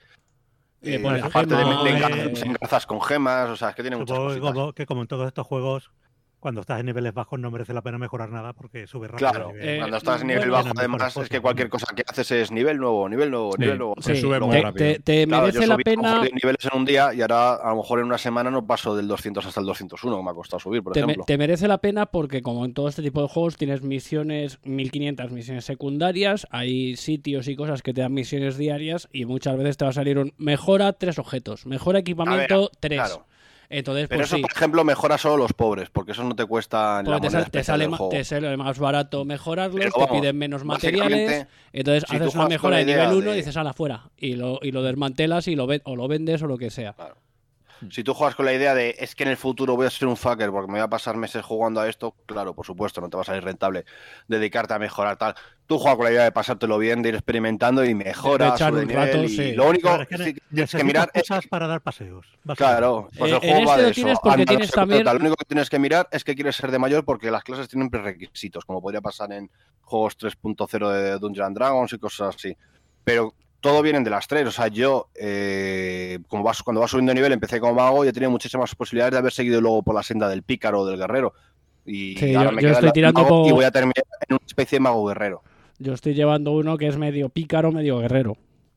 Aparte de engarzas con gemas, o sea, es que tiene muchas cositas. Supongo que como en todos estos juegos, cuando estás en niveles bajos no merece la pena mejorar nada porque sube rápido. Claro, cuando estás en nivel bajo, además, es que cualquier cosa que haces es nivel nuevo, nivel nuevo, nivel nuevo. Se sube muy rápido. Te merece la pena. De niveles en un día y ahora a lo mejor en una semana no paso del 200 hasta el 201, que me ha costado subir, por ejemplo. Te merece la pena porque, como en todo este tipo de juegos, tienes misiones, 1500 misiones secundarias, hay sitios y cosas que te dan misiones diarias y muchas veces te va a salir un mejora 3 objetos, mejora equipamiento 3. Claro. Entonces, pero pues eso, sí. por ejemplo, mejora solo los pobres, porque eso no te cuesta la moneda especial del juego. Te sale más barato mejorarlos, Pero te vamos, piden menos materiales, entonces si tú haces una juegas con mejora la de nivel idea 1 de- y dices, ala, fuera, y lo desmantelas y o lo vendes o lo que sea. Si tú juegas con la idea de es que en el futuro voy a ser un fucker porque me voy a pasar meses jugando a esto, claro, por supuesto, no te va a salir rentable dedicarte a mejorar tal. Tú juegas con la idea de pasártelo bien, de ir experimentando y mejoras. echar sube un nivel, rato, y sí. lo único Claro, es que que tienes que necesitas mirar es cosas para dar paseos. claro, pues el en juego va este de lo eso. tienes porque Anda, tienes no sé qué también- tal. Lo único que tienes que mirar es que quieres ser de mayor porque las clases tienen prerequisitos, como podría pasar en juegos 3.0 de Dungeons and Dragons y cosas así. Pero todo vienen de las tres. O sea, yo, cuando vas subiendo de nivel, empecé como mago y he tenido muchísimas posibilidades de haber seguido luego por la senda del pícaro o del guerrero. Y Sí, ahora yo me queda estoy el tirando mago y por- voy a terminar en una especie de mago guerrero. Yo estoy llevando uno que es medio pícaro, medio guerrero.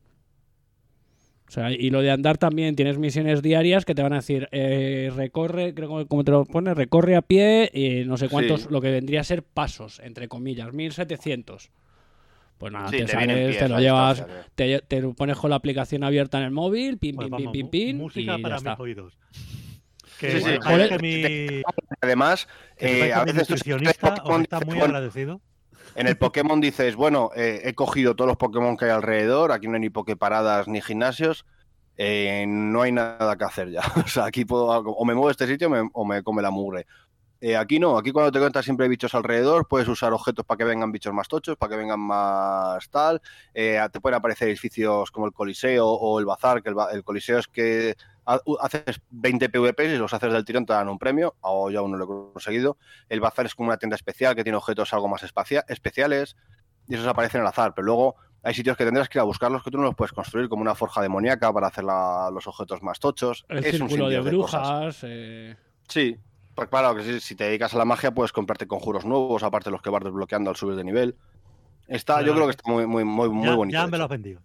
O sea, y lo de andar también, tienes misiones diarias que te van a decir, recorre, creo que como te lo pone, recorre a pie y no sé cuántos, Sí. lo que vendría a ser pasos, entre comillas, 1700. Pues nada, Sí, te te vienen sales, pies te lo a llevas, distancia, te lo pones con la aplicación abierta en el móvil, pin, Pues pin, vamos, pin, pin, pin, música y ya para está. mis oídos. Sí, Que sí, bueno, joder, que mi, Además, que a mi veces tú nutricionista os está dices, muy bueno, agradecido. en el Pokémon dices, bueno, he cogido todos los Pokémon que hay alrededor, aquí no hay ni Poképaradas ni gimnasios, No hay nada que hacer ya. O sea, aquí puedo, o me muevo a este sitio o me come la mugre. Aquí no, aquí cuando te encuentras siempre hay bichos alrededor, puedes usar objetos para que vengan bichos más tochos, para que vengan más tal. Te pueden aparecer edificios como el Coliseo o el Bazar, que el Coliseo es que haces 20 PvPs y los haces del tirón, te dan un premio, o yo aún no lo he conseguido. El Bazar es como una tienda especial que tiene objetos algo más especiales y esos aparecen al azar, pero luego hay sitios que tendrás que ir a buscarlos que tú no los puedes construir, como una forja demoníaca para hacer los objetos más tochos. El es círculo de brujas. Sí, pues claro que si te dedicas a la magia puedes comprarte conjuros nuevos, aparte de los que vas desbloqueando al subir de nivel. Yo creo que está muy bonito. Ya me lo has vendido.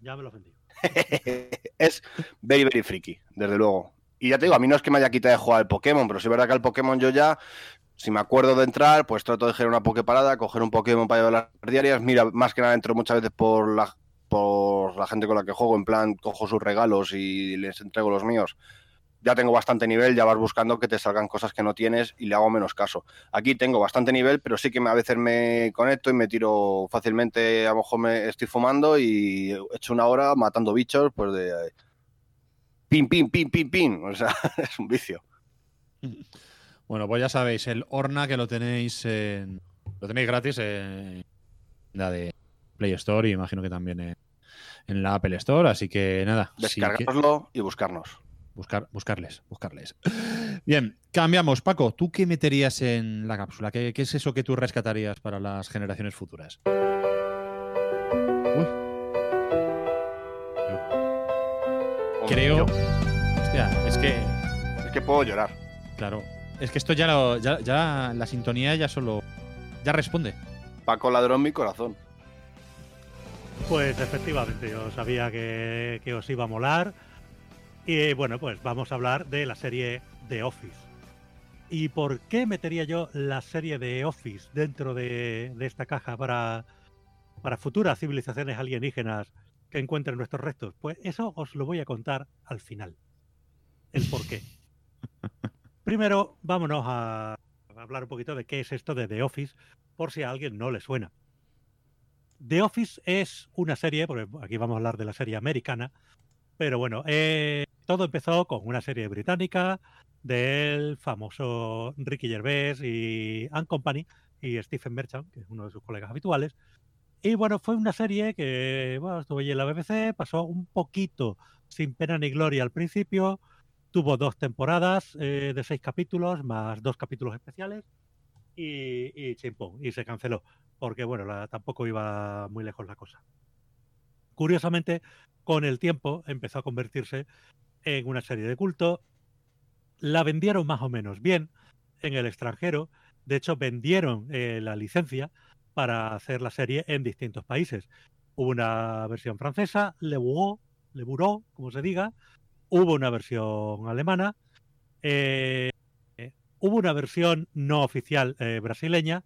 Es very, very freaky, desde luego. Y ya te digo, a mí no es que me haya quitado de jugar al Pokémon, pero sí es verdad que al Pokémon yo ya, si me acuerdo de entrar, pues trato de generar una Poképarada, coger un Pokémon para llevar las diarias. Mira, más que nada entro muchas veces por la gente con la que juego, en plan, cojo sus regalos y les entrego los míos. Ya tengo bastante nivel, ya vas buscando que te salgan cosas que no tienes y le hago menos caso. Aquí tengo bastante nivel, pero sí que a veces me conecto y me tiro fácilmente, a lo mejor me estoy fumando y he hecho una hora matando bichos, pues de pin, pin, pin, pin, pin. O sea, es un vicio. Bueno, pues ya sabéis, el Orna que lo tenéis gratis en la de Play Store y imagino que también en la Apple Store, así que nada. Descargároslo y buscarnos. Buscarles. Bien, cambiamos. Paco, ¿tú qué meterías en la cápsula? ¿Qué es eso que tú rescatarías para las generaciones futuras? Creo... Hostia, es que puedo llorar. Claro. Es que esto ya la sintonía ya responde. Paco ladrón mi corazón. Pues efectivamente, yo sabía que os iba a molar. Y bueno, pues vamos a hablar de la serie The Office. ¿Y por qué metería yo la serie The Office dentro de esta caja para futuras civilizaciones alienígenas que encuentren nuestros restos? Pues eso os lo voy a contar al final. El por qué. Primero, vámonos a hablar un poquito de qué es esto de The Office, por si a alguien no le suena. The Office es una serie, porque aquí vamos a hablar de la serie americana, pero bueno, todo empezó con una serie británica del famoso Ricky Gervais y Anne Company y Stephen Merchant, que es uno de sus colegas habituales. Y bueno, fue una serie que estuvo allí en la BBC, pasó un poquito sin pena ni gloria al principio, tuvo 2 temporadas de 6 capítulos, más 2 capítulos especiales, y chimpón, y se canceló, porque bueno, tampoco iba muy lejos la cosa. Curiosamente, con el tiempo empezó a convertirse en una serie de culto. La vendieron más o menos bien en el extranjero. De hecho, vendieron la licencia para hacer la serie en distintos países. Hubo una versión francesa, Le Bureau, como se diga. Hubo una versión alemana. Hubo una versión no oficial brasileña.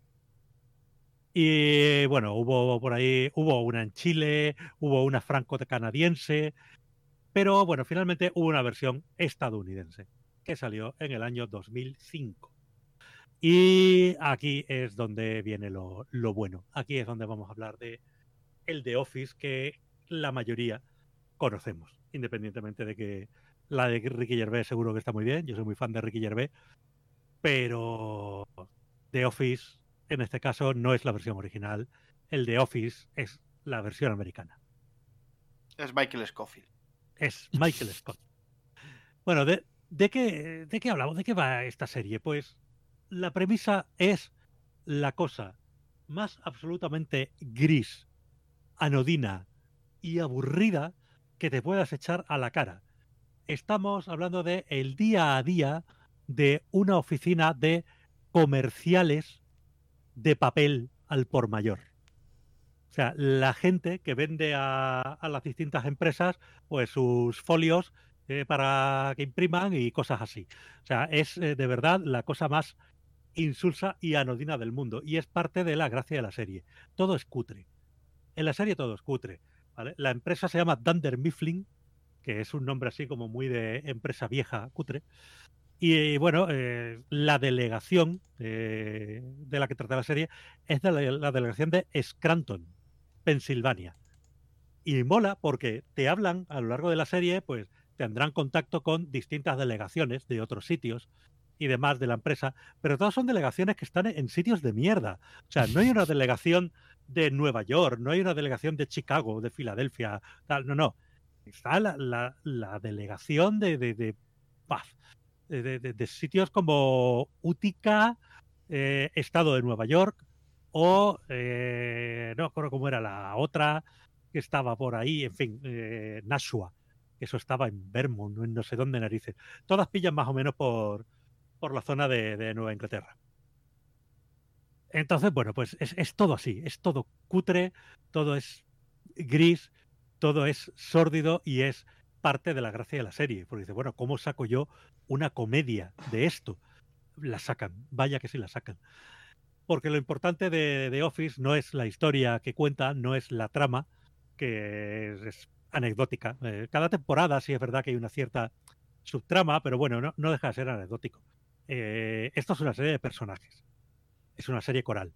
Y bueno, hubo una en Chile, hubo una franco-canadiense, pero bueno, finalmente hubo una versión estadounidense que salió en el año 2005. Y aquí es donde viene lo bueno. Aquí es donde vamos a hablar de el The Office que la mayoría conocemos, independientemente de que la de Ricky Gervais seguro que está muy bien. Yo soy muy fan de Ricky Gervais, pero The Office en este caso no es la versión original. El The Office es la versión americana. Es Michael Scofield. Es Michael Scott. Bueno, ¿de qué hablamos? ¿De qué va esta serie? Pues la premisa es la cosa más absolutamente gris, anodina y aburrida que te puedas echar a la cara. Estamos hablando de el día a día de una oficina de comerciales de papel al por mayor. O sea, la gente que vende a las distintas empresas pues sus folios para que impriman y cosas así. O sea, es de verdad la cosa más insulsa y anodina del mundo. Y es parte de la gracia de la serie. Todo es cutre. En la serie todo es cutre, ¿vale? La empresa se llama Dunder Mifflin, que es un nombre así como muy de empresa vieja, cutre. Y bueno, la delegación de la que trata la serie es de la delegación de Scranton, Pensilvania. Y mola porque te hablan a lo largo de la serie, pues tendrán contacto con distintas delegaciones de otros sitios y demás de la empresa, pero todas son delegaciones que están en sitios de mierda. O sea, no hay una delegación de Nueva York, no hay una delegación de Chicago, de Filadelfia, tal, no. Está la delegación de sitios como Utica, Estado de Nueva York, o no recuerdo cómo era la otra que estaba por ahí, en fin, Nashua, que eso estaba en Vermont, no sé dónde narices. Todas pillan más o menos por la zona de Nueva Inglaterra. Entonces, bueno, pues es todo así, es todo cutre, todo es gris, todo es sórdido y es parte de la gracia de la serie. Porque dice, bueno, ¿cómo saco yo una comedia de esto? La sacan, vaya que sí la sacan. Porque lo importante de Office no es la historia que cuenta, no es la trama, que es anecdótica. Cada temporada sí es verdad que hay una cierta subtrama, pero bueno, no deja de ser anecdótico. Esto es una serie de personajes. Es una serie coral.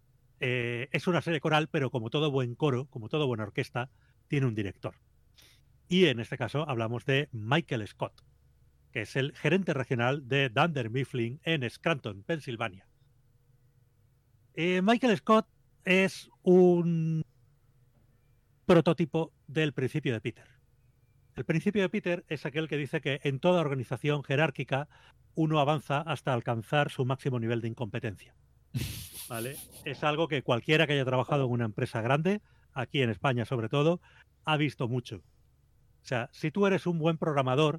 Es una serie coral, pero como todo buen coro, como toda buena orquesta, tiene un director. Y en este caso hablamos de Michael Scott, que es el gerente regional de Dunder Mifflin en Scranton, Pensilvania. Michael Scott es un prototipo del principio de Peter. El principio de Peter es aquel que dice que en toda organización jerárquica uno avanza hasta alcanzar su máximo nivel de incompetencia. ¿Vale? Es algo que cualquiera que haya trabajado en una empresa grande, aquí en España sobre todo, ha visto mucho. O sea, si tú eres un buen programador,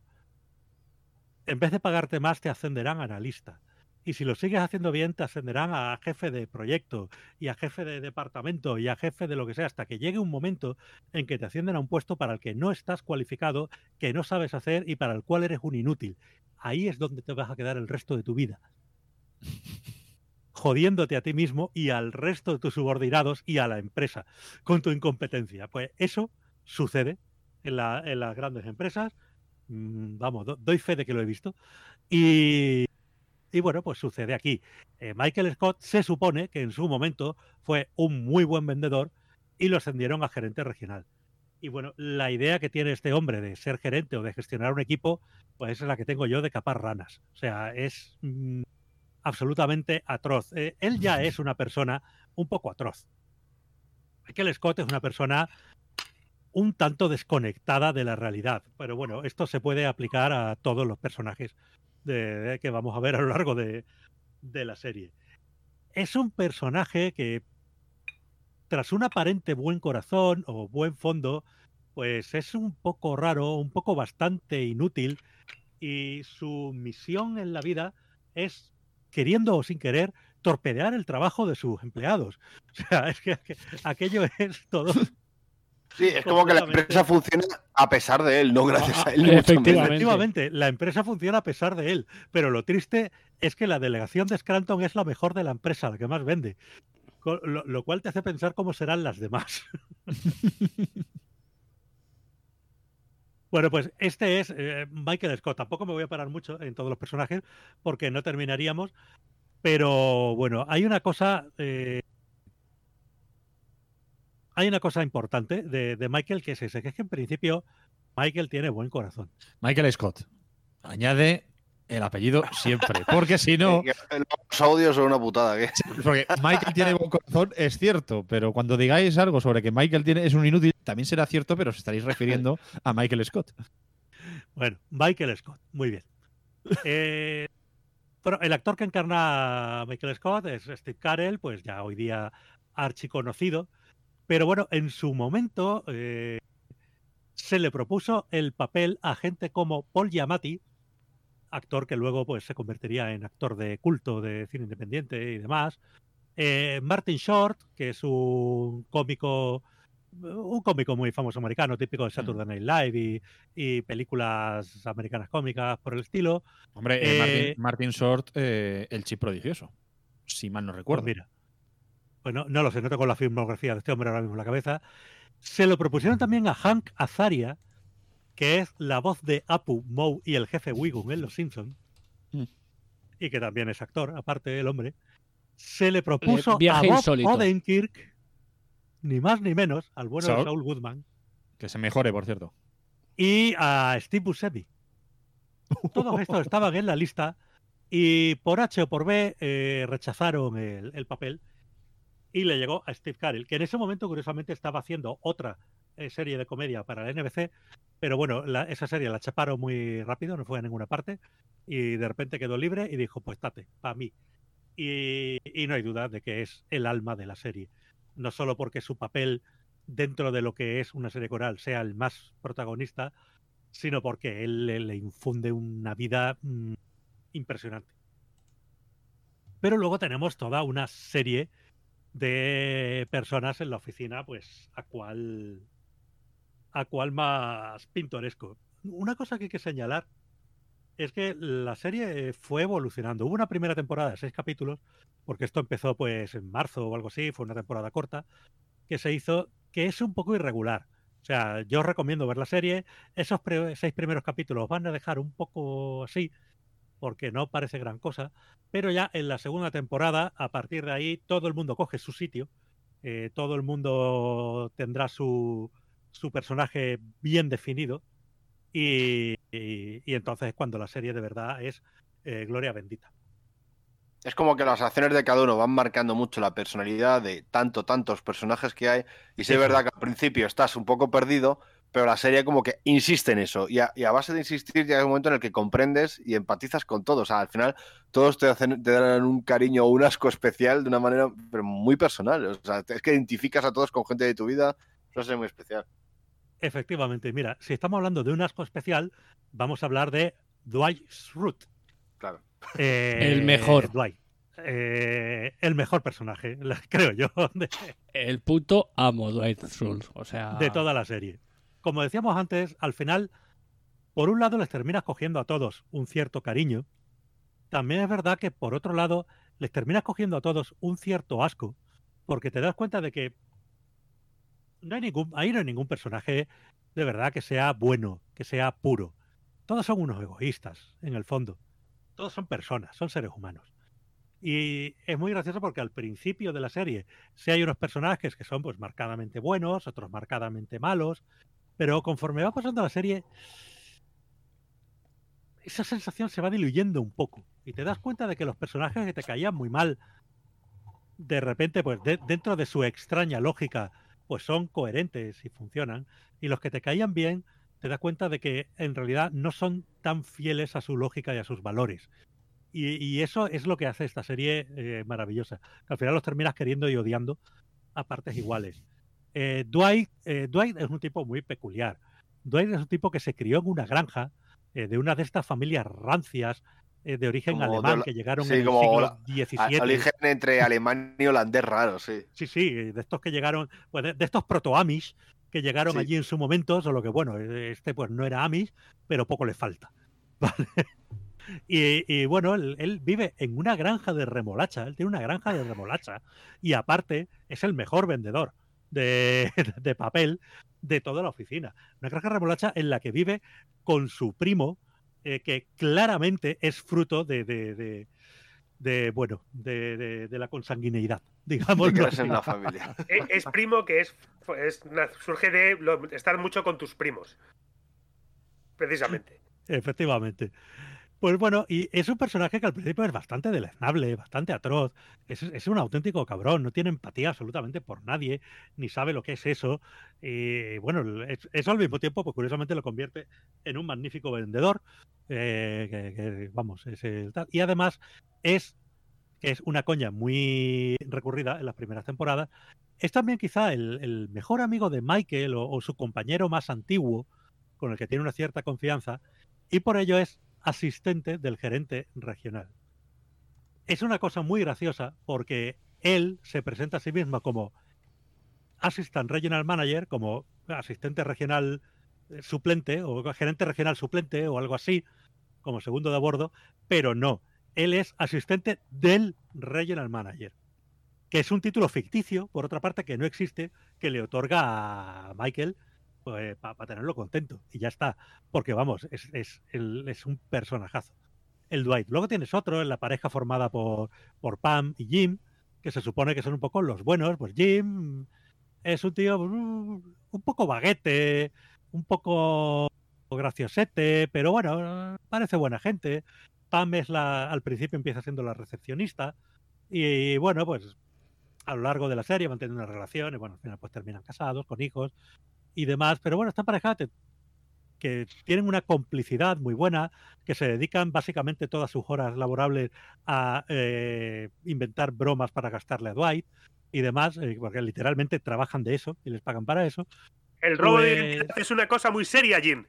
en vez de pagarte más te ascenderán a analista. Y si lo sigues haciendo bien, te ascenderán a jefe de proyecto y a jefe de departamento y a jefe de lo que sea, hasta que llegue un momento en que te ascienden a un puesto para el que no estás cualificado, que no sabes hacer y para el cual eres un inútil. Ahí es donde te vas a quedar el resto de tu vida. Jodiéndote a ti mismo y al resto de tus subordinados y a la empresa con tu incompetencia. Pues eso sucede en las grandes empresas. Vamos, doy fe de que lo he visto. Y bueno, pues sucede aquí. Michael Scott se supone que en su momento fue un muy buen vendedor y lo ascendieron a gerente regional. Y bueno, la idea que tiene este hombre de ser gerente o de gestionar un equipo, pues es la que tengo yo de capar ranas. O sea, es absolutamente atroz. Él ya es una persona un poco atroz. Michael Scott es una persona un tanto desconectada de la realidad. Pero bueno, esto se puede aplicar a todos los personajes que vamos a ver a lo largo de la serie. Es un personaje que, tras un aparente buen corazón o buen fondo, pues es un poco raro, un poco bastante inútil, y su misión en la vida es, queriendo o sin querer, torpedear el trabajo de sus empleados. O sea, es que aquello es todo. Sí, es como que la empresa funciona a pesar de él, no gracias a él. Efectivamente, la empresa funciona a pesar de él. Pero lo triste es que la delegación de Scranton es la mejor de la empresa, la que más vende. Lo cual te hace pensar cómo serán las demás. Bueno, pues este es Michael Scott. Tampoco me voy a parar mucho en todos los personajes porque no terminaríamos. Pero bueno, hay una cosa... Hay una cosa importante de Michael, que es ese, que es que en principio Michael tiene buen corazón. Michael Scott. Añade el apellido siempre, porque si no... Los audios son una putada. ¿Qué? Porque Michael tiene buen corazón, es cierto, pero cuando digáis algo sobre que Michael es un inútil, también será cierto, pero os estaréis refiriendo a Michael Scott. Bueno, Michael Scott, muy bien. Bueno, el actor que encarna a Michael Scott es Steve Carell, pues ya hoy día archiconocido. Pero bueno, en su momento se le propuso el papel a gente como Paul Giamatti, actor que luego pues se convertiría en actor de culto de cine independiente y demás. Martin Short, que es un cómico muy famoso americano, típico de Saturday Night Live y películas americanas cómicas por el estilo. Hombre, Martin Short, el Chip Prodigioso, si mal no recuerdo. Pues mira. Bueno, no lo sé, no tengo la filmografía de este hombre ahora mismo en la cabeza. Se lo propusieron también a Hank Azaria, que es la voz de Apu, Moe y el jefe Wiggum en Los Simpsons, y que también es actor, aparte el hombre. Se le propuso a Bob Odenkirk, ni más ni menos, al bueno de Saul Goodman. Que se mejore, por cierto. y a Steve Buscemi. Todos estos estaban en la lista y por H o por B rechazaron el papel y le llegó a Steve Carell, que en ese momento curiosamente estaba haciendo otra serie de comedia para la NBC, pero bueno, esa serie la chaparon muy rápido, no fue a ninguna parte y de repente quedó libre y dijo, pues tate, para mí. Y no hay duda de que es el alma de la serie, no solo porque su papel dentro de lo que es una serie coral sea el más protagonista, sino porque él le infunde una vida impresionante. Pero luego tenemos toda una serie de personas en la oficina, pues a cual más pintoresco. Una cosa que hay que señalar es que la serie fue evolucionando. Hubo una primera temporada de 6 capítulos, porque esto empezó pues en marzo o algo así, fue una temporada corta, que se hizo, que es un poco irregular. O sea, yo os recomiendo ver la serie. Esos 6 primeros capítulos van a dejar un poco así, porque no parece gran cosa, pero ya en la segunda temporada, a partir de ahí, todo el mundo coge su sitio, todo el mundo tendrá su personaje bien definido, y entonces es cuando la serie de verdad es gloria bendita. Es como que las acciones de cada uno van marcando mucho la personalidad de tantos personajes que hay, y sí es verdad que al principio estás un poco perdido, pero la serie como que insiste en eso, y a base de insistir llega un momento en el que comprendes y empatizas con todos. O sea, al final todos te dan un cariño o un asco especial de una manera pero muy personal. O sea, es que identificas a todos con gente de tu vida, eso es muy especial. Efectivamente, mira, si estamos hablando de un asco especial, vamos a hablar de Dwight Schrute. Claro. El mejor. Dwight. El mejor personaje, creo yo. El puto amo Dwight Schrute, o sea... De toda la serie. Como decíamos antes, al final, por un lado les terminas cogiendo a todos un cierto cariño. También es verdad que, por otro lado, les terminas cogiendo a todos un cierto asco, porque te das cuenta de que ahí no hay ningún personaje de verdad que sea bueno, que sea puro. Todos son unos egoístas, en el fondo. Todos son personas, son seres humanos. Y es muy gracioso porque al principio de la serie sí hay unos personajes que son pues marcadamente buenos, otros marcadamente malos, pero conforme va pasando la serie, esa sensación se va diluyendo un poco y te das cuenta de que los personajes que te caían muy mal, de repente, pues dentro de su extraña lógica, pues son coherentes y funcionan, y los que te caían bien, te das cuenta de que en realidad no son tan fieles a su lógica y a sus valores. Y eso es lo que hace esta serie maravillosa, que al final los terminas queriendo y odiando a partes iguales. Dwight es un tipo muy peculiar. Dwight es un tipo que se crió en una granja de una de estas familias rancias de origen como alemán que llegaron en el siglo XVII. Origen entre alemán y holandés raro, sí. Sí, de estos que llegaron, pues de estos proto-Amish que llegaron allí en su momento, solo que bueno, este pues no era Amish, pero poco le falta. ¿Vale? Y bueno, él vive en una granja de remolacha, él tiene una granja de remolacha y aparte es el mejor vendedor de papel de toda la oficina. Una granja de remolacha en la que vive con su primo, que claramente es fruto de la consanguineidad, digamos. En la familia. Es primo que surge de estar mucho con tus primos, precisamente. Efectivamente. Pues bueno, y es un personaje que al principio es bastante deleznable, bastante atroz, es un auténtico cabrón, no tiene empatía absolutamente por nadie, ni sabe lo que es eso. Y bueno, eso al mismo tiempo, pues curiosamente lo convierte en un magnífico vendedor, vamos, es el tal. Y además es una coña muy recurrida en las primeras temporadas. Es también quizá el mejor amigo de Michael o su compañero más antiguo, con el que tiene una cierta confianza, y por ello es asistente del gerente regional. Es una cosa muy graciosa porque él se presenta a sí mismo como Assistant Regional Manager, como asistente regional suplente o gerente regional suplente o algo así, como segundo de a bordo, pero no, él es asistente del Regional Manager, que es un título ficticio, por otra parte, que no existe, que le otorga a Michael pues, para tenerlo contento, y ya está, porque vamos, es un personajazo, el Dwight. Luego tienes otro en la pareja formada por Pam y Jim, que se supone que son un poco los buenos. Pues Jim es un tío un poco vaguete, un poco graciosete, pero bueno, parece buena gente. Pam al principio empieza siendo la recepcionista y bueno, pues a lo largo de la serie van teniendo una relación y bueno, al final pues terminan casados, con hijos y demás, pero bueno, esta pareja que tienen una complicidad muy buena, que se dedican básicamente todas sus horas laborables a inventar bromas para gastarle a Dwight y demás, porque literalmente trabajan de eso y les pagan para eso. El robo de identidad es una cosa muy seria, Jim.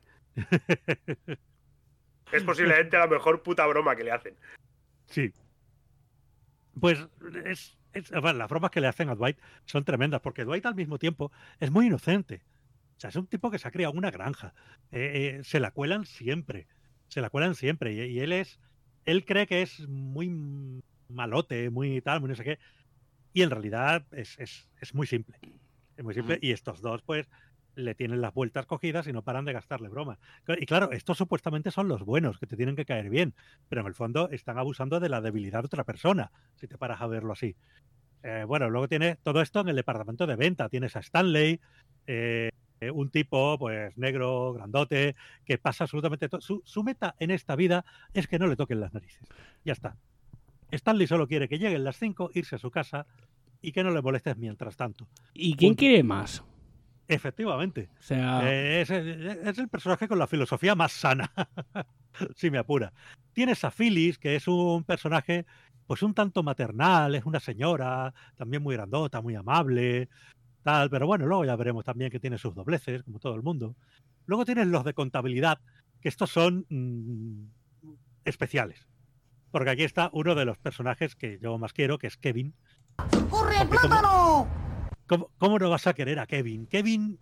Es posiblemente la mejor puta broma que le hacen. Sí. Pues bueno, las bromas que le hacen a Dwight son tremendas, porque Dwight al mismo tiempo es muy inocente. O sea, es un tipo que se ha criado en una granja. Se la cuelan siempre. Se la cuelan siempre. Y él cree que es muy malote, muy tal, muy no sé qué. Y en realidad es muy simple. Es muy simple. Y estos dos, pues, le tienen las vueltas cogidas y no paran de gastarle bromas. Y claro, estos supuestamente son los buenos, que te tienen que caer bien. Pero en el fondo están abusando de la debilidad de otra persona, si te paras a verlo así. Bueno, luego tiene todo esto en el departamento de venta. Tienes a Stanley, un tipo, pues, negro, grandote, que pasa absolutamente todo. Su meta en esta vida es que no le toquen las narices. Ya está. Stanley solo quiere que lleguen las 5, irse a su casa y que no le molestes mientras tanto. ¿Y quién quiere más? Efectivamente. O sea... es el personaje con la filosofía más sana, si me apura. Tienes a Phyllis, que es un personaje pues un tanto maternal, es una señora, también muy grandota, muy amable, tal, pero bueno, luego ya veremos también que tiene sus dobleces, como todo el mundo. Luego tienes los de contabilidad, que estos son especiales. Porque aquí está uno de los personajes que yo más quiero, que es Kevin. ¡Corre, plátano! ¿Cómo no vas a querer a Kevin? Kevin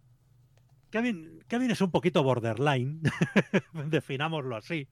es un poquito borderline, definámoslo así.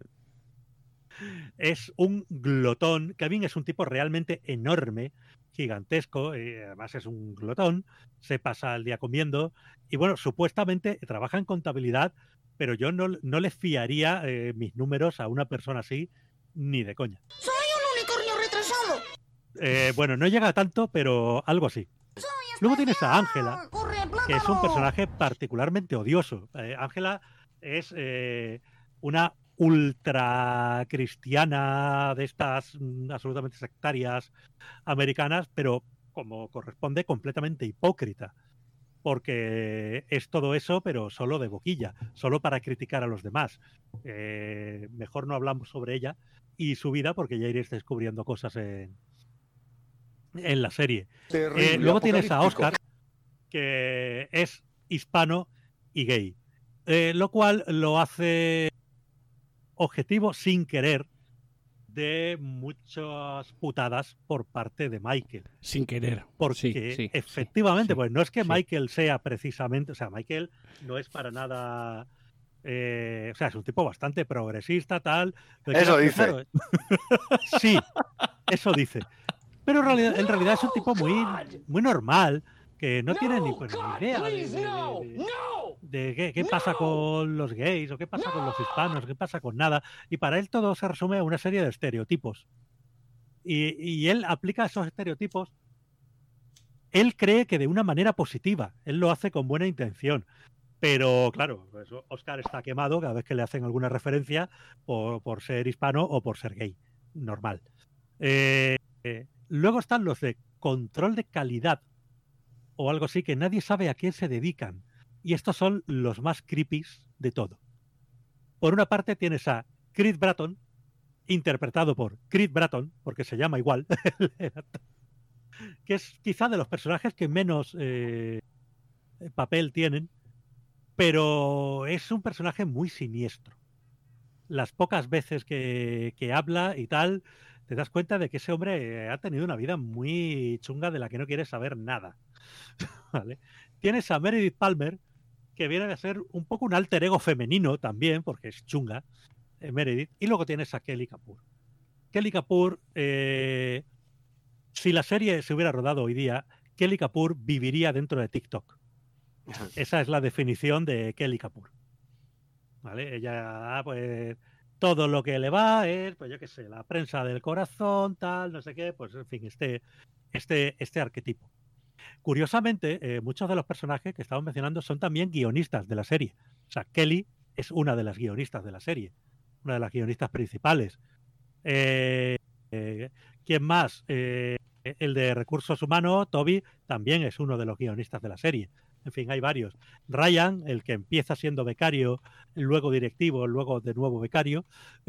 Es un glotón. Kevin es un tipo realmente enorme, gigantesco, y además es un glotón, se pasa el día comiendo y bueno, supuestamente trabaja en contabilidad, pero yo no le fiaría mis números a una persona así, ni de coña. ¡Soy un unicornio retrasado! Bueno, no llega a tanto, pero algo así. Luego tienes a Ángela, que es un personaje particularmente odioso. Ángela es una ultra cristiana de estas absolutamente sectarias americanas, pero como corresponde, completamente hipócrita. Porque es todo eso, pero solo de boquilla, solo para criticar a los demás. Mejor no hablamos sobre ella y su vida, porque ya iréis descubriendo cosas en la serie. Luego tienes a Oscar, que es hispano y gay, lo cual lo hace objetivo sin querer de muchas putadas por parte de Michael. Sin querer. Porque efectivamente, pues no es que Michael sea precisamente, o sea, Michael no es para nada, o sea, es un tipo bastante progresista, tal. Eso dice. Claro, sí, eso dice. Pero en realidad es un tipo muy normal, que no tiene ni idea de qué pasa con los gays, o qué pasa con los hispanos, qué pasa con nada. Y para él todo se resume a una serie de estereotipos. Y él aplica esos estereotipos, él cree que de una manera positiva, él lo hace con buena intención. Pero claro, pues Oscar está quemado cada vez que le hacen alguna referencia por ser hispano o por ser gay. Normal. Luego están los de control de calidad o algo así, que nadie sabe a qué se dedican. Y estos son los más creepies de todo. Por una parte tienes a Creed Bratton, interpretado por Creed Bratton, porque se llama igual, que es quizá de los personajes que menos papel tienen, pero es un personaje muy siniestro. Las pocas veces que habla y tal, te das cuenta de que ese hombre ha tenido una vida muy chunga de la que no quieres saber nada. ¿Vale? Tienes a Meredith Palmer, que viene a ser un poco un alter ego femenino también, porque es chunga, Meredith. Y luego tienes a Kelly Kapoor. Kelly Kapoor, si la serie se hubiera rodado hoy día, Kelly Kapoor viviría dentro de TikTok. Esa es la definición de Kelly Kapoor. ¿Vale? Ella, pues, todo lo que le va es, pues yo qué sé, la prensa del corazón, tal, no sé qué, pues en fin, este arquetipo. Curiosamente, muchos de los personajes que estamos mencionando son también guionistas de la serie. O sea, Kelly es una de las guionistas de la serie, una de las guionistas principales. ¿Quién más? El de Recursos Humanos, Toby, también es uno de los guionistas de la serie. En fin, hay varios. Ryan, el que empieza siendo becario, luego directivo, luego de nuevo becario,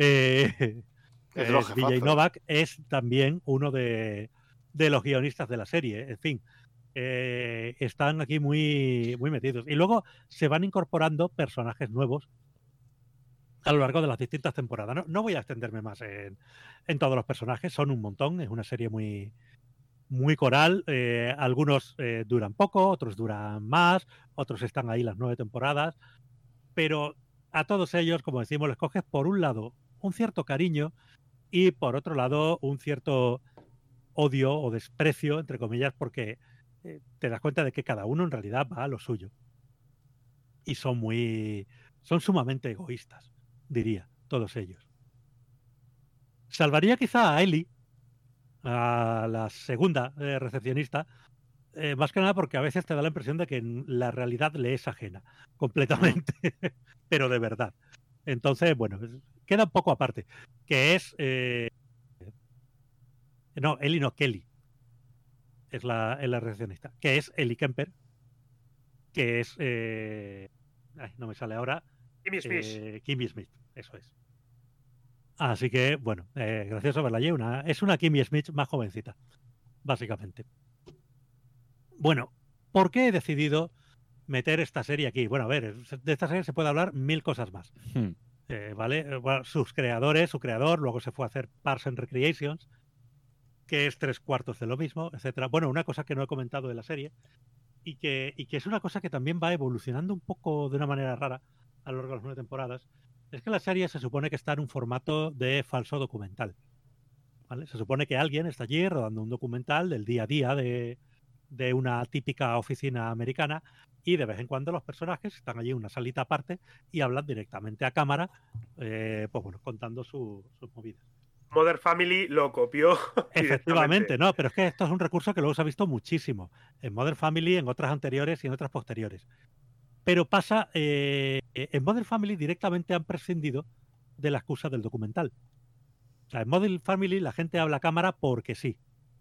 Vijay Novak, es también uno de los guionistas de la serie. En fin, están aquí muy, muy metidos. Y luego se van incorporando personajes nuevos a lo largo de las distintas temporadas. No voy a extenderme más en todos los personajes, son un montón, es una serie muy, muy coral. Algunos duran poco, otros duran más, otros están ahí las 9 temporadas, pero a todos ellos, como decimos, les coges por un lado un cierto cariño y por otro lado un cierto odio o desprecio, entre comillas, porque te das cuenta de que cada uno en realidad va a lo suyo. Y son sumamente egoístas, diría, todos ellos. Salvaría quizá a Ellie, a la segunda recepcionista, más que nada porque a veces te da la impresión de que la realidad le es ajena, completamente, pero de verdad. Entonces, bueno, queda un poco aparte, que es... no, Ellie no, Kelly. Es la recepcionista, que es Ellie Kemper, que es... no me sale ahora. Kimmy Smith. Kimmy Smith, eso es. Así que, bueno, gracioso verla allí. Es una Kimmy Smith más jovencita, básicamente. Bueno, ¿por qué he decidido meter esta serie aquí? Bueno, a ver, de esta serie se puede hablar 1000 cosas más. ¿Vale? Bueno, su creador, luego se fue a hacer Parks and Recreations, que es 3/4 de lo mismo, etcétera. Bueno, una cosa que no he comentado de la serie y que es una cosa que también va evolucionando un poco de una manera rara a lo largo de las 9 temporadas, es que la serie se supone que está en un formato de falso documental. ¿Vale? Se supone que alguien está allí rodando un documental del día a día de una típica oficina americana y de vez en cuando los personajes están allí en una salita aparte y hablan directamente a cámara, pues bueno, contando sus movidas. Modern Family lo copió. Efectivamente, no, pero es que esto es un recurso que luego se ha visto muchísimo en Modern Family, en otras anteriores y en otras posteriores. Pero pasa, en Modern Family directamente han prescindido de la excusa del documental. O sea, en Modern Family la gente habla a cámara porque sí.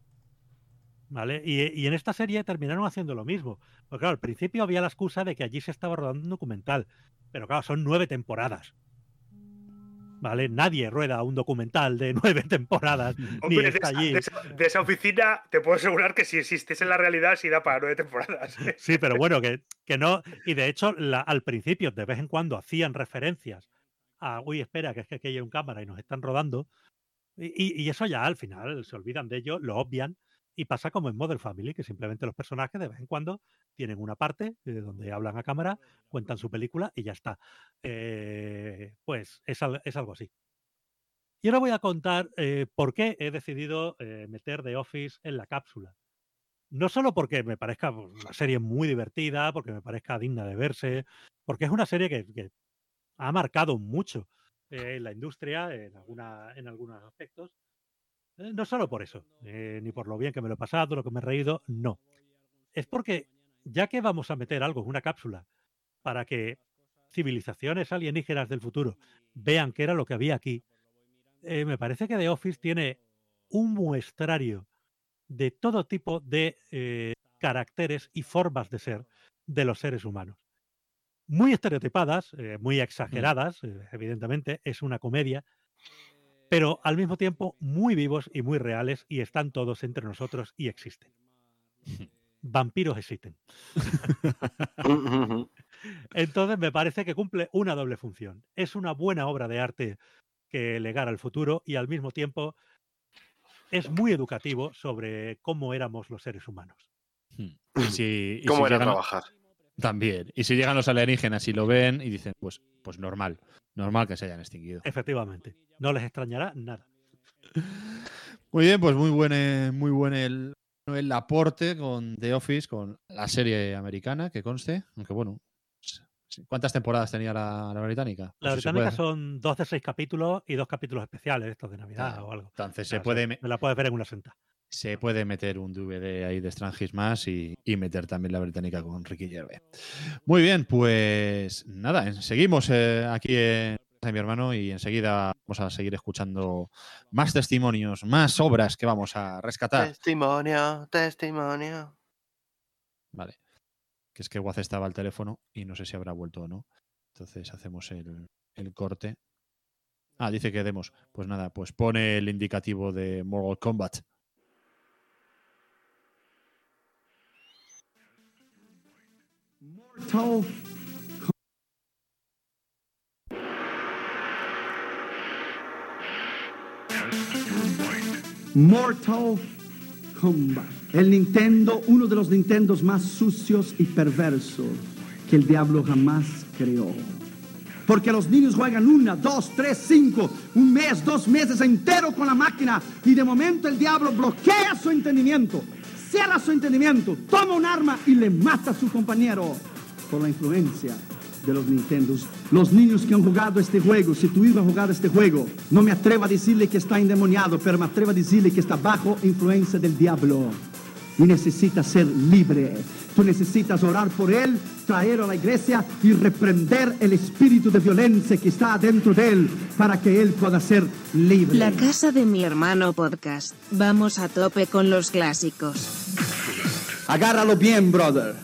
¿Vale? Y en esta serie terminaron haciendo lo mismo. Porque claro, al principio había la excusa de que allí se estaba rodando un documental. Pero claro, son 9 temporadas. ¿Vale? Nadie rueda un documental de 9 temporadas. Ni Hombre, está allí. De esa oficina te puedo asegurar que si existiese en la realidad sí da para 9 temporadas. Sí, pero bueno, que no. Y de hecho, al principio, de vez en cuando hacían referencias a, uy, espera, que es que aquí hay un cámara y nos están rodando. Y eso ya al final se olvidan de ello, lo obvian. Y pasa como en Modern Family, que simplemente los personajes de vez en cuando tienen una parte donde hablan a cámara, cuentan su película y ya está. Pues es algo así. Y ahora voy a contar por qué he decidido meter The Office en la cápsula. No solo porque me parezca una serie muy divertida, porque me parezca digna de verse, porque es una serie que ha marcado mucho la industria en algunos aspectos. No solo por eso, ni por lo bien que me lo he pasado, lo que me he reído, no. Es porque, ya que vamos a meter algo en una cápsula para que civilizaciones alienígenas del futuro vean qué era lo que había aquí, me parece que The Office tiene un muestrario de todo tipo de caracteres y formas de ser de los seres humanos. Muy estereotipadas, muy exageradas, evidentemente, es una comedia, pero al mismo tiempo muy vivos y muy reales y están todos entre nosotros y existen. Vampiros existen. Entonces me parece que cumple una doble función. Es una buena obra de arte que legar al futuro y al mismo tiempo es muy educativo sobre cómo éramos los seres humanos. ¿Cómo era trabajar? También. Y si llegan los alienígenas y lo ven y dicen, pues normal que se hayan extinguido. Efectivamente. No les extrañará nada. Muy bien, pues muy buen el aporte con The Office, con la serie americana, que conste. Aunque bueno, ¿cuántas temporadas tenía la británica? La británica son 2 de 6 capítulos y 2 capítulos especiales, estos de Navidad o algo. Entonces me la puedes ver en una sentada. se puede meter un DVD ahí de Strangis más y meter también la británica con Ricky Gervais. Muy bien, pues nada, seguimos aquí en mi hermano y enseguida vamos a seguir escuchando más testimonios, más obras que vamos a rescatar. Testimonio. Vale, que es que Guaz estaba al teléfono y no sé si habrá vuelto o no. Entonces hacemos el corte. Dice que demos. Pues nada, pues pone el indicativo de Mortal Kombat. Mortal Kombat. El Nintendo, uno de los Nintendos más sucios y perversos que el diablo jamás creó. Porque los niños juegan 1, 2, 3, 5, un mes, 2 meses entero con la máquina y de momento el diablo bloquea su entendimiento, cierra su entendimiento, toma un arma y le mata a su compañero por la influencia de los Nintendos. Los niños que han jugado este juego, si tu hijo ha jugado este juego, no me atrevo a decirle que está endemoniado, pero me atrevo a decirle que está bajo influencia del diablo y necesita ser libre. Tú necesitas orar por él, traerlo a la iglesia y reprender el espíritu de violencia que está dentro de él para que él pueda ser libre. La casa de mi hermano podcast. Vamos a tope con los clásicos. Agárralo bien, brother.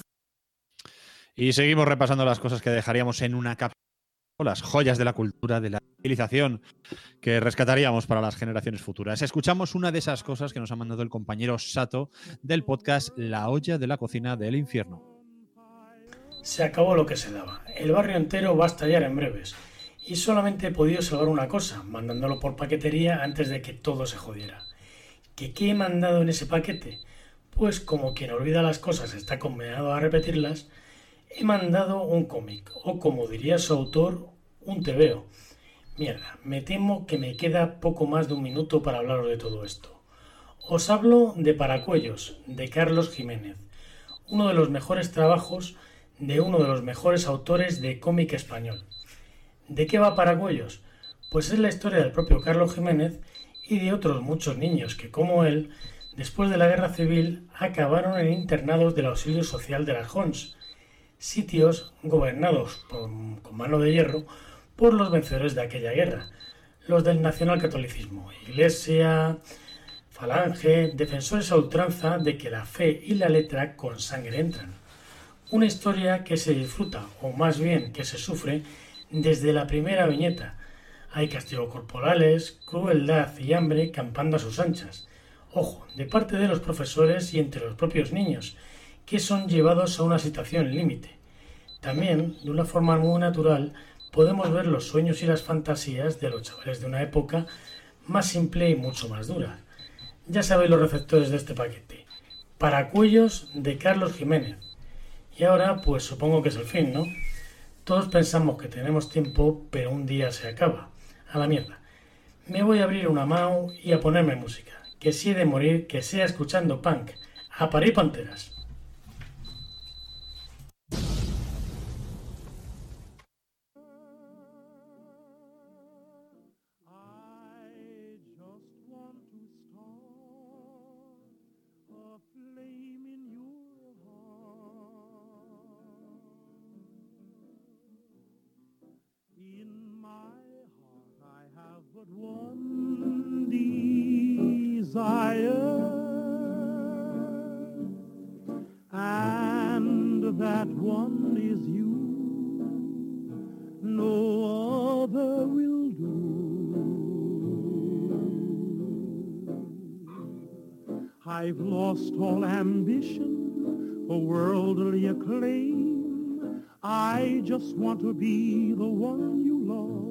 Y seguimos repasando las cosas que dejaríamos en una cápsula, las joyas de la cultura, de la civilización que rescataríamos para las generaciones futuras. Escuchamos una de esas cosas que nos ha mandado el compañero Sato del podcast La olla de la cocina del infierno. Se acabó lo que se daba. El barrio entero va a estallar en breves. Y solamente he podido salvar una cosa, mandándolo por paquetería antes de que todo se jodiera. ¿Qué he mandado en ese paquete? Pues como quien olvida las cosas está condenado a repetirlas, he mandado un cómic, o como diría su autor, un tebeo. Mierda, me temo que me queda poco más de un minuto para hablaros de todo esto. Os hablo de Paracuellos, de Carlos Jiménez, uno de los mejores trabajos de uno de los mejores autores de cómic español. ¿De qué va Paracuellos? Pues es la historia del propio Carlos Jiménez y de otros muchos niños que, como él, después de la Guerra Civil, acabaron en internados del Auxilio Social de las Jons, sitios gobernados con mano de hierro por los vencedores de aquella guerra, los del nacionalcatolicismo, Iglesia, Falange, defensores a ultranza de que la fe y la letra con sangre entran. Una historia que se disfruta, o más bien que se sufre, desde la primera viñeta. Hay castigos corporales, crueldad y hambre campando a sus anchas. Ojo, de parte de los profesores y entre los propios niños, que son llevados a una situación límite. También, de una forma muy natural, podemos ver los sueños y las fantasías de los chavales de una época más simple y mucho más dura. Ya sabéis los receptores de este paquete. Paracuellos de Carlos Jiménez. Y ahora, pues supongo que es el fin, ¿no? Todos pensamos que tenemos tiempo, pero un día se acaba. A la mierda. Me voy a abrir una MAU y a ponerme música. Que si he de morir, que sea escuchando punk. A parir panteras. And that one is you. No other will do. I've lost all ambition for worldly acclaim. I just want to be the one you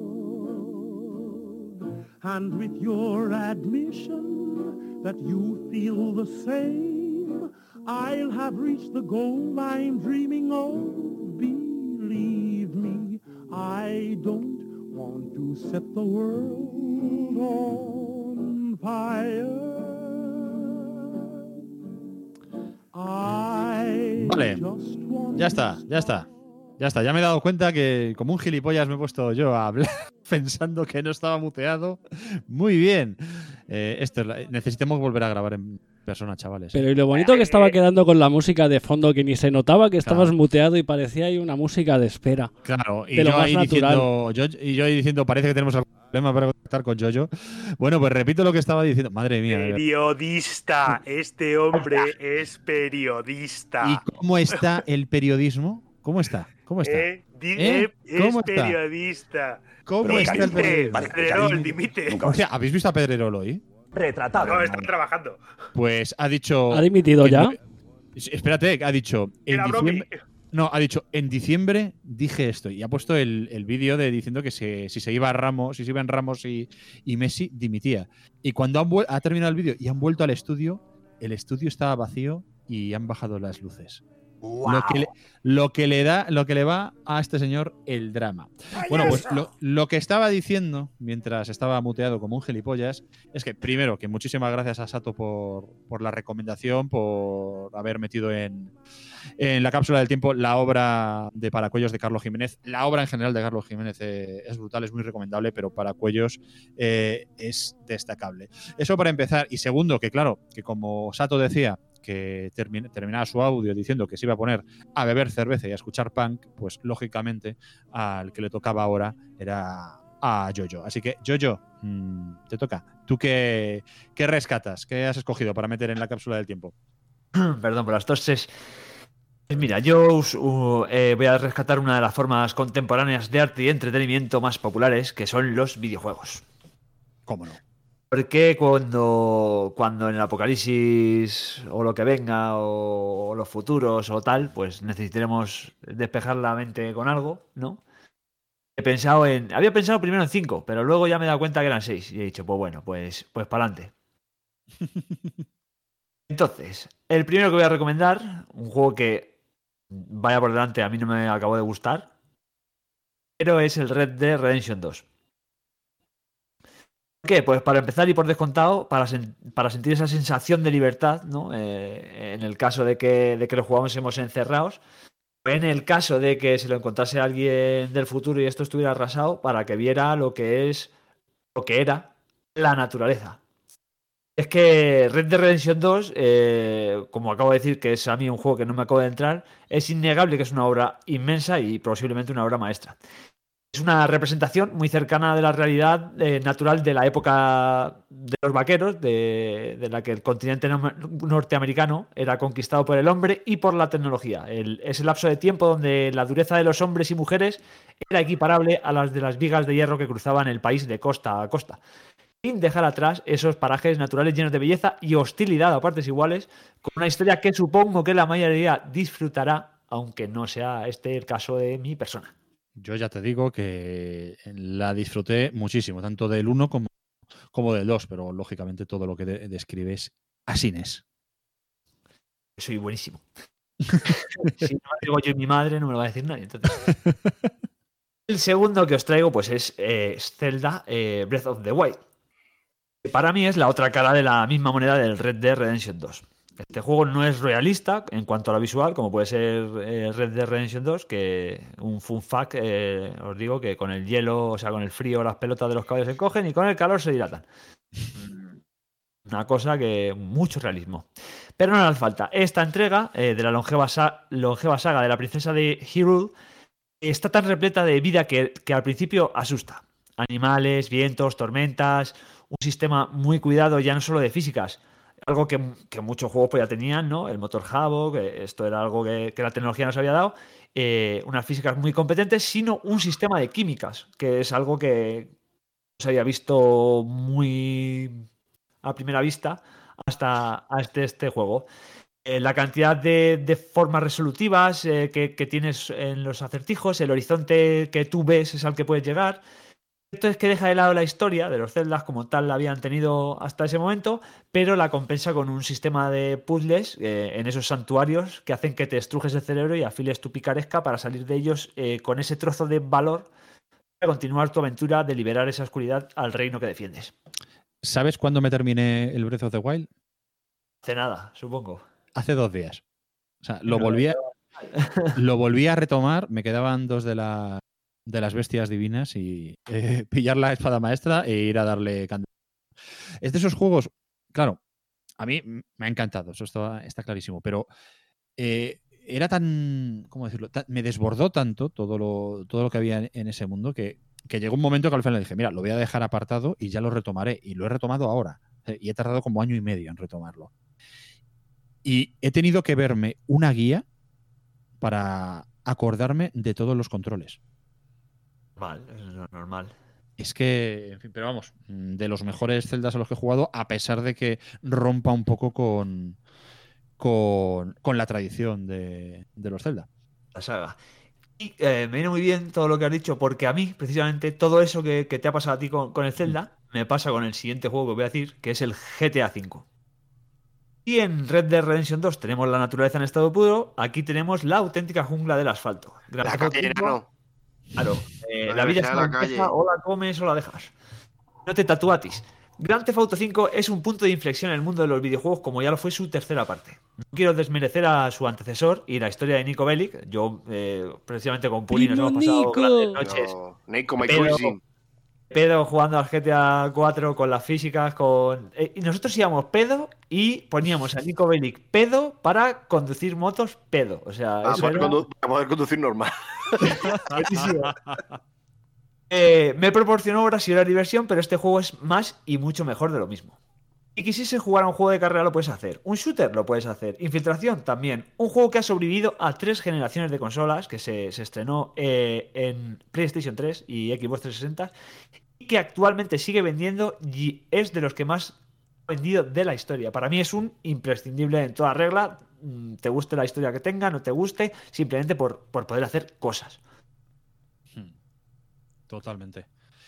love. And with your admission that you feel the same, I'll have reached the goal I'm dreaming of. Believe me, I don't want to set the world on fire. Vale, ya está. Ya me he dado cuenta que como un gilipollas me he puesto yo a hablar pensando que no estaba muteado. Muy bien. Necesitamos volver a grabar en persona, chavales. Pero y lo bonito que estaba quedando con la música de fondo, que ni se notaba que estabas muteado y parecía ahí una música de espera. Claro, y de lo yo, más ahí natural. diciendo, parece que tenemos algún problema para contactar con Yoyo. Bueno, pues repito lo que estaba diciendo. Madre mía. Periodista. Este hombre es periodista. ¿Y cómo está el periodismo? ¿Cómo está? ¿Cómo está? Es ¿Cómo está? periodista. ¿Cómo está el periodismo? Pedrerol, dimite. O sea, ¿habéis visto a Pedrerol hoy? Retratado. No, están trabajando. Pues ha dicho... ¿Ha dimitido ya? Espérate, ha dicho... ha dicho, en diciembre dije esto. Y ha puesto el vídeo diciendo que si se iban Ramos y Messi, dimitía. Y cuando ha terminado el vídeo y han vuelto al estudio, el estudio estaba vacío y han bajado las luces. Wow. Lo que le va a este señor el drama. Bueno, pues lo que estaba diciendo mientras estaba muteado como un gilipollas es que, primero, que muchísimas gracias a Sato por la recomendación, por haber metido en la cápsula del tiempo la obra de Paracuellos de Carlos Jiménez. La obra en general de Carlos Jiménez es brutal, es muy recomendable, pero Paracuellos es destacable. Eso para empezar. Y segundo, que claro, que como Sato decía, que terminaba su audio diciendo que se iba a poner a beber cerveza y a escuchar punk, pues lógicamente al que le tocaba ahora era a Yoyo. Así que, Yoyo, te toca. ¿Tú qué rescatas? ¿Qué has escogido para meter en la cápsula del tiempo? Perdón por las toses. Mira, yo voy a rescatar una de las formas contemporáneas de arte y entretenimiento más populares, que son los videojuegos. ¿Cómo no? Porque cuando en el apocalipsis o lo que venga o los futuros o tal, pues necesitaremos despejar la mente con algo, ¿no? Había pensado primero en 5, pero luego ya me he dado cuenta que eran 6 y he dicho, pues bueno, pues para adelante. Entonces, el primero que voy a recomendar, un juego que vaya por delante, a mí no me acabó de gustar, pero es el Red Dead Redemption 2. ¿Por qué? Pues para empezar y por descontado, para sentir esa sensación de libertad, ¿no? En el caso de que lo jugásemos encerrados, en el caso de que se lo encontrase alguien del futuro y esto estuviera arrasado, para que viera lo que era la naturaleza. Es que Red Dead Redemption 2, como acabo de decir que es a mí un juego que no me acabo de entrar, es innegable que es una obra inmensa y posiblemente una obra maestra. Es una representación muy cercana de la realidad natural de la época de los vaqueros, de la que el continente norteamericano era conquistado por el hombre y por la tecnología. Es el lapso de tiempo donde la dureza de los hombres y mujeres era equiparable a las de las vigas de hierro que cruzaban el país de costa a costa, sin dejar atrás esos parajes naturales llenos de belleza y hostilidad a partes iguales, con una historia que supongo que la mayoría disfrutará, aunque no sea este el caso de mi persona. Yo ya te digo que la disfruté muchísimo, tanto del 1 como del 2, pero lógicamente todo lo que describes así es. Soy buenísimo. Si no lo digo yo y mi madre, no me lo va a decir nadie. Entonces. El segundo que os traigo pues es Zelda Breath of the Wild. Que para mí es la otra cara de la misma moneda del Red Dead Redemption 2. Este juego no es realista en cuanto a la visual, como puede ser Red Dead Redemption 2, que un fun fact, os digo que con el hielo, o sea, con el frío, las pelotas de los caballos se encogen y con el calor se dilatan. Una cosa que mucho realismo. Pero no le hace falta. Esta entrega de la longeva saga de la princesa de Hyrule está tan repleta de vida que al principio asusta. Animales, vientos, tormentas, un sistema muy cuidado ya no solo de físicas, algo que muchos juegos pues ya tenían, ¿no? El motor Havok, esto era algo que la tecnología nos había dado, unas físicas muy competentes, sino un sistema de químicas, que es algo que no se había visto muy a primera vista hasta este juego. La cantidad de formas resolutivas que tienes en los acertijos, el horizonte que tú ves es al que puedes llegar. Esto es que deja de lado la historia de los Zeldas como tal la habían tenido hasta ese momento, pero la compensa con un sistema de puzzles en esos santuarios que hacen que te estrujes el cerebro y afiles tu picaresca para salir de ellos con ese trozo de valor para continuar tu aventura de liberar esa oscuridad al reino que defiendes. ¿Sabes cuándo me terminé el Breath of the Wild? Hace nada, supongo. Hace 2 días. O sea, lo volví a retomar, me quedaban 2 de las bestias divinas y pillar la espada maestra e ir a darle candela. Es de esos juegos, claro, a mí me ha encantado, eso está clarísimo, pero era tan, ¿cómo decirlo? Me desbordó tanto todo lo que había en ese mundo que llegó un momento que al final le dije, mira, lo voy a dejar apartado y ya lo retomaré. Y lo he retomado ahora. Y he tardado como 1 año y medio en retomarlo. Y he tenido que verme una guía para acordarme de todos los controles. Normal, es normal. Es que, en fin, pero vamos, de los mejores Zeldas a los que he jugado, a pesar de que rompa un poco con la tradición de los Zelda. La saga. Y me viene muy bien todo lo que has dicho, porque a mí, precisamente, todo eso que te ha pasado a ti con el Zelda, me pasa con el siguiente juego que voy a decir, que es el GTA V. Y en Red Dead Redemption 2 tenemos la naturaleza en estado puro, aquí tenemos la auténtica jungla del asfalto. La calle, no. Claro, la vida es una empresa, o la comes o la dejas. No te tatuatis. Grand Theft Auto 5 es un punto de inflexión en el mundo de los videojuegos, como ya lo fue su tercera parte. No quiero desmerecer a su antecesor y la historia de Nico Bellic. Yo, precisamente con Puli, nos hemos pasado grandes noches. Nico, pedo jugando al GTA 4 con las físicas, y nosotros íbamos pedo y poníamos a Nico Bellic pedo para conducir motos pedo. O sea, poder conducir normal. Me proporcionó horas y horas de diversión, pero este juego es más y mucho mejor de lo mismo. Si quisieses jugar a un juego de carrera lo puedes hacer, un shooter lo puedes hacer, infiltración también, un juego que ha sobrevivido a 3 generaciones de consolas, que se estrenó en PlayStation 3 y Xbox 360, y que actualmente sigue vendiendo y es de los que más ha vendido de la historia. Para mí es un imprescindible en toda regla, te guste la historia que tenga, no te guste, simplemente por poder hacer cosas. Totalmente.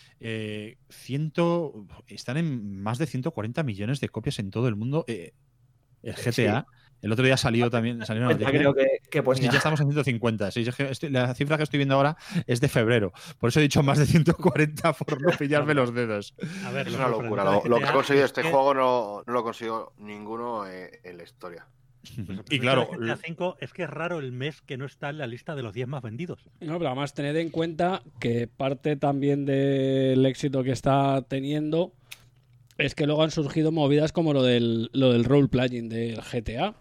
Están en más de 140 millones de copias en todo el mundo. El GTA, sí. El otro día salió también. Creo que pues ya estamos en 150. Sí, la cifra que estoy viendo ahora es de febrero. Por eso he dicho más de 140 por no pillarme los dedos. A ver, es una locura. Lo que ha conseguido este juego no lo consiguió ninguno en la historia. Y claro, GTA V es que es raro el mes que no está en la lista de los 10 más vendidos. No, pero además tened en cuenta que parte también del éxito que está teniendo es que luego han surgido movidas como lo del role-playing del GTA.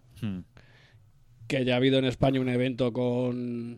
Que ya ha habido en España un evento con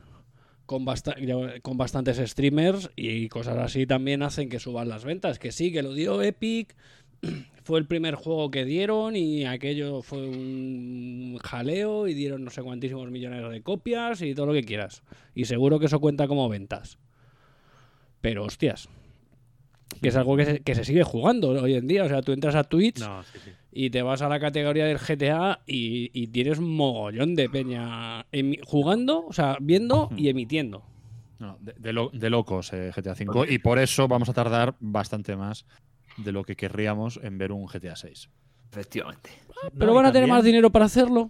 bastantes streamers y cosas así también hacen que suban las ventas. Que sí, que lo dio Epic. Fue el primer juego que dieron y aquello fue un jaleo y dieron no sé cuantísimos millones de copias y todo lo que quieras. Y seguro que eso cuenta como ventas. Pero hostias, que es algo que se sigue jugando hoy en día. O sea, tú entras a Twitch y te vas a la categoría del GTA y tienes un mogollón de peña jugando, o sea, viendo y emitiendo. No, de locos GTA V y por eso vamos a tardar bastante más de lo que querríamos en ver un GTA 6. Efectivamente. Pero van a tener más dinero para hacerlo.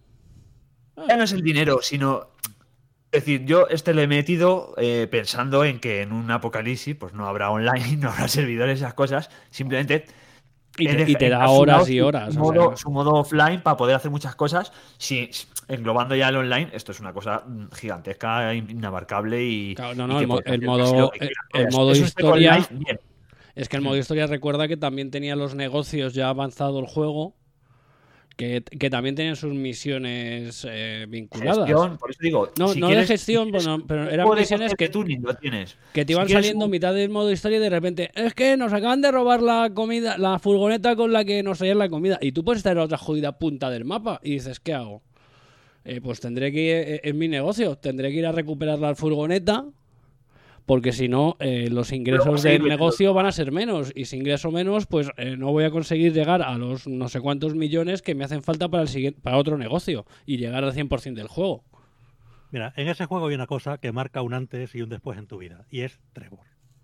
Ya no es el dinero, sino... Es decir, yo lo he metido pensando en que en un apocalipsis pues no habrá online, no habrá servidores, esas cosas. Simplemente... Y te da horas y horas. Su modo offline para poder hacer muchas cosas. Sí, englobando ya el online, esto es una cosa gigantesca, inabarcable y... Claro, el modo historia... Es que el modo historia recuerda que también tenía los negocios ya avanzado el juego, que también tenían sus misiones vinculadas. Gestión, por eso digo, no de gestión, pero eran misiones que te iban saliendo mitad del modo historia y de repente, es que nos acaban de robar la comida, la furgoneta con la que nos traían la comida, y tú puedes estar en la otra jodida punta del mapa y dices, ¿qué hago? Pues tendré que ir, en mi negocio, tendré que ir a recuperar la furgoneta, porque si no, los ingresos del negocio van a ser menos. Y si ingreso menos, pues no voy a conseguir llegar a los no sé cuántos millones que me hacen falta para otro negocio y llegar al 100% del juego. Mira, en ese juego hay una cosa que marca un antes y un después en tu vida. Y es Trevor.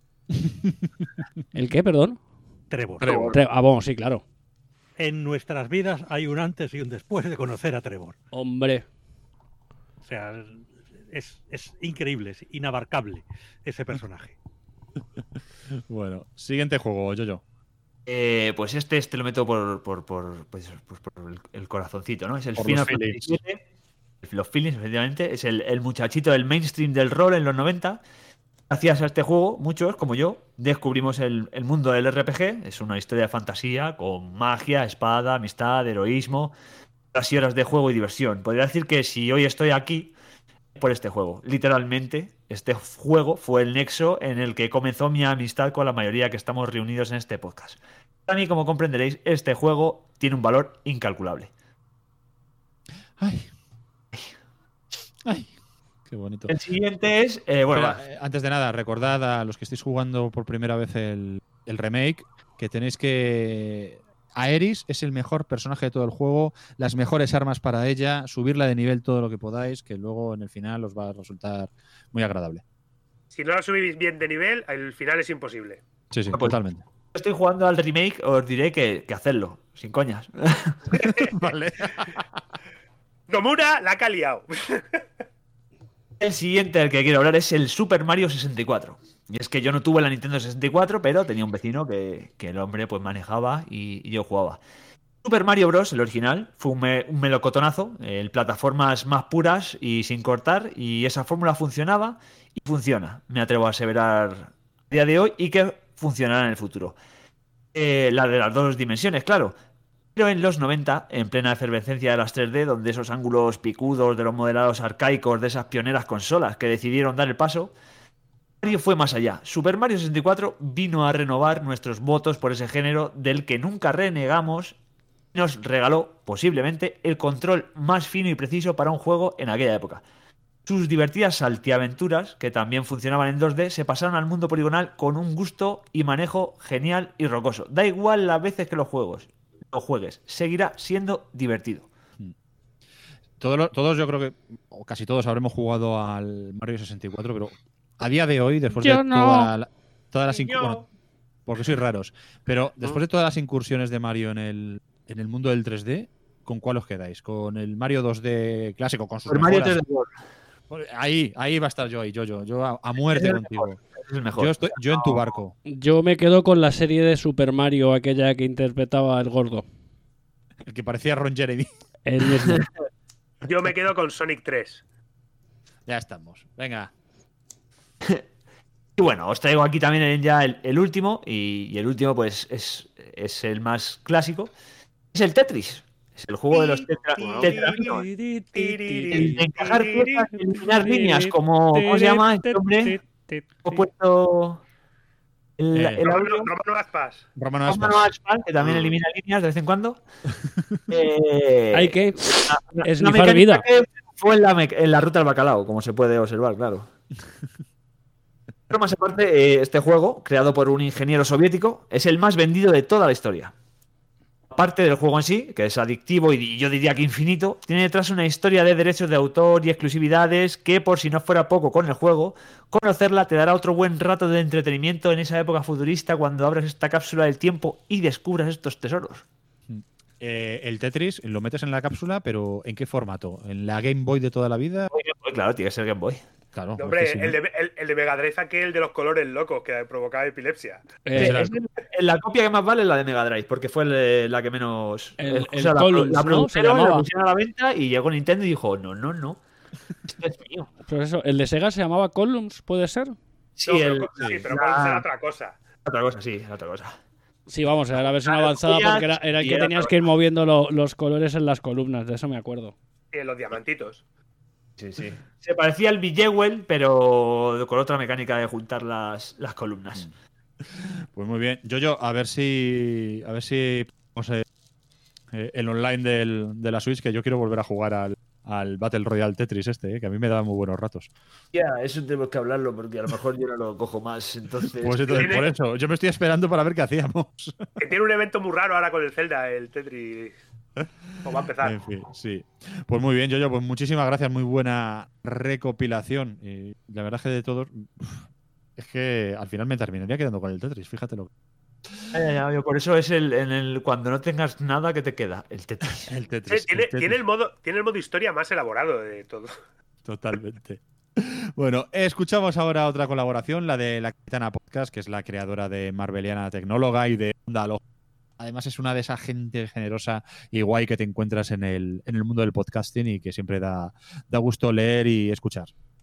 ¿El qué, perdón? Trevor. Bueno, sí, claro. En nuestras vidas hay un antes y un después de conocer a Trevor. Hombre. O sea... Es increíble, es inabarcable ese personaje. Bueno, siguiente juego, Yoyo. Pues este lo meto por el corazoncito, ¿no? Es el Final Fantasy VII. Los feelings, efectivamente. Es el muchachito del mainstream del rol en los 90. Gracias a este juego, muchos, como yo, descubrimos el mundo del RPG. Es una historia de fantasía con magia, espada, amistad, heroísmo, horas y horas de juego y diversión. Podría decir que si hoy estoy aquí, por este juego. Literalmente, este juego fue el nexo en el que comenzó mi amistad con la mayoría que estamos reunidos en este podcast. Para mí, como comprenderéis, este juego tiene un valor incalculable. Ay. Qué bonito. El siguiente es... antes de nada, recordad a los que estéis jugando por primera vez el remake que tenéis que... Aerys es el mejor personaje de todo el juego, las mejores armas para ella, subirla de nivel todo lo que podáis, que luego en el final os va a resultar muy agradable. Si no la subís bien de nivel, el final es imposible. Sí, totalmente. Estoy jugando al remake, os diré que hacerlo, sin coñas. Vale. Nomura la ha liado. El siguiente del que quiero hablar es el Super Mario 64. Y es que yo no tuve la Nintendo 64, pero tenía un vecino que el hombre pues manejaba y yo jugaba. Super Mario Bros., el original, fue un melocotonazo, plataformas más puras y sin cortar, y esa fórmula funcionaba y funciona. Me atrevo a aseverar a día de hoy y que funcionará en el futuro. La de las dos dimensiones, claro. Pero en los 90, en plena efervescencia de las 3D, donde esos ángulos picudos de los modelados arcaicos de esas pioneras consolas que decidieron dar el paso, Mario fue más allá. Super Mario 64 vino a renovar nuestros votos por ese género del que nunca renegamos y nos regaló, posiblemente, el control más fino y preciso para un juego en aquella época. Sus divertidas saltiaventuras, que también funcionaban en 2D, se pasaron al mundo poligonal con un gusto y manejo genial y rocoso. Da igual las veces que lo juegues, seguirá siendo divertido. Todos yo creo que, o casi todos habremos jugado al Mario 64, pero a día de hoy, después de todas las incursiones, porque sois raros, pero después de todas las incursiones de Mario en el mundo del 3D, ¿con cuál os quedáis? ¿Con el Mario 2D clásico, con sus Mario mejoras? 3D World. Ahí va a estar yo, a muerte contigo. Es el mejor. Yo en tu barco. Yo me quedo con la serie de Super Mario, aquella que interpretaba el gordo. El que parecía Ron Jeremy. El mismo. Yo me quedo con Sonic 3. Ya estamos. Venga. Y bueno, os traigo aquí también ya el último, y el último pues es el más clásico. Es el Tetris. Es el juego de los tetraminos. El de encajar piezas y eliminar líneas, como ¿cómo se llama este hombre? He puesto Romano Aspas. Romano Aspas, que también elimina líneas de vez en cuando. Hay que es una mecánica vida. Que fue en la ruta del bacalao, como se puede observar, claro. Pero más aparte, este juego, creado por un ingeniero soviético, es el más vendido de toda la historia. Aparte del juego en sí, que es adictivo y yo diría que infinito, tiene detrás una historia de derechos de autor y exclusividades que, por si no fuera poco con el juego, conocerla te dará otro buen rato de entretenimiento en esa época futurista cuando abras esta cápsula del tiempo y descubras estos tesoros. El Tetris lo metes en la cápsula, pero ¿en qué formato? ¿En la Game Boy de toda la vida? Claro, tiene que ser Game Boy. Claro, no, hombre, el de Mega Drive, aquel de los colores locos que provocaba epilepsia. La copia que más vale es la de Mega Drive, porque fue la que menos. El Columns, la produjeron, la pusieron a la venta y llegó Nintendo y dijo: no. Esto es mío. Pero eso, el de Sega se llamaba Columns, ¿puede ser? Sí, pero Columns era otra cosa. Otra cosa. Sí, vamos, era la versión avanzada porque era el que tenías que ir moviendo los colores en las columnas, de eso me acuerdo. Sí, los diamantitos. Sí. Se parecía al Billewell, pero con otra mecánica de juntar las columnas. Pues muy bien. Yo, a ver si vamos el online de la Switch, que yo quiero volver a jugar al Battle Royale Tetris que a mí me da muy buenos ratos. Eso tenemos que hablarlo, porque a lo mejor yo no lo cojo más, entonces... Pues entonces, por eso, yo me estoy esperando para ver qué hacíamos. Que tiene un evento muy raro ahora con el Zelda, el Tetris... ¿Cómo va a empezar? En fin, sí. Pues muy bien, pues muchísimas gracias, muy buena recopilación. Y la verdad es que de todos, es que al final me terminaría quedando con el Tetris, fíjate lo que... Por eso es cuando no tengas nada que te queda, el Tetris. El Tetris. Tiene el modo historia más elaborado de todo. Totalmente. Bueno, escuchamos ahora otra colaboración, la de La Capitana Podcast, que es la creadora de Marbeliana Tecnóloga y de Onda Aloha. Además es una de esa gente generosa y guay que te encuentras en el mundo del podcasting y que siempre da gusto leer y escuchar.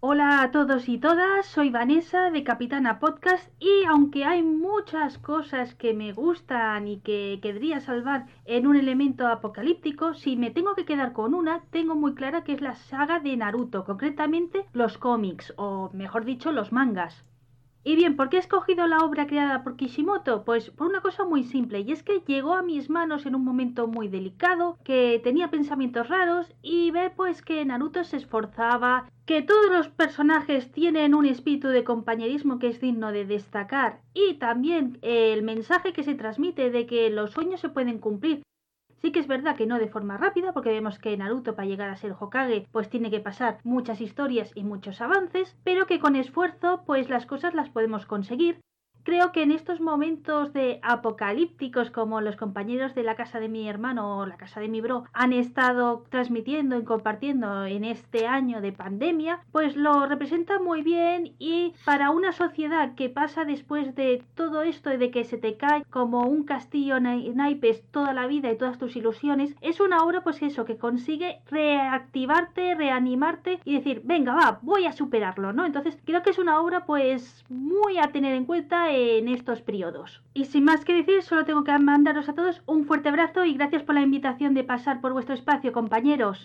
Hola a todos y todas, soy Vanessa de Capitana Podcast y aunque hay muchas cosas que me gustan y que querría salvar en un elemento apocalíptico, si me tengo que quedar con una, tengo muy clara que es la saga de Naruto, concretamente los cómics, o mejor dicho, los mangas. Y bien, ¿por qué he escogido la obra creada por Kishimoto? Pues por una cosa muy simple, y es que llegó a mis manos en un momento muy delicado, que tenía pensamientos raros, y ver pues que Naruto se esforzaba, que todos los personajes tienen un espíritu de compañerismo que es digno de destacar, y también el mensaje que se transmite de que los sueños se pueden cumplir. Sí que es verdad que no de forma rápida, porque vemos que Naruto para llegar a ser Hokage pues tiene que pasar muchas historias y muchos avances, pero que con esfuerzo pues las cosas las podemos conseguir. Creo que en estos momentos de apocalípticos como los compañeros de la casa de mi hermano o la casa de mi bro han estado transmitiendo y compartiendo en este año de pandemia, pues lo representa muy bien y para una sociedad que pasa después de todo esto de que se te cae como un castillo en naipes toda la vida y todas tus ilusiones, es una obra pues eso, que consigue reactivarte, reanimarte y decir, venga va, voy a superarlo, ¿no? Entonces creo que es una obra pues muy a tener en cuenta en estos periodos. Y sin más que decir, solo tengo que mandaros a todos un fuerte abrazo y gracias por la invitación de pasar por vuestro espacio, compañeros.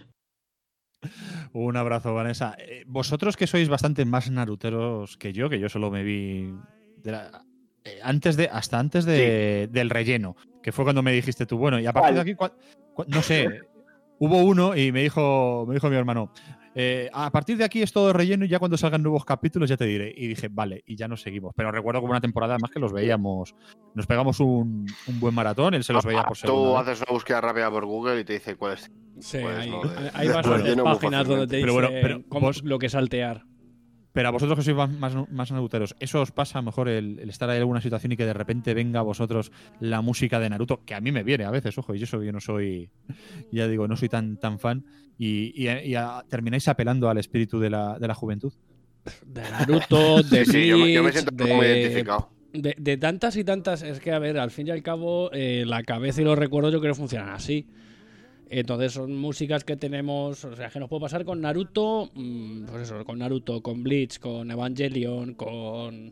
Un abrazo, Vanessa. Vosotros que sois bastante más naruteros que yo solo me vi antes del relleno, que fue cuando me dijiste tú, bueno, y a partir de aquí, no sé, hubo uno y me dijo mi hermano, a partir de aquí es todo relleno y ya cuando salgan nuevos capítulos ya te diré. Y dije, vale, y ya nos seguimos. Pero recuerdo como una temporada además que los veíamos, nos pegamos un buen maratón, él se los veía por segunda. Tú haces una búsqueda rápida por Google y te dice cuál es. Sí, hay bastantes páginas donde te dice lo que es saltear. Pero a vosotros que sois más naruteros, ¿eso os pasa mejor el estar ahí en alguna situación y que de repente venga a vosotros la música de Naruto? Que a mí me viene a veces, ojo, y eso yo no soy, ya digo, no soy tan fan. Y termináis apelando al espíritu de la juventud. De Naruto, de sí, yo me siento muy identificado. De tantas y tantas, es que a ver, al fin y al cabo, la cabeza y los recuerdos yo creo que funcionan así. Entonces son músicas que tenemos, o sea, que nos puede pasar con Naruto, pues eso, con Naruto, con Bleach, con Evangelion, con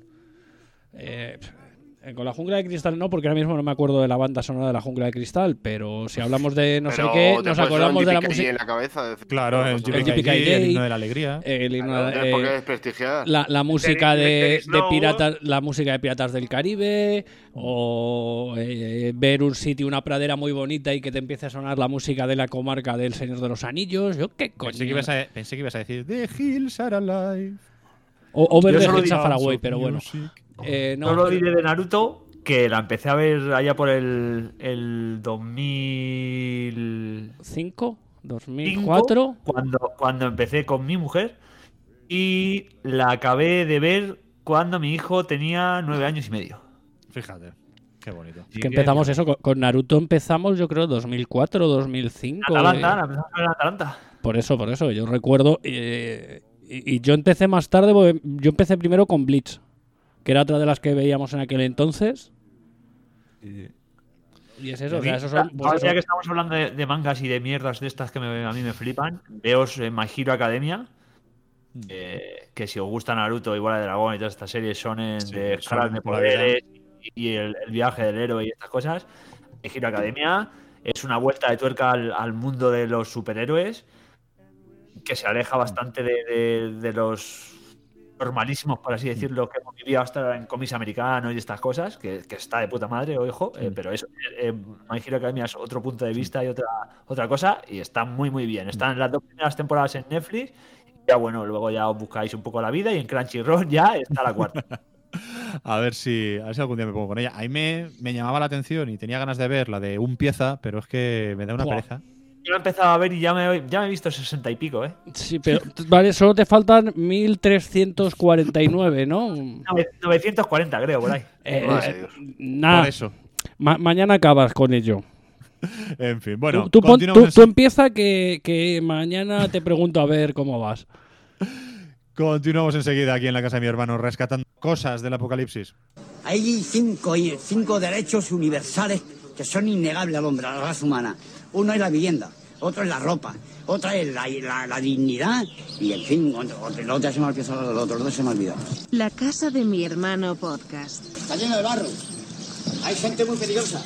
la Jungla de Cristal no, porque ahora mismo no me acuerdo de la banda sonora de la Jungla de Cristal, pero si hablamos de no sé qué, nos acordamos de la música. En la cabeza, claro, el el himno de la alegría. Porque es prestigiada. La música de piratas, la música de Piratas del Caribe, o ver un sitio, una pradera muy bonita y que te empiece a sonar la música de la comarca del Señor de los Anillos. Yo qué coño. Pensé que ibas a decir The Hills Are Alive. O ver The Hills Are Far Away, pero bueno. No lo diré de Naruto, que la empecé a ver allá por el 2005, 2004, cuando empecé con mi mujer, y la acabé de ver cuando mi hijo tenía 9 años y medio. Fíjate, qué bonito. Que empezamos eso, con Naruto empezamos yo creo 2004 o 2005. Atalanta. Por eso, yo recuerdo, y yo empecé más tarde, porque yo empecé primero con Bleach, que era otra de las que veíamos en aquel entonces. Y es eso, o sea, esos son... Ahora ya que estamos hablando de mangas y de mierdas de estas que a mí me flipan, veos My Hero Academia, que si os gusta Naruto y Bola de Dragón y todas estas series son de escalas de poderes y el viaje del héroe y estas cosas, My Hero Academia es una vuelta de tuerca al mundo de los superhéroes que se aleja bastante de los normalísimos, por así decirlo, que hemos vivido hasta en cómics americanos y estas cosas, que está de puta madre, ojo, pero eso, My Hero Academia es otro punto de vista y otra cosa, y está muy muy bien. Están las 2 primeras temporadas en Netflix, y ya bueno, luego ya os buscáis un poco la vida, y en Crunchyroll ya está la 4ª. A ver si algún día me pongo con ella. Ahí me llamaba la atención y tenía ganas de ver la de Un Pieza, pero es que me da una pereza. Yo lo he empezado a ver y ya me he visto 60 y pico, ¿eh? Sí, pero vale, solo te faltan 1349, ¿no? 940, creo, por ahí. Nada. Por eso. Mañana acabas con ello. En fin, bueno. Tú empieza que mañana te pregunto a ver cómo vas. Continuamos enseguida aquí en la casa de mi hermano, rescatando cosas del apocalipsis. Hay cinco derechos universales que son innegables al hombre, a la raza humana. Uno es la vivienda, otro es la ropa, otra es la dignidad y, en fin, el otro se me ha olvidado, el otro se me ha olvidado. La casa de mi hermano podcast. Está lleno de barro. Hay gente muy peligrosa.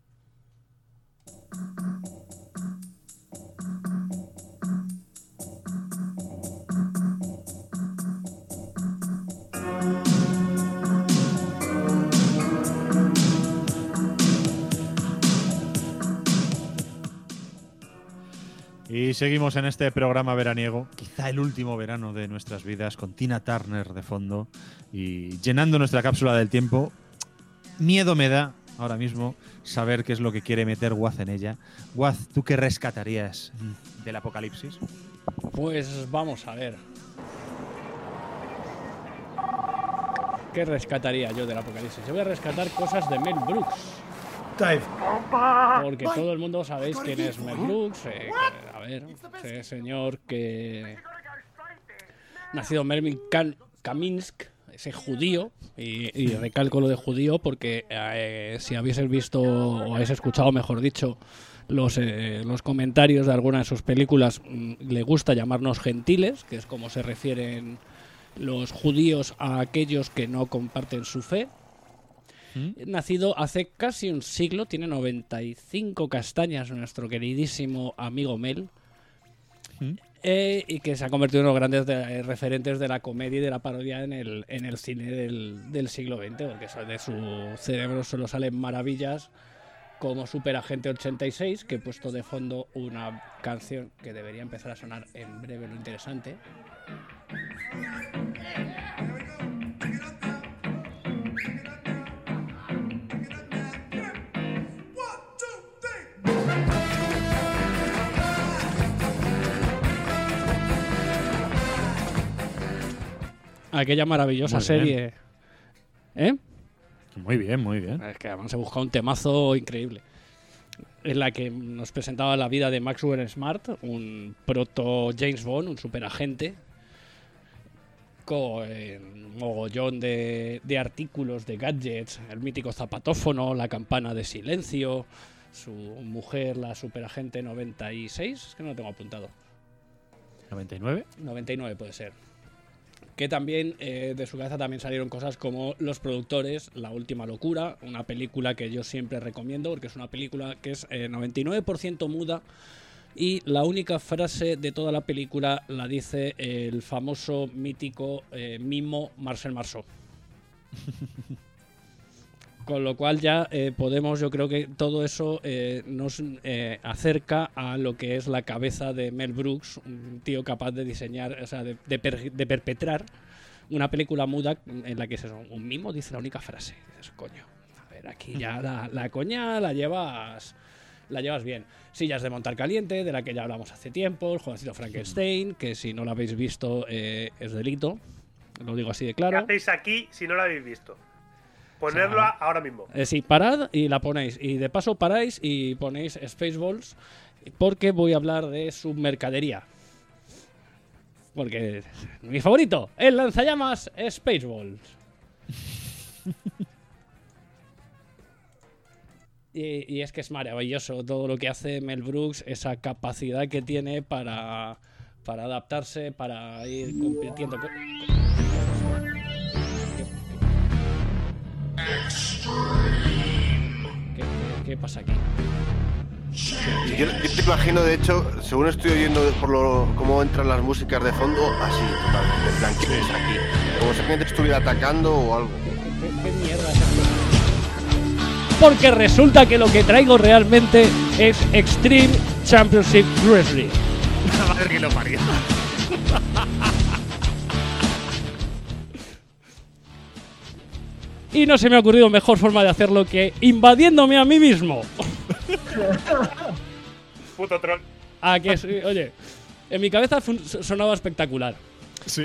Y seguimos en este programa veraniego, quizá el último verano de nuestras vidas, con Tina Turner de fondo y llenando nuestra cápsula del tiempo. Miedo me da ahora mismo saber qué es lo que quiere meter Waz en ella. Waz, ¿tú qué rescatarías del apocalipsis? Pues vamos a ver. ¿Qué rescataría yo del apocalipsis? Yo voy a rescatar cosas de Mel Brooks. Porque todo el mundo sabéis quién es Mel Brooks. A ver, ese señor que... nacido Melvin Kaminsk, ese judío, y recalco lo de judío porque si habéis visto o habéis escuchado, mejor dicho, los comentarios de alguna de sus películas, le gusta llamarnos gentiles, que es como se refieren los judíos a aquellos que no comparten su fe. Nacido hace casi un siglo, tiene 95 castañas nuestro queridísimo amigo Mel, y que se ha convertido en uno de los grandes referentes de la comedia y de la parodia en el cine del siglo XX, porque de su cerebro solo salen maravillas como Superagente 86, que he puesto de fondo una canción que debería empezar a sonar en breve, lo interesante. Aquella maravillosa serie. Muy bien, muy bien. Es que además se busca un temazo increíble. En la que nos presentaba la vida de Maxwell Smart, un proto James Bond, un superagente, con un mogollón de artículos, de gadgets, el mítico zapatófono, la campana de silencio, su mujer, la superagente 96, es que no lo tengo apuntado. ¿99? 99 puede ser. Que también de su cabeza también salieron cosas como Los productores, La última locura, una película que yo siempre recomiendo porque es una película que es 99% muda y la única frase de toda la película la dice el famoso, mítico mimo Marcel Marceau. Con lo cual ya podemos, yo creo que todo eso nos acerca a lo que es la cabeza de Mel Brooks, un tío capaz de diseñar, o sea, de perpetrar una película muda en la que es un mimo dice la única frase. Dices, coño, a ver, aquí ya la coña la llevas bien. Sillas de montar caliente, de la que ya hablamos hace tiempo, el jovencito Frankenstein, que si no lo habéis visto es delito, lo digo así de claro. ¿Qué hacéis aquí si no lo habéis visto? Ponerlo ahora mismo. Sí, parad y la ponéis. Y de paso paráis y ponéis Spaceballs porque voy a hablar de su mercadería. Porque mi favorito, el lanzallamas Spaceballs. y es que es maravilloso todo lo que hace Mel Brooks, esa capacidad que tiene para adaptarse, para ir compitiendo con... ¿Qué pasa aquí? Yo te imagino, de hecho, según estoy oyendo cómo entran las músicas de fondo, así, totalmente, en plan, ¿qué es aquí? Como si alguien te estuviera atacando o algo. ¿Qué mierda es esto? Porque resulta que lo que traigo realmente es Extreme Championship Wrestling. La madre que lo parió. Y no se me ha ocurrido mejor forma de hacerlo que invadiéndome a mí mismo. Puto troll. Ah, que sí, oye, en mi cabeza sonaba espectacular. Sí.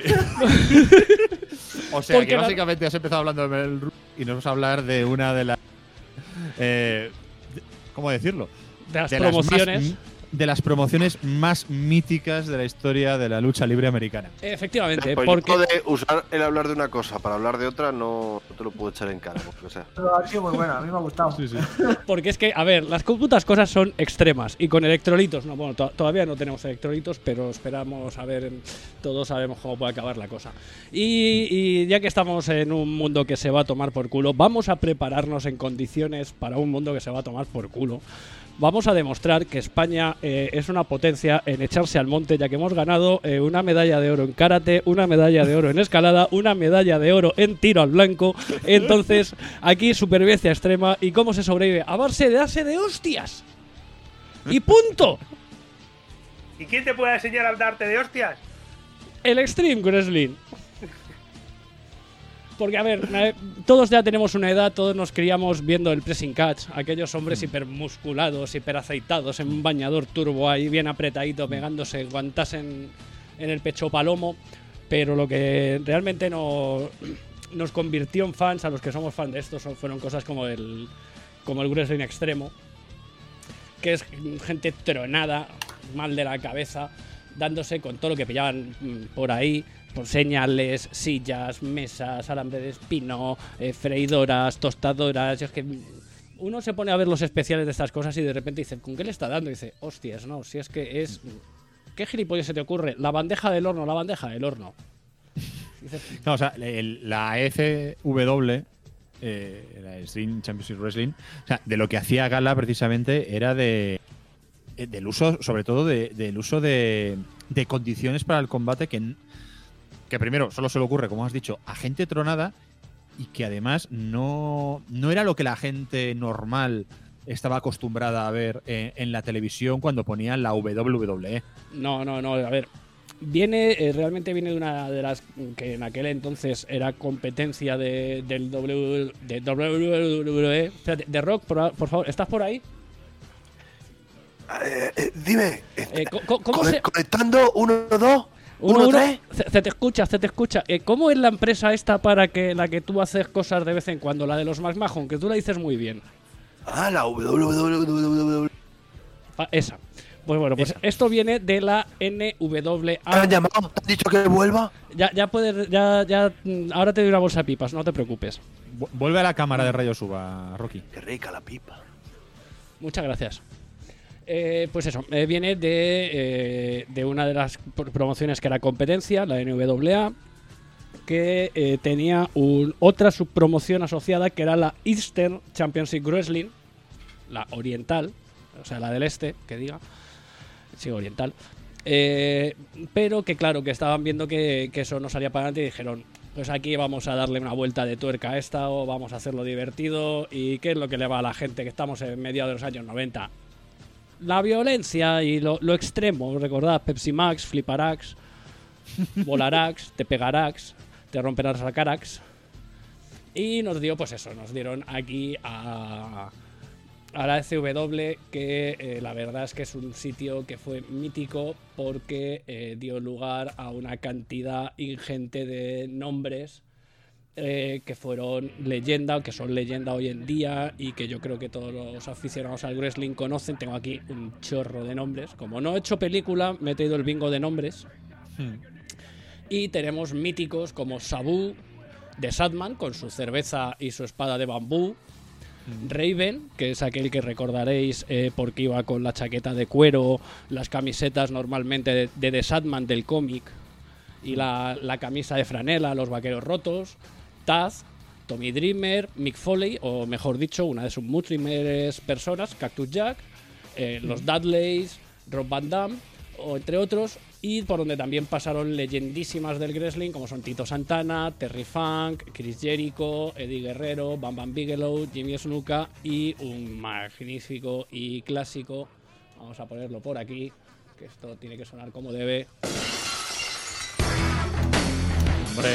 O sea, porque que básicamente has empezado hablando de Mel Brooks y nos vas a hablar de una de las... ¿cómo decirlo? De las promociones. de las promociones más míticas de la historia de la lucha libre americana. Efectivamente, Pues porque... yo de usar el hablar de una cosa para hablar de otra no te lo puedo echar en cara. O sea. Pero ha sido muy buena, a mí me ha gustado. Sí, sí. Porque es que, a ver, las putas cosas son extremas. Y con electrolitos, no, bueno, todavía no tenemos electrolitos, pero esperamos a ver, todos sabemos cómo puede acabar la cosa. Y ya que estamos en un mundo que se va a tomar por culo, vamos a prepararnos en condiciones para un mundo que se va a tomar por culo. Vamos a demostrar que España es una potencia en echarse al monte, ya que hemos ganado una medalla de oro en karate, una medalla de oro en escalada, una medalla de oro en tiro al blanco. Entonces, aquí supervivencia extrema. ¿Y cómo se sobrevive? A base de darse de hostias. ¡Y punto! ¿Y quién te puede enseñar a darte de hostias? El Extreme Wrestling. Porque, a ver, todos ya tenemos una edad, todos nos criamos viendo el pressing catch, aquellos hombres hipermusculados, hiperaceitados, en un bañador turbo ahí bien apretadito, pegándose guantas en el pecho palomo, pero lo que realmente nos convirtió en fans, a los que somos fans de estos, fueron cosas como el wrestling extremo, que es gente tronada, mal de la cabeza, dándose con todo lo que pillaban por ahí, por señales, sillas, mesas, alambre de espino, freidoras, tostadoras. Y es que uno se pone a ver los especiales de estas cosas y de repente dice, ¿con qué le está dando? Y dice, hostias, no, si es que es... ¿Qué gilipollas se te ocurre? La bandeja del horno, la bandeja del horno. No, o sea, la ECW, la Extreme Championship Wrestling, o sea, de lo que hacía gala precisamente era del uso, sobre todo del uso de condiciones para el combate que primero solo se le ocurre, como has dicho, a gente tronada y que además no era lo que la gente normal estaba acostumbrada a ver en la televisión cuando ponían la WWE. No, a ver, realmente viene de una de las que en aquel entonces era competencia del WWE. Espérate, The Rock, por favor, ¿estás por ahí? Dime, ¿cómo conectando 1, 2, 1, 3. Se te escucha. ¿Cómo es la empresa esta para la que tú haces cosas de vez en cuando? La de los McMahon, que tú la dices muy bien. Ah, la WWE. Esa. Pues bueno, pues esto viene de la NWA. ¿Te han llamado? ¿Te han dicho que vuelva? Ya puedes, ahora te doy una bolsa de pipas, no te preocupes. Vuelve a la cámara de rayos uva, Rocky. Qué rica la pipa. Muchas gracias. Pues eso, viene de una de las promociones que era competencia, la NWA, que tenía otra subpromoción asociada que era la Eastern Championship Wrestling, la oriental, o sea, la del este, que diga, sí, oriental, pero que claro, que estaban viendo que eso no salía para adelante y dijeron, pues aquí vamos a darle una vuelta de tuerca a esta o vamos a hacerlo divertido. ¿Y qué es lo que le va a la gente que estamos en mediados de los años 90? La violencia y lo extremo, recordad, Pepsi Max, Fliparax, Volarax, te pegarás, te romperás la carax. Y nos dieron aquí a la CW, que la verdad es que es un sitio que fue mítico porque dio lugar a una cantidad ingente de nombres que fueron leyenda, o que son leyenda hoy en día, y que yo creo que todos los aficionados al wrestling conocen. Tengo aquí un chorro de nombres. Como no he hecho película, me he traído el bingo de nombres. Y tenemos míticos como Sabu de Sadman, con su cerveza y su espada de bambú. Raven, que es aquel que recordaréis porque iba con la chaqueta de cuero, las camisetas normalmente de The Sadman del cómic, y la camisa de franela, los vaqueros rotos. Taz, Tommy Dreamer, Mick Foley, o mejor dicho, una de sus múltiples personas, Cactus Jack, los Dudleys, Rob Van Dam, o entre otros, y por donde también pasaron leyendísimas del wrestling, como son Tito Santana, Terry Funk, Chris Jericho, Eddie Guerrero, Bam Bam Bigelow, Jimmy Snuka y un magnífico y clásico, vamos a ponerlo por aquí, que esto tiene que sonar como debe. Hombre.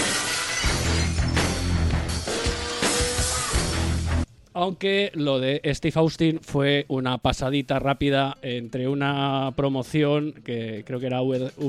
Aunque lo de Steve Austin fue una pasadita rápida entre una promoción que creo que era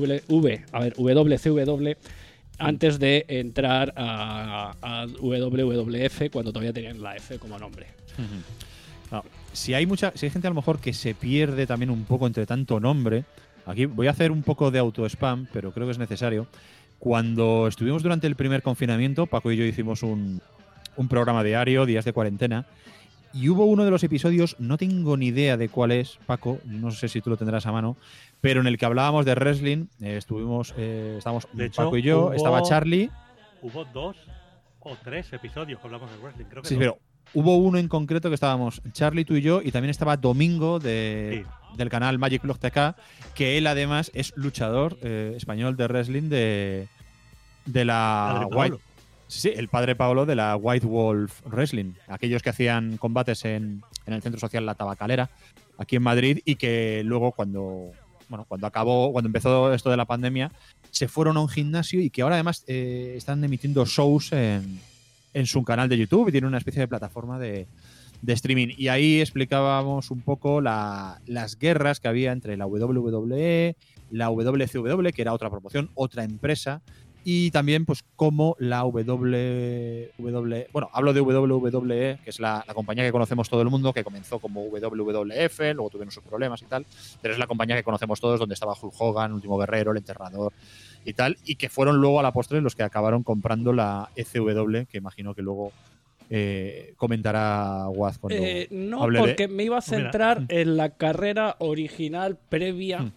WCW antes de entrar a WWF, cuando todavía tenían la F como nombre. No, si hay gente a lo mejor que se pierde también un poco entre tanto nombre, aquí voy a hacer un poco de auto-spam, pero creo que es necesario. Cuando estuvimos durante el primer confinamiento, Paco y yo hicimos un programa diario, días de cuarentena, y hubo uno de los episodios, no tengo ni idea de cuál es, Paco, no sé si tú lo tendrás a mano, pero en el que hablábamos de wrestling, estábamos De hecho, Paco y yo, estaba Charlie. Hubo 2 o 3 episodios que hablamos de wrestling, creo que Sí, no. pero hubo uno en concreto que estábamos Charlie, tú y yo, y también estaba Domingo del canal Magic Blog TK, que él además es luchador español de wrestling de la White. Sí, el padre Paolo de la White Wolf Wrestling, aquellos que hacían combates en el centro social La Tabacalera, aquí en Madrid, y que luego cuando empezó esto de la pandemia, se fueron a un gimnasio y que ahora además están emitiendo shows en su canal de YouTube y tienen una especie de plataforma de streaming. Y ahí explicábamos un poco las guerras que había entre la WWE, la WCW, que era otra promoción, otra empresa, y también pues cómo la hablo de WWE, que es la compañía que conocemos todo el mundo, que comenzó como WWF, luego tuvieron sus problemas y tal, pero es la compañía que conocemos todos, donde estaba Hulk Hogan, Último Guerrero, El Enterrador y tal, y que fueron luego a la postre los que acabaron comprando la ECW, que imagino que luego comentará Waz cuando no, hable porque me iba a centrar en la carrera original previa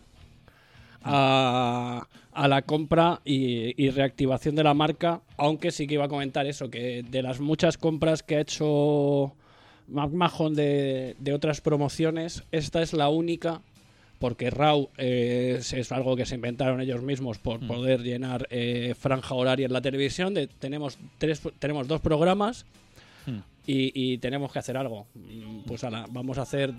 a la compra y reactivación de la marca, aunque sí que iba a comentar eso, que de las muchas compras que ha hecho McMahon de otras promociones, esta es la única, porque Raw es algo que se inventaron ellos mismos por poder llenar franja horaria en la televisión. Tenemos 2 programas y tenemos que hacer algo. Pues vamos a hacer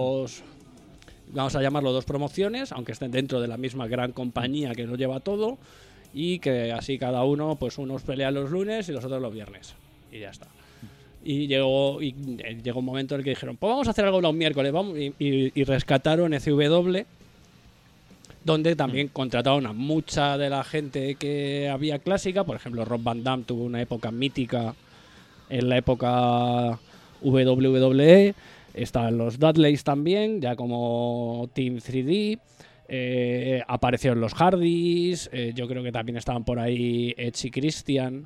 vamos a llamarlo 2 promociones, aunque estén dentro de la misma gran compañía que lo lleva todo, y que así cada uno, pues unos pelean los lunes y los otros los viernes, y ya está. Y llegó un momento en el que dijeron, pues vamos a hacer algo los miércoles, y rescataron ECW, donde también contrataron a mucha de la gente que había clásica. Por ejemplo, Rob Van Dam tuvo una época mítica en la época WWE. Estaban los Dudleys también, ya como Team 3D. Aparecieron los Hardys. Yo creo que también estaban por ahí Edge y Christian.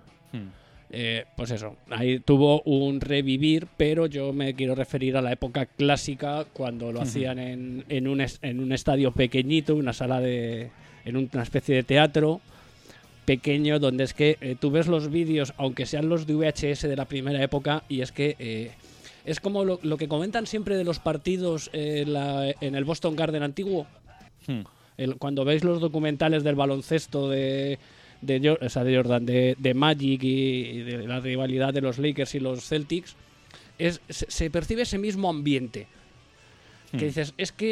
Pues eso, ahí tuvo un revivir, pero yo me quiero referir a la época clásica, cuando lo hacían en un estadio pequeñito, una sala en una especie de teatro pequeño, donde es que tú ves los vídeos, aunque sean los de VHS de la primera época, y es que es como lo que comentan siempre de los partidos en el Boston Garden antiguo. Cuando veis los documentales del baloncesto de Jordan, de Magic y de la rivalidad de los Lakers y los Celtics, se percibe ese mismo ambiente. Que dices, es que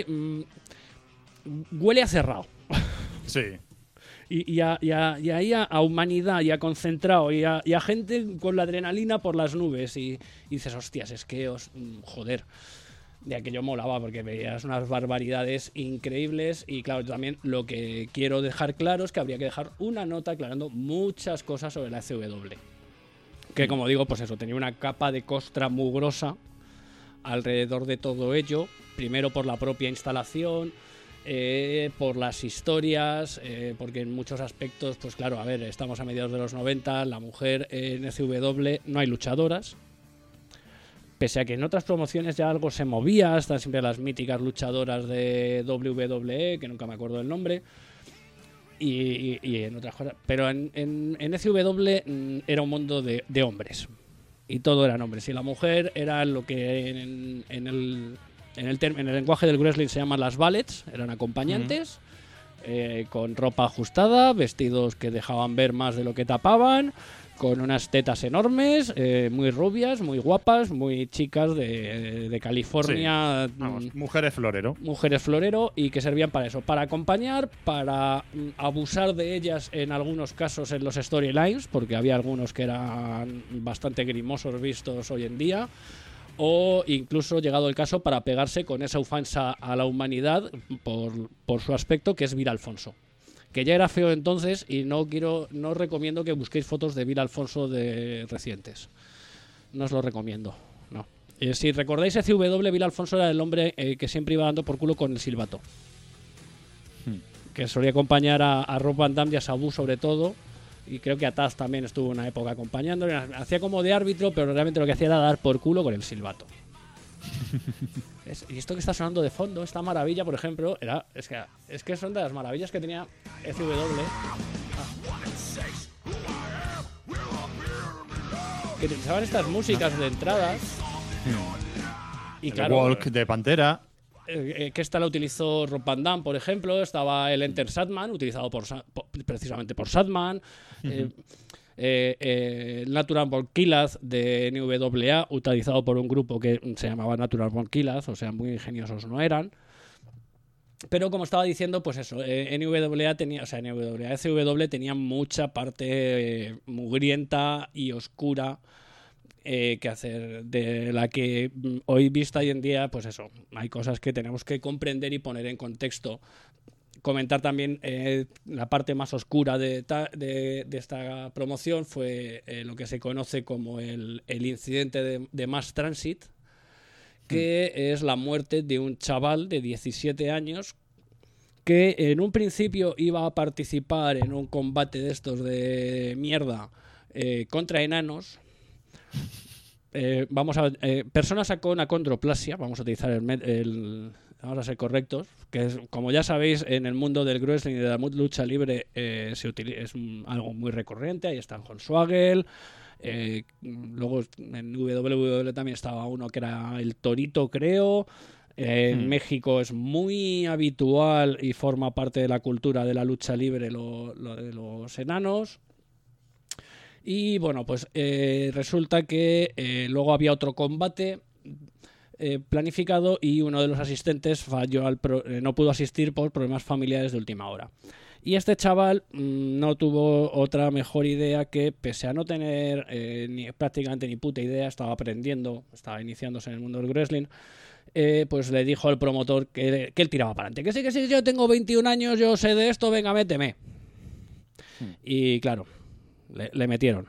huele a cerrado. Sí. Y ahí a humanidad, y a concentrado, y a gente con la adrenalina por las nubes. Y dices, hostias, es que joder. De aquello molaba, porque veías unas barbaridades increíbles. Y claro, también lo que quiero dejar claro es que habría que dejar una nota aclarando muchas cosas sobre la CW. Que, como digo, pues eso, tenía una capa de costra mugrosa alrededor de todo ello. Primero por la propia instalación, por las historias, porque en muchos aspectos, pues claro, a ver, estamos a mediados de los 90, la mujer en CW no hay luchadoras. Pese a que en otras promociones ya algo se movía, están siempre las míticas luchadoras de WWE, que nunca me acuerdo del nombre, y en otras cosas. Pero en SW era un mundo de hombres, y todo eran hombres. Y la mujer era lo que en el lenguaje del wrestling se llaman las valets, eran acompañantes, con ropa ajustada, vestidos que dejaban ver más de lo que tapaban, con unas tetas enormes, muy rubias, muy guapas, muy chicas de California. Sí. Vamos, mujeres florero. Mujeres florero, y que servían para eso, para acompañar, para abusar de ellas en algunos casos en los storylines, porque había algunos que eran bastante grimosos vistos hoy en día, o incluso, llegado el caso, para pegarse con esa ofensa a la humanidad por su aspecto, que es Vir Alfonso. Que ya era feo entonces, y no os recomiendo que busquéis fotos de Vir Alfonso de recientes. No os lo recomiendo, no. Si recordáis, CW, Bill Alfonso era el hombre que siempre iba dando por culo con el silbato. Que solía acompañar a Rob Van Dam y a Sabu sobre todo. Y creo que a Taz también estuvo una época acompañando. Hacía como de árbitro, pero realmente lo que hacía era dar por culo con el silbato. Y esto que está sonando de fondo, esta maravilla, por ejemplo, es que son de las maravillas que tenía CW. Que utilizaban estas músicas de entradas. Y claro, Walk de Pantera. Que esta la utilizó Rob Van Dam, por ejemplo. Estaba el Enter Sandman, utilizado precisamente por Sandman. Natural Born Killers de NWA, utilizado por un grupo que se llamaba Natural Born Killers, o sea, muy ingeniosos no eran. Pero como estaba diciendo, pues eso, SW tenía mucha parte mugrienta y oscura que hacer, de la que hoy vista hoy en día, pues eso, hay cosas que tenemos que comprender y poner en contexto. Comentar también la parte más oscura de esta promoción fue lo que se conoce como el incidente de Mass Transit, que es la muerte de un chaval de 17 años que en un principio iba a participar en un combate de estos de mierda contra enanos. Personas con acondroplasia, vamos a utilizar vamos a ser correctos, que es, como ya sabéis, en el mundo del wrestling y de la lucha libre es algo muy recurrente. Ahí está Hornswoggle, luego en WWE también estaba uno que era el Torito, creo. En México es muy habitual y forma parte de la cultura de la lucha libre lo de los enanos. Y bueno, pues resulta que luego había otro combate planificado y uno de los asistentes falló no pudo asistir por problemas familiares de última hora. Y este chaval no tuvo otra mejor idea que, pese a no tener prácticamente ni puta idea, estaba aprendiendo, estaba iniciándose en el mundo del wrestling, pues le dijo al promotor que él tiraba para adelante. Que sí, yo tengo 21 años, yo sé de esto, venga, méteme. Y claro, le metieron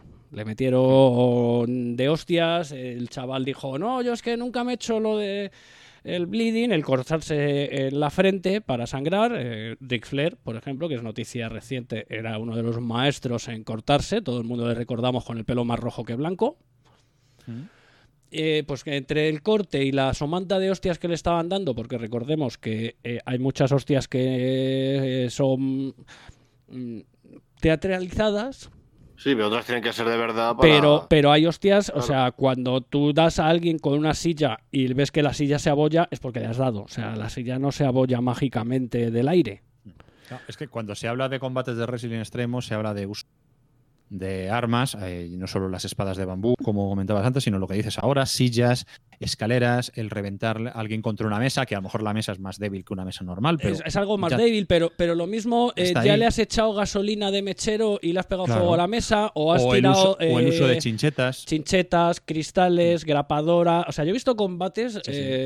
de hostias. El chaval dijo, no, yo es que nunca me he hecho lo de el bleeding, el cortarse en la frente para sangrar. Ric Flair, por ejemplo, que es noticia reciente, era uno de los maestros en cortarse. Todo el mundo le recordamos con el pelo más rojo que blanco. Pues que entre el corte y la somanta de hostias que le estaban dando, porque recordemos que hay muchas hostias que son teatralizadas. Sí, pero otras tienen que ser de verdad. Pero hay hostias, claro. O sea, cuando tú das a alguien con una silla y ves que la silla se abolla, es porque le has dado. O sea, la silla no se abolla mágicamente del aire. No, es que cuando se habla de combates de wrestling extremo, se habla de uso de armas, no solo las espadas de bambú, como comentabas antes, sino lo que dices ahora, sillas, escaleras, el reventar a alguien contra una mesa, que a lo mejor la mesa es más débil que una mesa normal. Pero es algo más débil, pero lo mismo, ya le has echado gasolina de mechero y le has pegado fuego a la mesa, o has tirado... o el uso de chinchetas. Chinchetas, cristales, grapadora... O sea, yo he visto combates...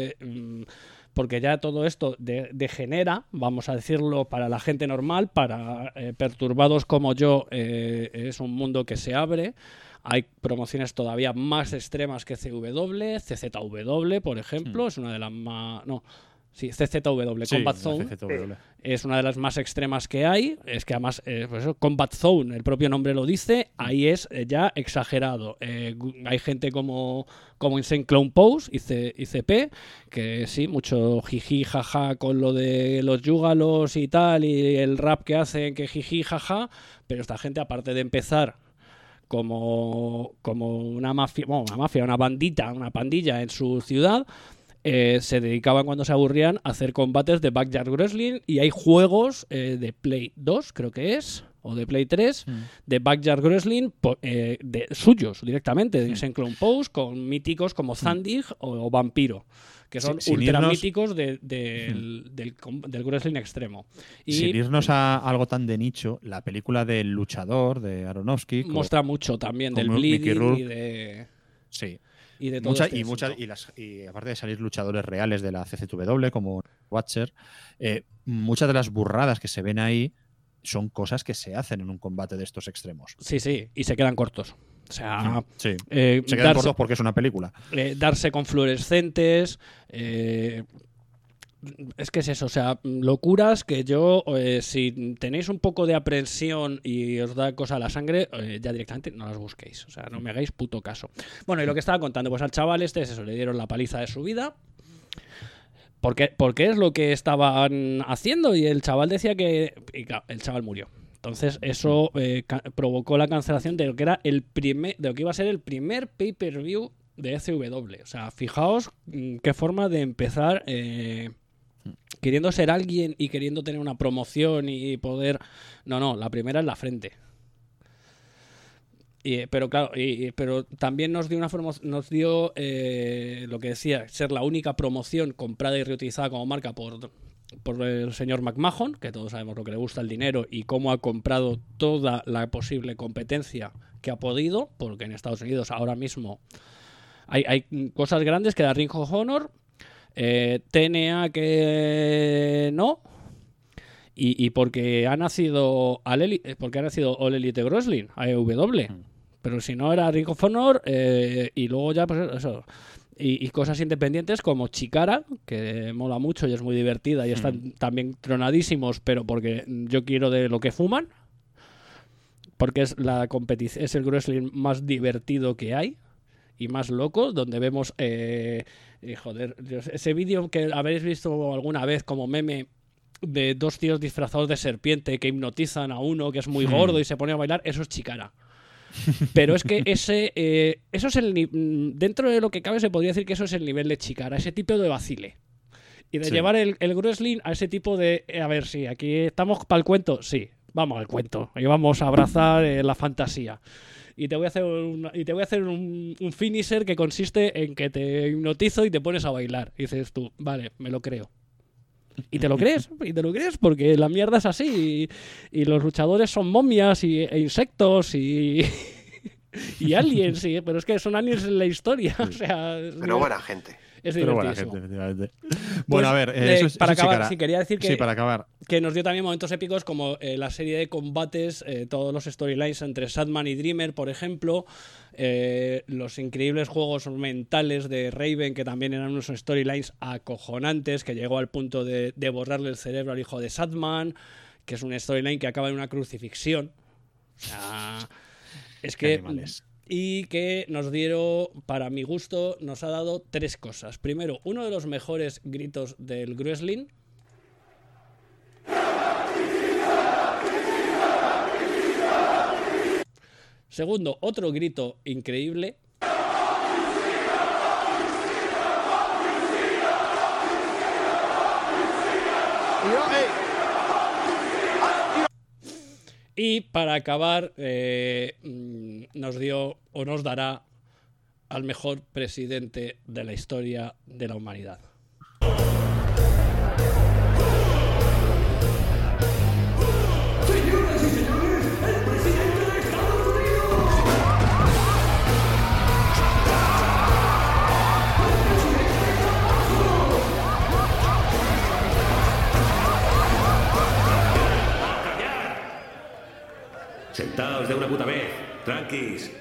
porque ya todo esto degenera, vamos a decirlo, para la gente normal, para perturbados como yo, es un mundo que se abre. Hay promociones todavía más extremas que CW, CZW, por ejemplo, es una de las más... No, sí, CZW, Combat Zone, es una de las más extremas que hay. Es que además, pues eso, Combat Zone, el propio nombre lo dice, ahí es ya exagerado. Hay gente como Insane Clown Pose, ICP, que sí, mucho jiji, jaja con lo de los yúgalos y tal, y el rap que hacen, que jiji, jaja, pero esta gente, aparte de empezar como una mafia, una bandita, una pandilla en su ciudad, se dedicaban, cuando se aburrían, a hacer combates de Backyard Wrestling, y hay juegos de Play 2, creo que es, o de Play 3, de Backyard Wrestling de suyos directamente, de Insane Clown Pose, con míticos como Zandig o Vampiro, que son ultra míticos del wrestling extremo. Y sin irnos a algo tan de nicho, la película del luchador de Aronofsky muestra mucho también del bleeding y de... Sí. Y de todo y aparte de salir luchadores reales de la CZW como Watcher, muchas de las burradas que se ven ahí son cosas que se hacen en un combate de estos extremos. Sí, y se quedan cortos. O sea, sí. Se quedan por dos porque es una película. Darse con fluorescentes. Es que es eso, o sea, locuras que yo, si tenéis un poco de aprensión y os da cosa a la sangre, ya directamente no las busquéis. O sea, no me hagáis puto caso. Bueno, y lo que estaba contando, pues al chaval este es eso, le dieron la paliza de su vida. Porque es lo que estaban haciendo y el chaval decía que... Y claro, el chaval murió. Entonces eso provocó la cancelación de lo que era de lo que iba a ser el primer pay-per-view de SW. O sea, fijaos qué forma de empezar queriendo ser alguien y queriendo tener una promoción y poder... No, la primera es la frente. Pero claro, pero también nos dio lo que decía, ser la única promoción comprada y reutilizada como marca por el señor McMahon, que todos sabemos lo que le gusta el dinero y cómo ha comprado toda la posible competencia que ha podido, porque en Estados Unidos ahora mismo hay cosas grandes que da Ring of Honor, TNA que no, y porque ha nacido All Elite Wrestling, AEW. Pero si no era Ring of Honor, y luego ya, pues eso. Y cosas independientes como Chikara, que mola mucho y es muy divertida y están también tronadísimos, pero porque yo quiero de lo que fuman. Porque es es el wrestling más divertido que hay y más loco, donde vemos, ese vídeo que habréis visto alguna vez como meme de dos tíos disfrazados de serpiente que hipnotizan a uno que es muy gordo y se pone a bailar, eso es Chikara. Pero es que eso es dentro de lo que cabe se podría decir que eso es el nivel de Chikara, ese tipo de vacile. Y de llevar el wrestling a ese tipo de... A ver, sí, aquí estamos para el cuento, sí, vamos al cuento. Y vamos a abrazar la fantasía. Y te voy a hacer un finisher que consiste en que te hipnotizo y te pones a bailar. Y dices tú, vale, me lo creo. Y te lo crees porque la mierda es así y los luchadores son momias e insectos y aliens, sí, pero es que son aliens en la historia, o sea... Pero buena gente. Es divertidísimo. Bueno, a ver, eso para acabar, sí, quería decir que, para acabar, que nos dio también momentos épicos como la serie de combates, todos los storylines entre Sadman y Dreamer, por ejemplo, los increíbles juegos mentales de Raven, que también eran unos storylines acojonantes, que llegó al punto de borrarle el cerebro al hijo de Sadman, que es un storyline que acaba en una crucifixión. O sea, es que... Y que nos dieron, para mi gusto, nos ha dado tres cosas. Primero, uno de los mejores gritos del wrestling. Segundo, otro grito increíble. Y para acabar, nos dio o nos dará al mejor presidente de la historia de la humanidad. Señoras y señores, el presidente de Estados Unidos. Sentaos de una puta vez, tranquis.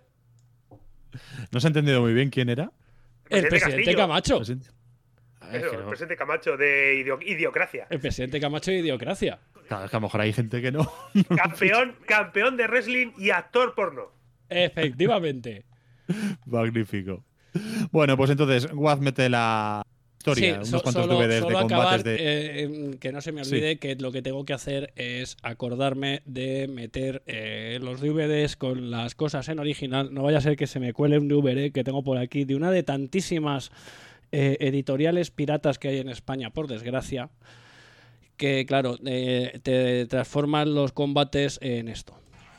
No se ha entendido muy bien quién era. El presidente Camacho. El presidente Camacho de Idiocracia. El presidente Camacho de Idiocracia. Claro, es que a lo mejor hay gente que no. Campeón de wrestling y actor porno. Efectivamente. Magnífico. Bueno, pues entonces, Waz mete la historia, sí, unos cuantos DVDs de combates de... que no se me olvide que lo que tengo que hacer es acordarme de meter los DVDs con las cosas en original. No vaya a ser que se me cuele un DVD que tengo por aquí de una de tantísimas editoriales piratas que hay en España, por desgracia, que claro, te transforman los combates en esto.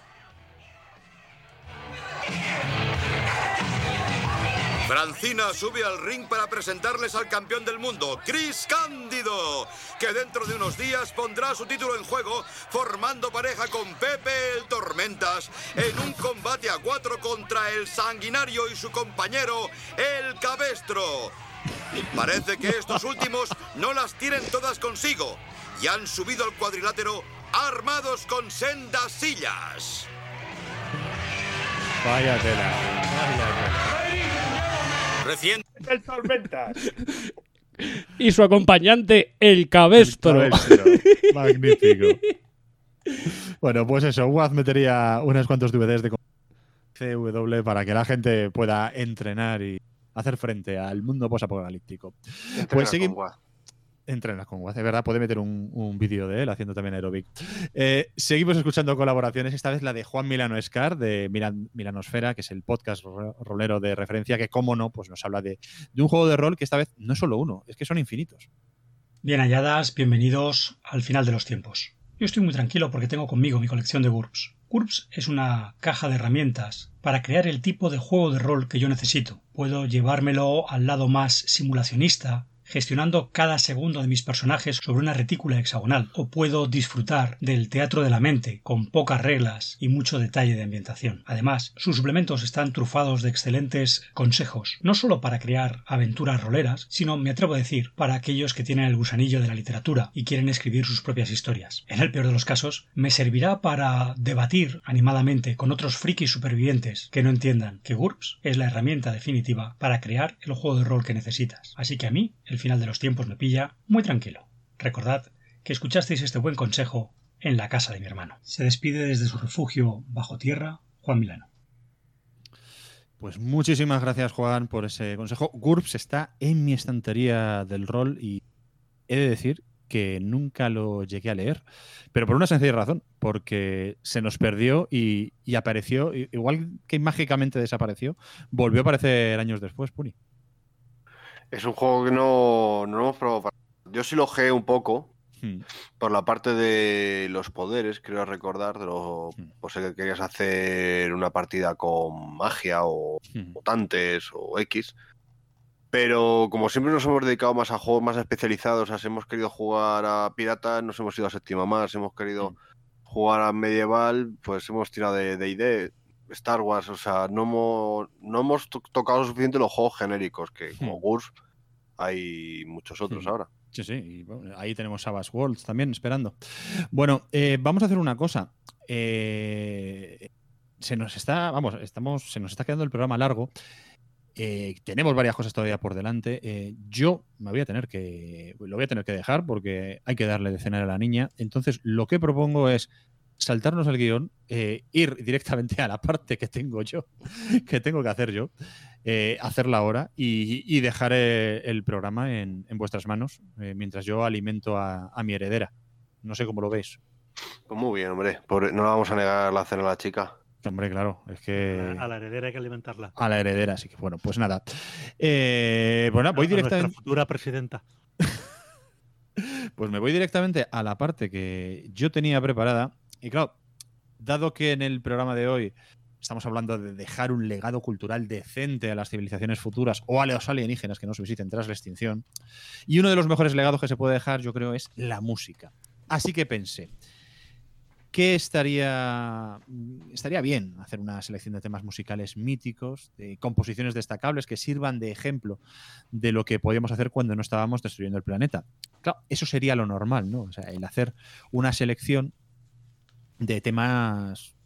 Francina sube al ring para presentarles al campeón del mundo, Chris Cándido, que dentro de unos días pondrá su título en juego formando pareja con Pepe el Tormentas en un combate a 4 contra el Sanguinario y su compañero, el Cabestro. Parece que estos últimos no las tienen todas consigo y han subido al cuadrilátero armados con sendas sillas. Vaya tela. Recién el Tormentas. Y su acompañante, el Cabestro. Magnífico. Bueno, pues eso, Waz metería unos cuantos DVDs de CW para que la gente pueda entrenar y hacer frente al mundo posapocalíptico. Pues seguimos. Entrenas con Waz, de verdad, puede meter un vídeo de él haciendo también aeróbic. Seguimos escuchando colaboraciones, esta vez la de Juan Milano Escar, de Milanosfera, que es el podcast rolero de referencia, que, cómo no, pues nos habla de un juego de rol que esta vez no es solo uno, es que son infinitos. Bien halladas, bienvenidos al final de los tiempos. Yo estoy muy tranquilo porque tengo conmigo mi colección de GURPS. GURPS es una caja de herramientas para crear el tipo de juego de rol que yo necesito. Puedo llevármelo al lado más simulacionista, gestionando cada segundo de mis personajes sobre una retícula hexagonal, o puedo disfrutar del teatro de la mente, con pocas reglas y mucho detalle de ambientación. Además, sus suplementos están trufados de excelentes consejos, no solo para crear aventuras roleras, sino, me atrevo a decir, para aquellos que tienen el gusanillo de la literatura y quieren escribir sus propias historias. En el peor de los casos, me servirá para debatir animadamente con otros frikis supervivientes que no entiendan que GURPS es la herramienta definitiva para crear el juego de rol que necesitas. Así que a mí, el final de los tiempos me pilla muy tranquilo. Recordad que escuchasteis este buen consejo en la casa de mi hermano. Se despide desde su refugio bajo tierra, Juan Milano. Pues muchísimas gracias, Juan, por ese consejo. GURPS está en mi estantería del rol y he de decir que nunca lo llegué a leer, pero por una sencilla razón, porque se nos perdió y apareció, igual que mágicamente desapareció, volvió a aparecer años después, Puni. Es un juego que no hemos probado. Yo sí lo ojeé un poco por la parte de los poderes, creo recordar, por si querías hacer una partida con magia o mutantes o X. Pero como siempre nos hemos dedicado más a juegos más especializados, o sea, si hemos querido jugar a piratas, nos hemos ido a Séptima Mar, si hemos querido jugar a medieval, pues hemos tirado de D&D, Star Wars, o sea, no hemos tocado lo suficiente los juegos genéricos, que como GURPS hay muchos otros ahora. Sí, sí, y bueno, ahí tenemos Savage Worlds también esperando. Bueno, vamos a hacer una cosa. Se nos está quedando el programa largo. Tenemos varias cosas todavía por delante. Yo lo voy a tener que dejar porque hay que darle de cenar a la niña. Entonces, lo que propongo es saltarnos el guión, ir directamente a la parte que tengo yo, que tengo que hacer yo, hacerla ahora y dejar el programa en vuestras manos mientras yo alimento a mi heredera. No sé cómo lo veis. Pues muy bien, hombre. No le vamos a negar la cena a la chica. Hombre, claro, es que... A la heredera hay que alimentarla. A la heredera, así que bueno, pues nada. Bueno, voy directamente... Nuestra futura presidenta. Pues me voy directamente a la parte que yo tenía preparada. Y claro, dado que en el programa de hoy estamos hablando de dejar un legado cultural decente a las civilizaciones futuras o a los alienígenas que nos visiten tras la extinción, y uno de los mejores legados que se puede dejar, yo creo, es la música. Así que pensé que estaría bien hacer una selección de temas musicales míticos, de composiciones destacables que sirvan de ejemplo de lo que podíamos hacer cuando no estábamos destruyendo el planeta. Claro, eso sería lo normal, ¿no? O sea, el hacer una selección de temas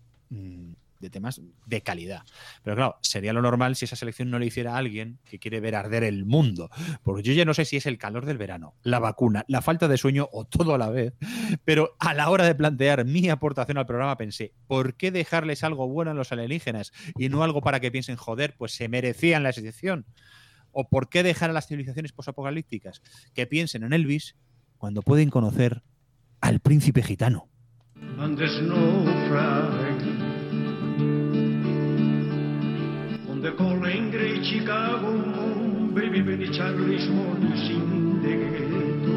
de calidad. Pero claro, sería lo normal si esa selección no le hiciera a alguien que quiere ver arder el mundo. Porque yo ya no sé si es el calor del verano, la vacuna, la falta de sueño o todo a la vez. Pero a la hora de plantear mi aportación al programa pensé, ¿por qué dejarles algo bueno a los alienígenas y no algo para que piensen, joder, pues se merecían la excepción? ¿O por qué dejar a las civilizaciones posapocalípticas que piensen en Elvis cuando pueden conocer al príncipe gitano? And there's no pride on the cold and gray Chicago, baby, baby, Charlie's mornings in the ghetto.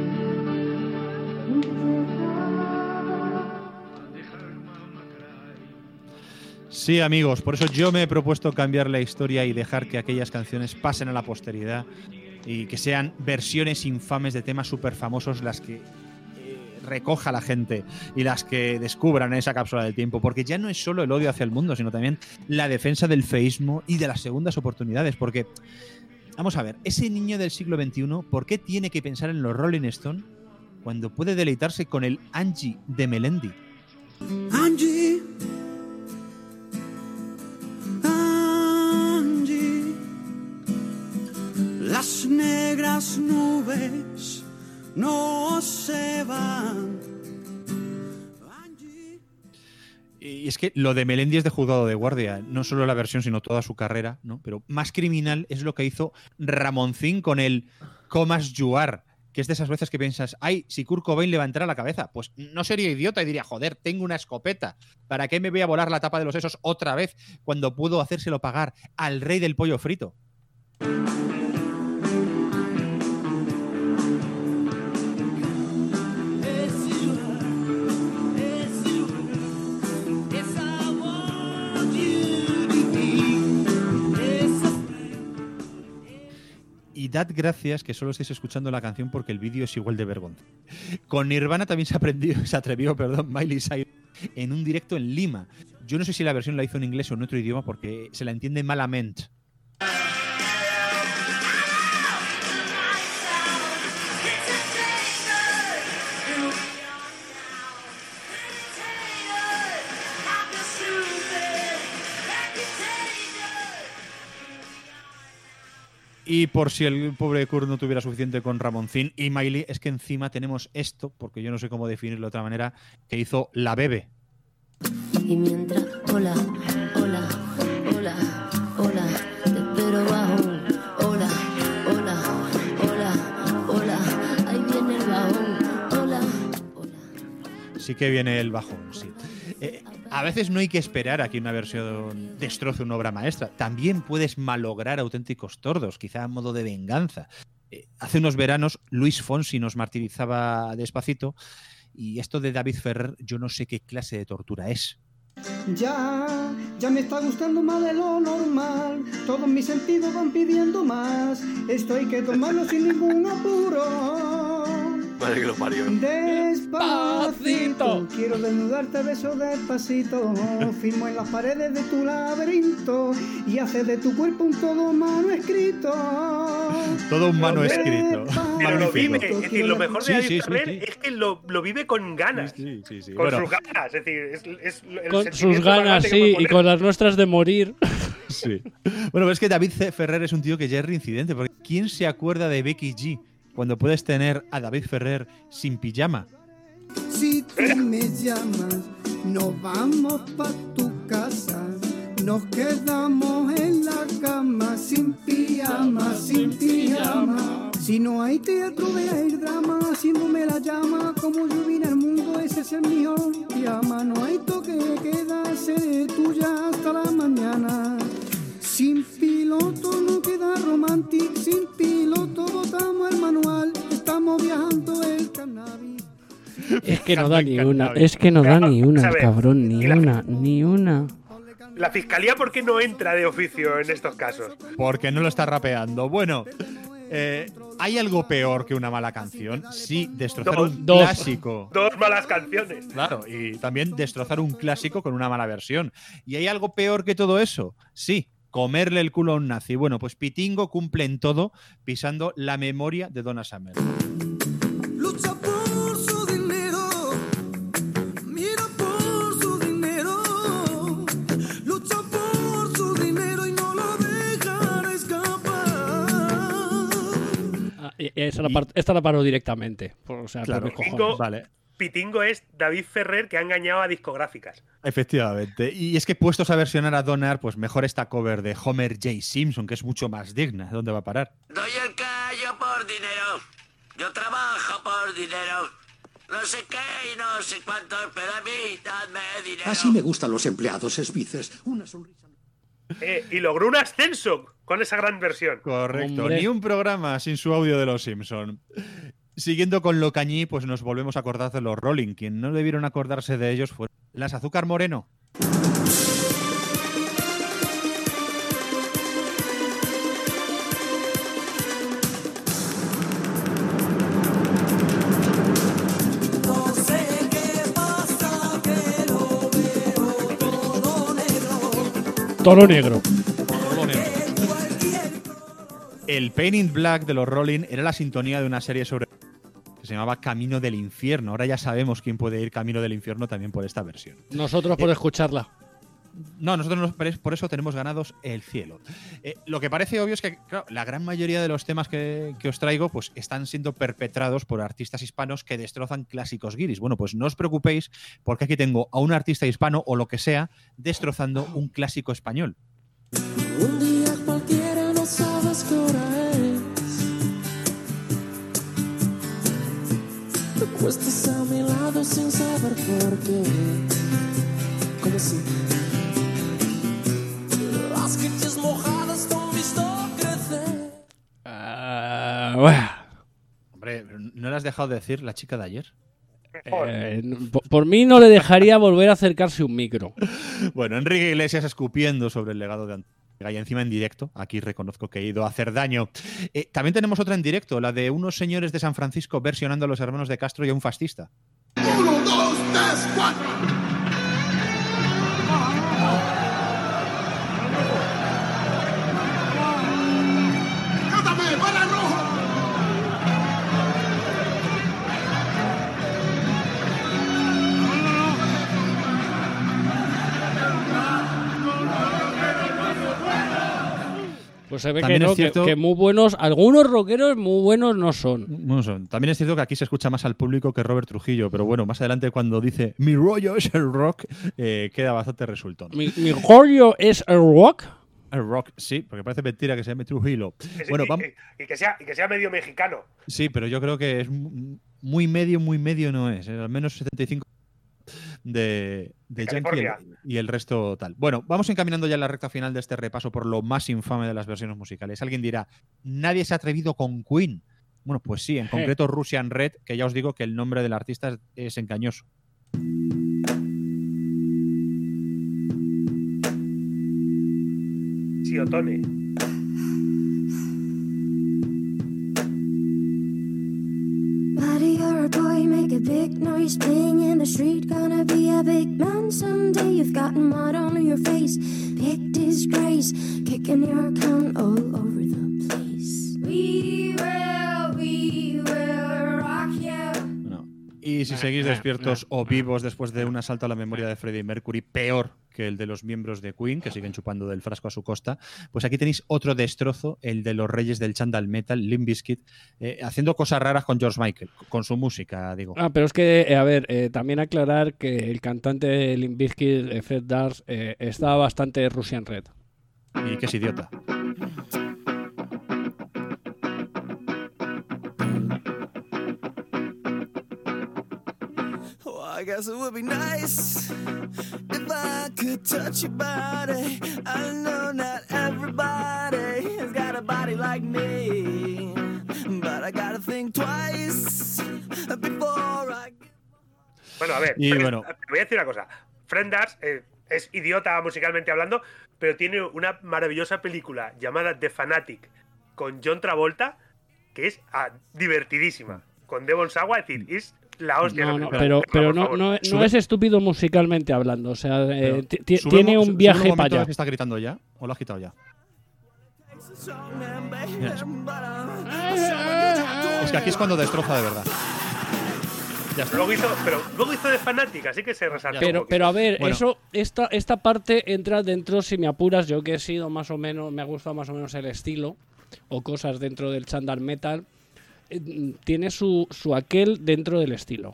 Sí, amigos, por eso yo me he propuesto cambiar la historia y dejar que aquellas canciones pasen a la posteridad y que sean versiones infames de temas súper famosos las que recoja la gente y las que descubran esa cápsula del tiempo, porque ya no es solo el odio hacia el mundo, sino también la defensa del feísmo y de las segundas oportunidades, porque, vamos a ver, ese niño del siglo XXI, ¿por qué tiene que pensar en los Rolling Stone cuando puede deleitarse con el Angie de Melendi? Angie, las nubes no se van. Y es que lo de Melendi es de juzgado de guardia, no solo la versión, sino toda su carrera, ¿no? Pero más criminal es lo que hizo Ramoncín con el Comas Juar, que es de esas veces que piensas, ay, si Kurt Cobain levantara la cabeza, pues no sería idiota y diría, joder, tengo una escopeta, ¿para qué me voy a volar la tapa de los sesos otra vez cuando puedo hacérselo pagar al rey del pollo frito? Y dad gracias que solo estáis escuchando la canción porque el vídeo es igual de vergonzoso. Con Nirvana también se atrevió, Miley Cyrus en un directo en Lima. Yo no sé si la versión la hizo en inglés o en otro idioma porque se la entiende malamente. Y por si el pobre Kurt no tuviera suficiente con Ramoncín y Miley, es que encima tenemos esto, porque yo no sé cómo definirlo de otra manera, que hizo La Bebe. Y mientras, hola, hola, hola, hola, te espero bajón, hola, hola, hola, hola, ahí viene el bajón, hola, hola. Sí que viene el bajón, sí. A veces no hay que esperar a que una versión destroce una obra maestra. También puedes malograr auténticos tordos, quizá a modo de venganza. Hace unos veranos Luis Fonsi nos martirizaba Despacito y esto de David Ferrer yo no sé qué clase de tortura es. Ya me está gustando más de lo normal. Todos mis sentidos van pidiendo más. Esto hay que tomarlo sin ningún apuro. Madre que lo parió. Despacito, quiero desnudarte a besos despacito. Firmo en las paredes de tu laberinto y haces de tu cuerpo un todo manuscrito. Todo un manuscrito. Pero lo vive, es decir, lo mejor de David Ferrer es que lo vive con ganas. Sí. Con sus ganas, es decir, es con sus ganas, sí, y con las nuestras de morir. Sí. Bueno, pero es que David Ferrer es un tío que ya es reincidente, porque ¿quién se acuerda de Becky G cuando puedes tener a David Ferrer sin pijama? Si tú me llamas, nos vamos pa' tu casa. Nos quedamos en la cama sin pijama, sin pijama. Si no hay teatro, vea el drama, haciéndome la llama. Como yo vine al mundo, ese es el mejor pijama. No hay toque de quedarse tuya hasta la mañana. Sin piloto no queda romantic, sin piloto botamos el manual. Estamos viajando el cannabis. Es que no da ni una, es que no da ni una, cabrón, ni una. ¿La fiscalía por qué no entra de oficio en estos casos? Porque no lo está rapeando. Bueno, ¿hay algo peor que una mala canción? Sí, destrozar un clásico. Dos malas canciones. Claro, y también destrozar un clásico con una mala versión. ¿Y hay algo peor que todo eso? Sí, comerle el culo a un nazi. Bueno, pues Pitingo cumple en todo pisando la memoria de Donna Summer. Lucha por su dinero, mira por su dinero, lucha por su dinero y no lo dejará escapar. Esta la paro directamente. O sea, claro, cojones. Vale. Pitingo es David Ferrer que ha engañado a discográficas. Efectivamente. Y es que puestos a versionar a Donner, pues mejor esta cover de Homer J. Simpson, que es mucho más digna. ¿Dónde va a parar? Doy el callo por dinero. Yo trabajo por dinero. No sé qué y no sé cuántos, pero a mí dadme dinero. Así me gustan los empleados esbices. Una sonrisa. Y logró un ascenso con esa gran versión. Correcto. Hombre. Ni un programa sin su audio de los Simpson. Siguiendo con lo cañí, pues nos volvemos a acordar de los Rolling. Quien no debieron acordarse de ellos fue las Azúcar Moreno. No sé qué pasa, que lo veo todo negro. Toro negro. El Pain in Black de los Rolling era la sintonía de una serie sobre que se llamaba Camino del Infierno. Ahora ya sabemos quién puede ir Camino del Infierno también por esta versión. Nosotros por escucharla. No, nosotros por eso tenemos ganados el cielo. Lo que parece obvio es que, claro, la gran mayoría de los temas que os traigo pues están siendo perpetrados por artistas hispanos que destrozan clásicos guiris. Bueno, pues no os preocupéis, porque aquí tengo a un artista hispano o lo que sea destrozando un clásico español. Un día cualquiera no sabes qué hora es. Te acuestas a mi lado sin saber por qué. ¿Cómo así? Las calles mojadas te han visto crecer. Hombre, ¿no le has dejado de decir la chica de ayer? Por mí no le dejaría volver a acercarse un micro. Bueno, Enrique Iglesias escupiendo sobre el legado de Antigua y encima en directo. Aquí reconozco que he ido a hacer daño. También tenemos otra en directo, la de unos señores de San Francisco versionando a los hermanos de Castro y a un fascista. 1, 2, 3, 4. ¡Cátame, para rojo! Pues se ve También que no, es cierto, que muy buenos, algunos rockeros muy buenos no son. No son. También es cierto que aquí se escucha más al público que Robert Trujillo, pero bueno, más adelante cuando dice mi rollo es el rock, queda bastante resultón. ¿Mi rollo es el rock? El rock, sí, porque parece mentira que se llame Trujillo. Bueno, vamos. Y que sea medio mexicano. Sí, pero yo creo que es muy medio no es. Al menos 75 de Yankee y el resto tal. Bueno, vamos encaminando ya la recta final de este repaso por lo más infame de las versiones musicales. Alguien dirá, nadie se ha atrevido con Queen. Bueno, pues sí, en concreto Russian Red, que ya os digo que el nombre del artista es engañoso. Sí, Otone. Buddy, you're a boy, make a big noise playing in the street. Gonna be a big man someday. You've got mud on your face, big disgrace, kicking your can all over the place. We will rock you. Y si seguís despiertos o vivos después de un asalto a la memoria de Freddie Mercury, peor que el de los miembros de Queen, que siguen chupando del frasco a su costa, pues aquí tenéis otro destrozo, el de los reyes del Chandal Metal, Limp Bizkit, haciendo cosas raras con George Michael, con su música, digo. Pero es que, a ver, también aclarar que el cantante de Limp Bizkit, Fred Durst, estaba bastante Russian Red. Y que es idiota. I guess it would be nice if I could touch your body. I know not everybody has got a body like me, but I gotta think twice before I... Bueno, a ver, y te bueno, voy a decir una cosa. Fred Durst es idiota musicalmente hablando, pero tiene una maravillosa película llamada The Fanatic con John Travolta, que es divertidísima. Con Devon Sawa, es decir, es la hostia. Pero no es estúpido musicalmente hablando. O sea, tiene un viaje para allá. ¿Está gritando ya? ¿O lo has quitado ya? Mira eso. Es que aquí es cuando destroza de verdad. Ya está. Luego hizo de Fanatic, así que se resalta. Pero a ver, bueno, esta parte entra dentro, si me apuras, yo que he sido más o menos, me ha gustado más o menos el estilo o cosas dentro del Chandal Metal. Tiene su aquel dentro del estilo.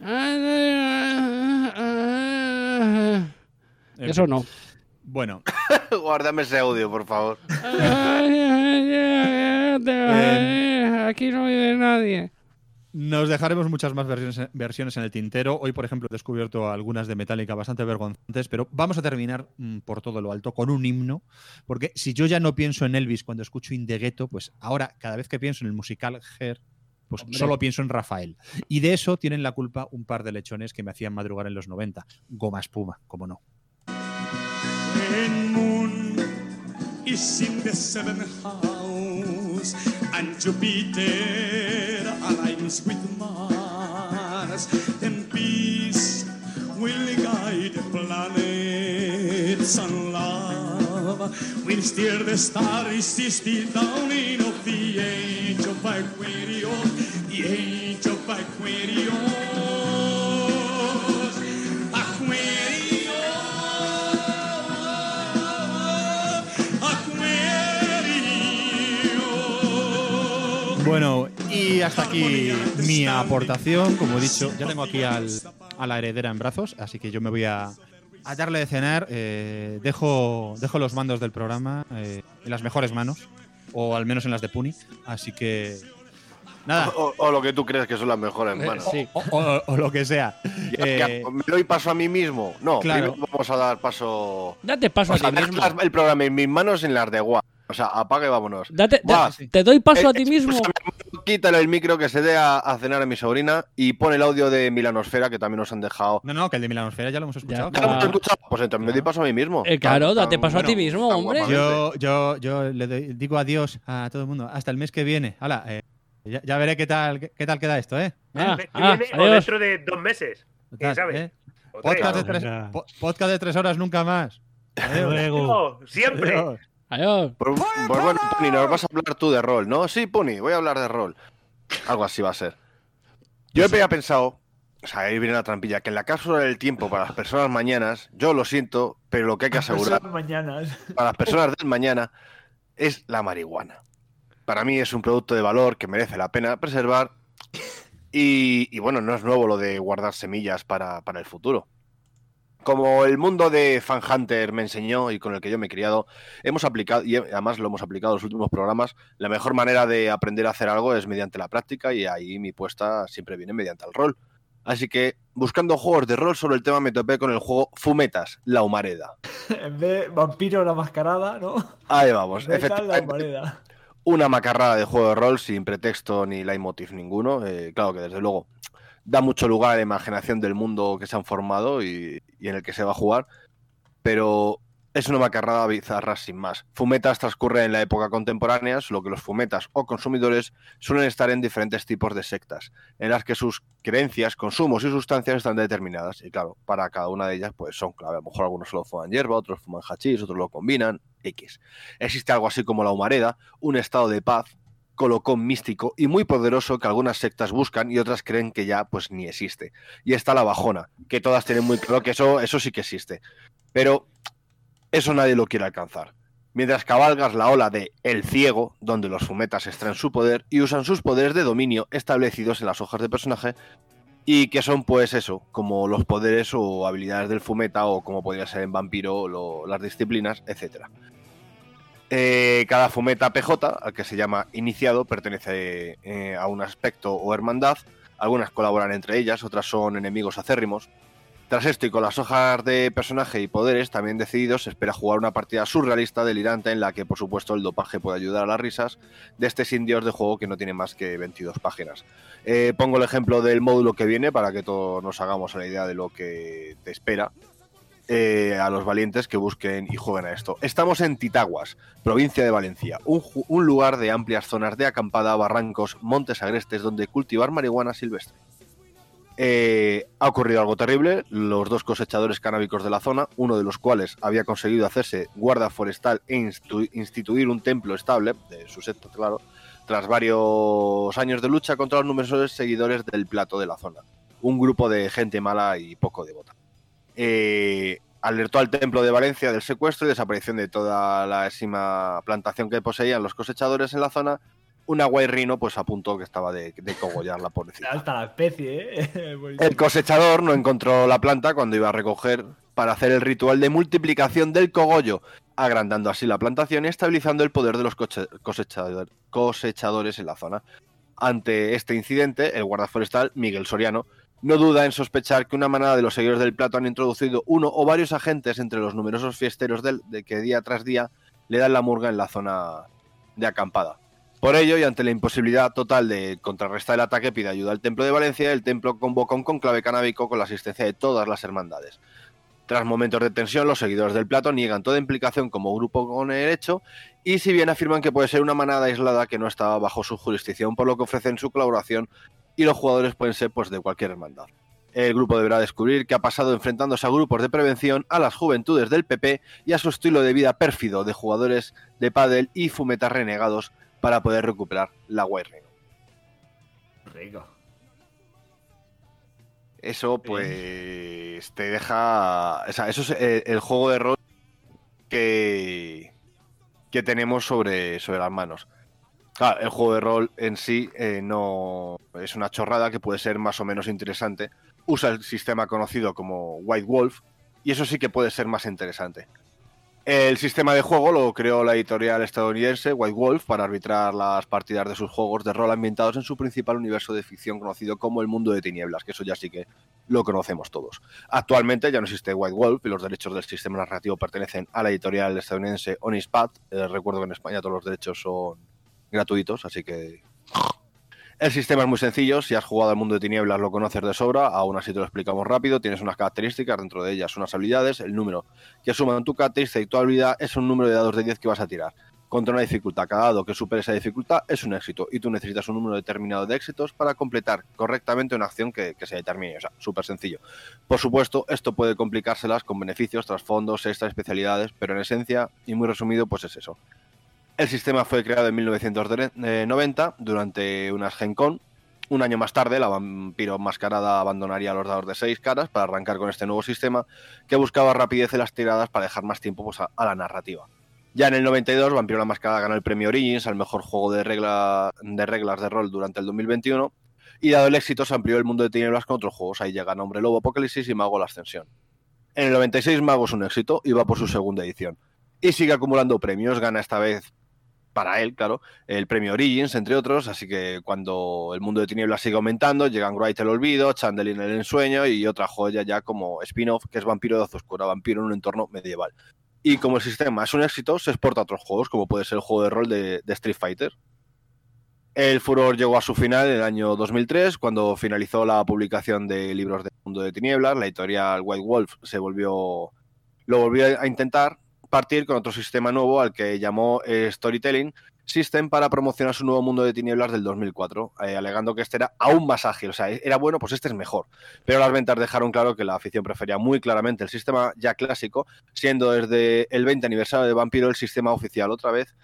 Eso no. Bueno. Guárdame ese audio, por favor. Aquí no vive nadie. Nos dejaremos muchas más versiones en el tintero. Hoy, por ejemplo, he descubierto algunas de Metallica bastante vergonzantes, pero vamos a terminar por todo lo alto con un himno, porque si yo ya no pienso en Elvis cuando escucho In The Ghetto, pues ahora, cada vez que pienso en el musical Hair, pues solo pienso en Rafael. Y de eso tienen la culpa un par de lechones que me hacían madrugar en los 90. Goma Espuma, como no. When moon is in the seventh house and Jupiter aligns with Mars, then peace will guide the planets and love will steer the stars. Is the dawning of the age of Aquarius, the age of Aquarius. Bueno, y hasta aquí mi aportación. Como he dicho, ya tengo aquí a la heredera en brazos, así que yo me voy a darle de cenar. Dejo los mandos del programa en las mejores manos, o al menos en las de Puni. Así que nada. O lo que tú crees que son las mejores manos. Sí. O lo que sea. ¿Me doy paso a mí mismo? No, claro. Primero vamos a dar paso. Date paso a ti mismo. El programa en mis manos en las de Guap. O sea, apaga y vámonos. Te doy paso a ti mismo. Quítale el micro que se dé a cenar a mi sobrina y pon el audio de Milanosfera que también nos han dejado. No, que el de Milanosfera ya lo hemos escuchado. ¿Ya lo hemos escuchado? Pues entonces me doy paso a mí mismo. Claro, date paso a ti mismo, hombre. Yo le digo adiós a todo el mundo. Hasta el mes que viene. Hala, ya veré qué tal queda esto, ¿eh? El mes que viene o dentro de 2 meses. ¿Quién sabe? Podcast de 3 horas nunca más. Luego. Siempre. Adiós. Pues bueno, Puni, nos vas a hablar tú de rol, ¿no? Sí, Puni, voy a hablar de rol. Algo así va a ser. Yo había pensado, o sea, ahí viene la trampilla, que en la cápsula del tiempo para las personas mañanas, yo lo siento, pero lo que hay que asegurar para las personas del mañana es la marihuana. Para mí es un producto de valor que merece la pena preservar y bueno, no es nuevo lo de guardar semillas para el futuro. Como el mundo de Fan Hunter me enseñó y con el que yo me he criado, hemos aplicado, y además lo hemos aplicado en los últimos programas, la mejor manera de aprender a hacer algo es mediante la práctica y ahí mi puesta siempre viene mediante el rol. Así que, buscando juegos de rol sobre el tema, me topé con el juego Fumetas, la Humareda. En vez de Vampiro la Mascarada, ¿no? Ahí vamos, La Humareda. Una macarrada de juego de rol sin pretexto ni leitmotiv ninguno. Claro que desde luego da mucho lugar a la imaginación del mundo que se han formado y en el que se va a jugar, pero es una macarrada bizarra sin más. Fumetas transcurre en la época contemporánea, solo que los fumetas o consumidores suelen estar en diferentes tipos de sectas, en las que sus creencias, consumos y sustancias están determinadas, y claro, para cada una de ellas pues son clave. A lo mejor algunos solo fuman hierba, otros fuman hachís, otros lo combinan, X. Existe algo así como la humareda, un estado de paz, colocón místico y muy poderoso que algunas sectas buscan y otras creen que ya pues ni existe. Y está la bajona, que todas tienen muy claro que eso sí que existe. Pero eso nadie lo quiere alcanzar. Mientras cabalgas la ola de El Ciego, donde los fumetas extraen su poder y usan sus poderes de dominio establecidos en las hojas de personaje, y que son pues eso, como los poderes o habilidades del fumeta o como podría ser en Vampiro las disciplinas, etcétera. Cada fumeta PJ, al que se llama iniciado, pertenece a un aspecto o hermandad. Algunas colaboran entre ellas, otras son enemigos acérrimos. Tras esto y con las hojas de personaje y poderes también decididos, se espera jugar una partida surrealista, delirante, en la que por supuesto el dopaje puede ayudar a las risas de este sin dios de juego que no tiene más que 22 páginas. Pongo el ejemplo del módulo que viene para que todos nos hagamos a la idea de lo que te espera. A los valientes que busquen y jueguen a esto. Estamos en Titaguas, provincia de Valencia, un lugar de amplias zonas de acampada, barrancos, montes agrestes donde cultivar marihuana silvestre. Ha ocurrido algo terrible. Los 2 cosechadores canábicos de la zona, uno de los cuales había conseguido hacerse guarda forestal e instituir un templo estable de su secta, claro, tras varios años de lucha contra los numerosos seguidores del plato de la zona, un grupo de gente mala y poco devota. Alertó al templo de Valencia del secuestro y desaparición de toda la exima plantación que poseían los cosechadores en la zona. Una guayrrino pues apuntó que estaba de cogollar la pobrecita. Alta la especie, El cosechador no encontró la planta cuando iba a recoger para hacer el ritual de multiplicación del cogollo, agrandando así la plantación y estabilizando el poder de los cosechadores en la zona. Ante este incidente, el guarda forestal, Miguel Soriano, no duda en sospechar que una manada de los seguidores del plato han introducido uno o varios agentes entre los numerosos fiesteros de que día tras día le dan la murga en la zona de acampada. Por ello, y ante la imposibilidad total de contrarrestar el ataque, pide ayuda al Templo de Valencia. El templo convoca un conclave canábico con la asistencia de todas las hermandades. Tras momentos de tensión, los seguidores del plato niegan toda implicación como grupo con el hecho, y si bien afirman que puede ser una manada aislada que no estaba bajo su jurisdicción, por lo que ofrecen su colaboración, y los jugadores pueden ser pues de cualquier hermandad. El grupo deberá descubrir qué ha pasado enfrentándose a grupos de prevención, a las juventudes del PP y a su estilo de vida pérfido de jugadores de pádel y fumetas renegados para poder recuperar la guayrrino. Rico. Eso pues te deja... O sea, eso es el juego de rol que tenemos sobre las manos. Claro, el juego de rol en sí no es una chorrada que puede ser más o menos interesante. Usa el sistema conocido como White Wolf y eso sí que puede ser más interesante. El sistema de juego lo creó la editorial estadounidense White Wolf para arbitrar las partidas de sus juegos de rol ambientados en su principal universo de ficción conocido como el Mundo de Tinieblas, que eso ya sí que lo conocemos todos. Actualmente ya no existe White Wolf y los derechos del sistema narrativo pertenecen a la editorial estadounidense Onispad. Recuerdo que en España todos los derechos son gratuitos, así que... El sistema es muy sencillo, si has jugado al Mundo de Tinieblas lo conoces de sobra, aún así te lo explicamos rápido. Tienes unas características, dentro de ellas unas habilidades, el número que suma en tu característica y tu habilidad es un número de dados de 10 que vas a tirar. Contra una dificultad, cada dado que supere esa dificultad es un éxito y tú necesitas un número determinado de éxitos para completar correctamente una acción que se determine, o sea, súper sencillo. Por supuesto, esto puede complicárselas con beneficios, trasfondos, extras, especialidades, pero en esencia, y muy resumido, pues es eso. El sistema fue creado en 1990 durante unas Gen Con. Un año más tarde, la vampiro enmascarada abandonaría los dados de 6 caras para arrancar con este nuevo sistema que buscaba rapidez en las tiradas para dejar más tiempo pues, a la narrativa. Ya en el 92, Vampiro la Mascarada ganó el premio Origins al mejor juego de reglas de rol durante el 2021 y dado el éxito se amplió el Mundo de Tinieblas con otros juegos. Ahí llegan Hombre Lobo Apocalipsis y Mago la Ascensión. En el 96 Mago es un éxito y va por su segunda edición. Y sigue acumulando premios, gana esta vez para él, claro, el premio Origins, entre otros, así que cuando el Mundo de Tinieblas sigue aumentando, llegan Wright el Olvido, Chandelier el Ensueño y otra joya ya como spin-off, que es Vampiro de Azoscura, Vampiro en un entorno medieval. Y como el sistema es un éxito, se exporta a otros juegos, como puede ser el juego de rol de Street Fighter. El furor llegó a su final en el año 2003, cuando finalizó la publicación de libros del Mundo de Tinieblas. La editorial White Wolf lo volvió a intentar partir con otro sistema nuevo al que llamó Storytelling System para promocionar su nuevo Mundo de Tinieblas del 2004, alegando que este era aún más ágil, o sea, era bueno, pues este es mejor. Pero las ventas dejaron claro que la afición prefería muy claramente el sistema ya clásico, siendo desde el 20 aniversario de Vampiro el sistema oficial otra vez,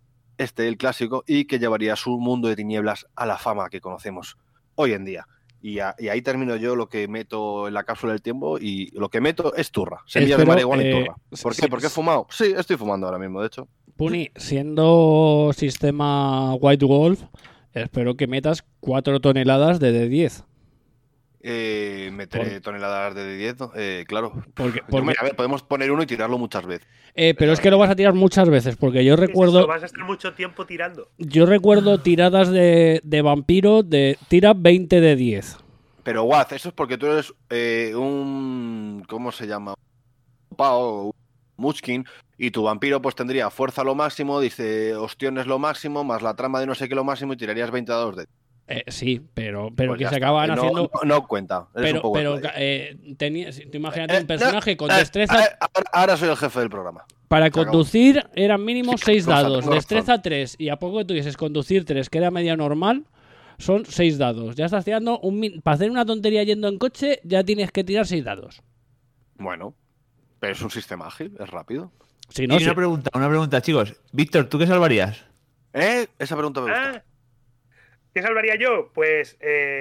el clásico, y que llevaría su Mundo de Tinieblas a la fama que conocemos hoy en día. Y ahí termino yo lo que meto en la cápsula del tiempo y lo que meto es turra. Semilla de marihuana y turra. ¿Por qué? ¿Por qué he fumado? Sí, estoy fumando ahora mismo, de hecho. Puni, siendo sistema White Wolf, espero que metas 4 toneladas de D10. Meteré toneladas de D10, claro. Porque... A ver, podemos poner uno y tirarlo muchas veces. Pero es que lo vas a tirar muchas veces, porque yo recuerdo... Eso, vas a estar mucho tiempo tirando. Yo recuerdo tiradas de vampiro de tira 20 de 10. Pero Waz, eso es porque tú eres un... ¿Cómo se llama? Un Munchkin, y tu vampiro pues tendría fuerza lo máximo, dice ostiones lo máximo, más la trama de no sé qué lo máximo y tirarías 20 dados de... Sí, pero pues que se acaban haciendo... No cuenta. Pero tú imagínate un personaje con destreza... Ahora soy el jefe del programa. Para conducir eran mínimo 6 dados, destreza 3, y a poco que tuvieses conducir 3, que era media normal, son 6 dados. Ya estás tirando para hacer una tontería yendo en coche, ya tienes que tirar 6 dados. Bueno, pero es un sistema ágil, es rápido. Sí, no, y una pregunta, chicos. Víctor, ¿tú qué salvarías? Esa pregunta me gusta. ¿Qué salvaría yo? Pues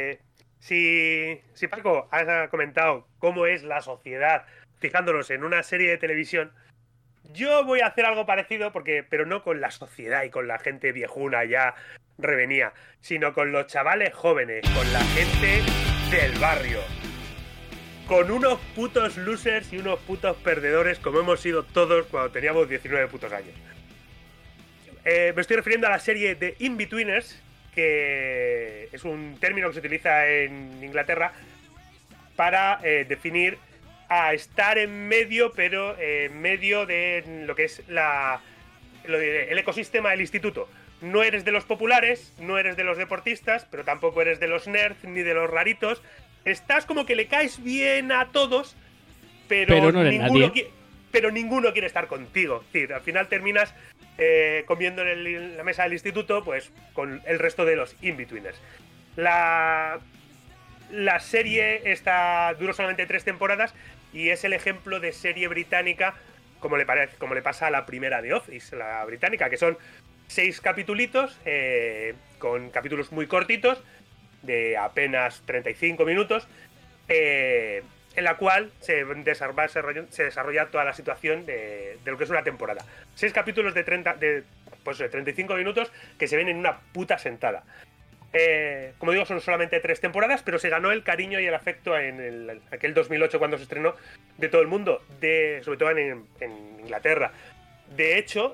si Paco ha comentado cómo es la sociedad fijándonos en una serie de televisión, yo voy a hacer algo parecido, pero no con la sociedad y con la gente viejuna ya revenía, sino con los chavales jóvenes, con la gente del barrio, con unos putos losers y unos putos perdedores como hemos sido todos cuando teníamos 19 putos años. Me estoy refiriendo a la serie de In-Betweeners, que es un término que se utiliza en Inglaterra para definir a estar en medio, pero en medio de lo que es el ecosistema del instituto. No eres de los populares, no eres de los deportistas, pero tampoco eres de los nerds ni de los raritos. Estás como que le caes bien a todos, pero no eres nadie. Pero ninguno quiere estar contigo. Es decir, al final terminas comiendo en la mesa del instituto, pues con el resto de los in-betweeners. La serie duró solamente 3 temporadas y es el ejemplo de serie británica como le pasa a la primera de Office, la británica, que son 6 capitulitos, con capítulos muy cortitos, de apenas 35 minutos, en la cual se desarrolla toda la situación de lo que es una temporada. 6 capítulos de pues 35 minutos que se ven en una puta sentada. Como digo, son solamente 3 temporadas, pero se ganó el cariño y el afecto en aquel 2008 cuando se estrenó de todo el mundo, sobre todo en Inglaterra. De hecho,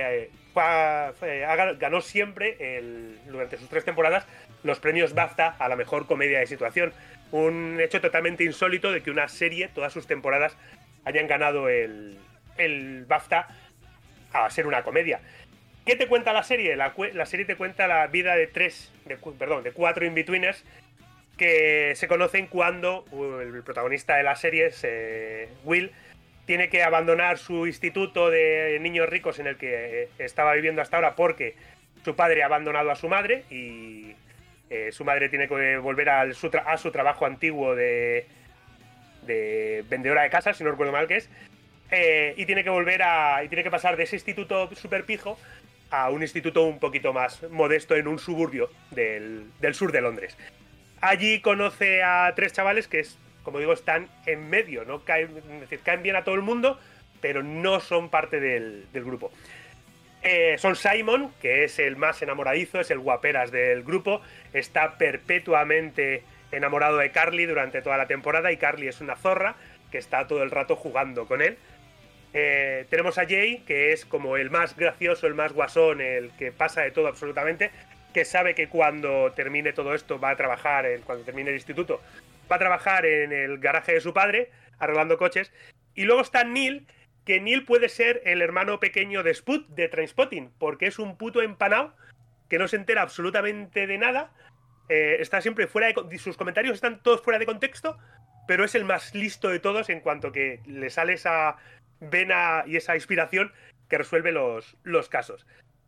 ganó siempre, durante sus 3 temporadas, los premios BAFTA a la mejor comedia de situación. Un hecho totalmente insólito de que una serie, todas sus temporadas, hayan ganado el BAFTA a ser una comedia. ¿Qué te cuenta la serie? La serie te cuenta la vida de 4 in-betweeners que se conocen cuando el protagonista de la serie, Will, tiene que abandonar su instituto de niños ricos en el que estaba viviendo hasta ahora porque su padre ha abandonado a su madre y su madre tiene que volver a su trabajo antiguo de vendedora de casas, si no recuerdo mal que es, y tiene que pasar de ese instituto súper pijo a un instituto un poquito más modesto en un suburbio del sur de Londres. Allí conoce a 3 chavales que, como digo, están en medio, ¿no? Es decir, caen bien a todo el mundo, pero no son parte del grupo. Son Simon, que es el más enamoradizo, es el guaperas del grupo, está perpetuamente enamorado de Carly durante toda la temporada y Carly es una zorra que está todo el rato jugando con él. Tenemos a Jay, que es como el más gracioso, el más guasón, el que pasa de todo absolutamente, que sabe que cuando termine todo esto va a trabajar, cuando termine el instituto, va a trabajar en el garaje de su padre, arreglando coches. Y luego está Neil, que Neil puede ser el hermano pequeño de Spud, de Trainspotting, porque es un puto empanado que no se entera absolutamente de nada, está siempre fuera de... Sus comentarios están todos fuera de contexto, pero es el más listo de todos en cuanto que le sale esa vena y esa inspiración que resuelve los casos.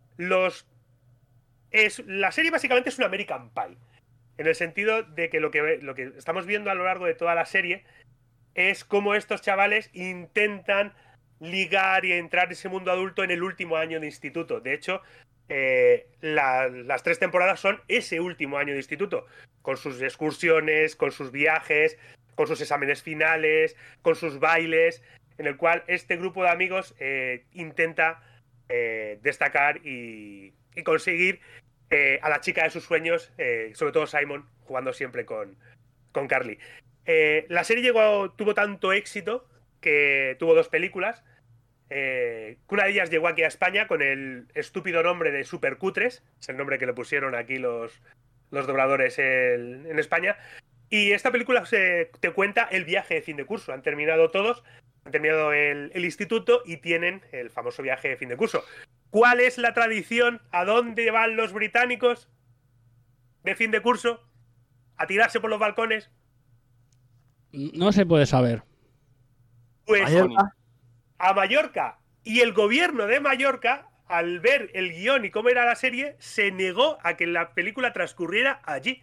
La serie básicamente es un American Pie, en el sentido de que lo que estamos viendo a lo largo de toda la serie es cómo estos chavales intentan ligar y entrar en ese mundo adulto en el último año de instituto. De hecho, las 3 temporadas son ese último año de instituto, con sus excursiones, con sus viajes, con sus exámenes finales, con sus bailes, en el cual este grupo de amigos intenta destacar y conseguir a la chica de sus sueños, sobre todo Simon, jugando siempre con Carly. La serie tuvo tanto éxito que tuvo 2 películas. Una de ellas llegó aquí a España con el estúpido nombre de Supercutres, es el nombre que le pusieron aquí los dobladores en España. Y esta película te cuenta el viaje de fin de curso. Han terminado todos, han terminado el instituto y tienen el famoso viaje de fin de curso. ¿Cuál es la tradición? ¿A dónde van los británicos de fin de curso? ¿A tirarse por los balcones? No se puede saber. Pues a Mallorca. Y el gobierno de Mallorca, al ver el guión y cómo era la serie, se negó a que la película transcurriera allí,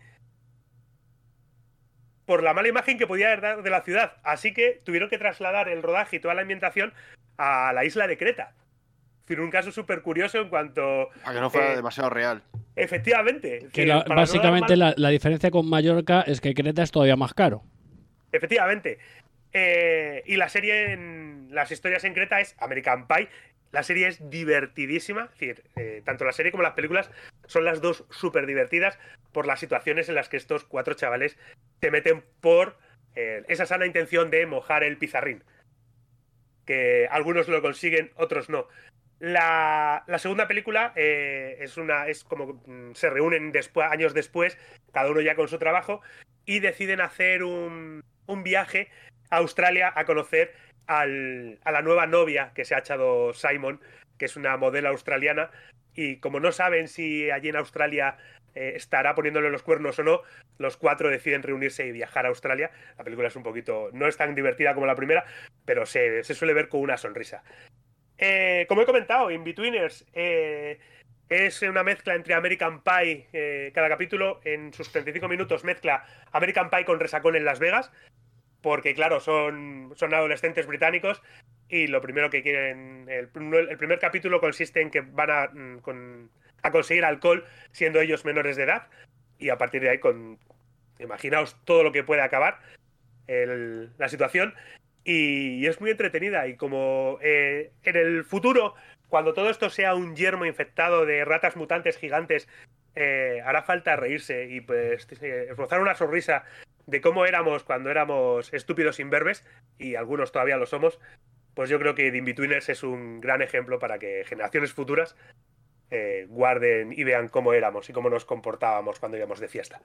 por la mala imagen que podía dar de la ciudad. Así que tuvieron que trasladar el rodaje y toda la ambientación a la isla de Creta. Es decir, un caso súper curioso en cuanto... Para que no fuera demasiado real. Efectivamente. Que básicamente la diferencia con Mallorca es que Creta es todavía más caro. Efectivamente. Y la serie, las historias en Creta es American Pie. La serie es divertidísima. Es decir, tanto la serie como las películas son las dos súper divertidas por las situaciones en las que estos 4 chavales se meten por esa sana intención de mojar el pizarrín. Que algunos lo consiguen, otros no. La segunda película es como se reúnen años después, cada uno ya con su trabajo, y deciden hacer un viaje a Australia a conocer a la nueva novia que se ha echado Simon, que es una modelo australiana, y como no saben si allí en Australia estará poniéndole los cuernos o no, los 4 deciden reunirse y viajar a Australia. La película es no es tan divertida como la primera, pero se suele ver con una sonrisa. Como he comentado, In-Betweeners es una mezcla entre American Pie, cada capítulo en sus 35 minutos mezcla American Pie con Resacón en Las Vegas, porque claro, son adolescentes británicos y lo primero que quieren, el primer capítulo consiste en que van a conseguir alcohol siendo ellos menores de edad, y a partir de ahí imaginaos todo lo que puede acabar la situación. y es muy entretenida. Y como en el futuro, cuando todo esto sea un yermo infectado de ratas mutantes gigantes, hará falta reírse y pues esbozar una sonrisa de cómo éramos cuando éramos estúpidos imberbes, y algunos todavía lo somos. Pues yo creo que The Inbetweeners es un gran ejemplo para que generaciones futuras guarden y vean cómo éramos y cómo nos comportábamos cuando íbamos de fiesta.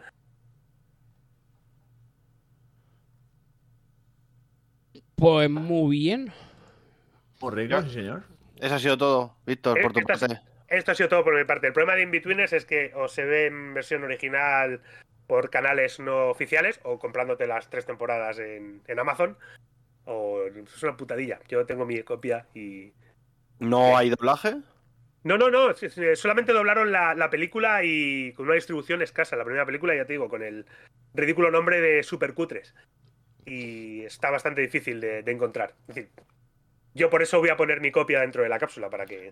Pues muy bien. Correcto, sí, señor. Eso ha sido todo, Víctor, por tu parte. Esto ha sido todo por mi parte. El problema de Inbetweeners es que o se ve en versión original por canales no oficiales o comprándote las 3 temporadas en Amazon, o es una putadilla. Yo tengo mi copia y... ¿No hay doblaje? No, solamente doblaron la película y con una distribución escasa. La primera película, ya te digo, con el ridículo nombre de Supercutres. Y está bastante difícil de encontrar. Es decir, yo por eso voy a poner mi copia dentro de la cápsula para que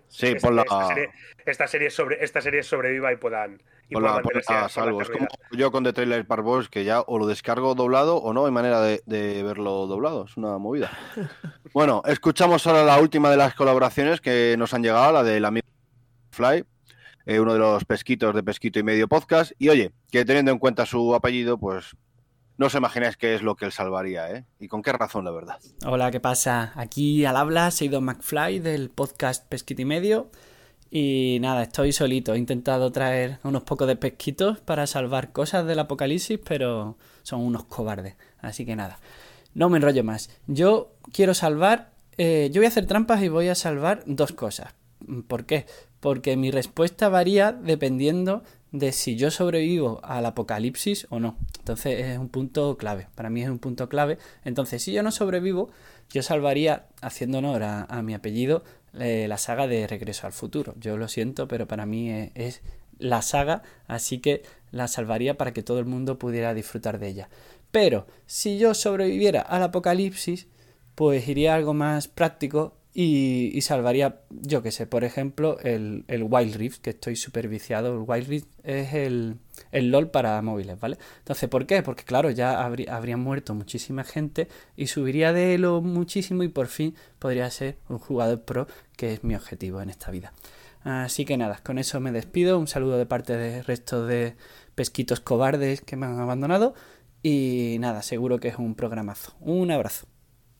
esta serie sobreviva y puedan mantenerse a salvo. Es como yo con The Trailer Park Boys, que ya o lo descargo doblado o no hay manera de verlo doblado. Es una movida. Bueno, escuchamos ahora la última de las colaboraciones que nos han llegado, la del amigo Fly, uno de los pesquitos de Pesquito y Medio Podcast. Y oye, que teniendo en cuenta su apellido, pues no os imagináis qué es lo que él salvaría, ¿eh? Y con qué razón, la verdad. Hola, ¿qué pasa? Aquí al habla, soy Don McFly del podcast Pesquito y Medio. Y nada, estoy solito. He intentado traer unos pocos de pesquitos para salvar cosas del apocalipsis, pero son unos cobardes. Así que nada, no me enrollo más. Yo quiero salvar... yo voy a hacer trampas y voy a salvar 2 cosas. ¿Por qué? Porque mi respuesta varía dependiendo de si yo sobrevivo al apocalipsis o no. Entonces es un punto clave. Para mí es un punto clave. Entonces, si yo no sobrevivo, yo salvaría, haciendo honor a mi apellido, la saga de Regreso al Futuro. Yo lo siento, pero para mí es la saga, así que la salvaría para que todo el mundo pudiera disfrutar de ella. Pero si yo sobreviviera al apocalipsis, pues iría a algo más práctico y salvaría, yo que sé, por ejemplo, el Wild Rift, que estoy súper viciado. El Wild Rift es el LOL para móviles, ¿vale? Entonces, ¿por qué? Porque claro, ya habría muerto muchísima gente y subiría de elo muchísimo y por fin podría ser un jugador pro, que es mi objetivo en esta vida. Así que nada, con eso me despido. Un saludo de parte del resto de pesquitos cobardes que me han abandonado y nada, seguro que es un programazo. Un abrazo.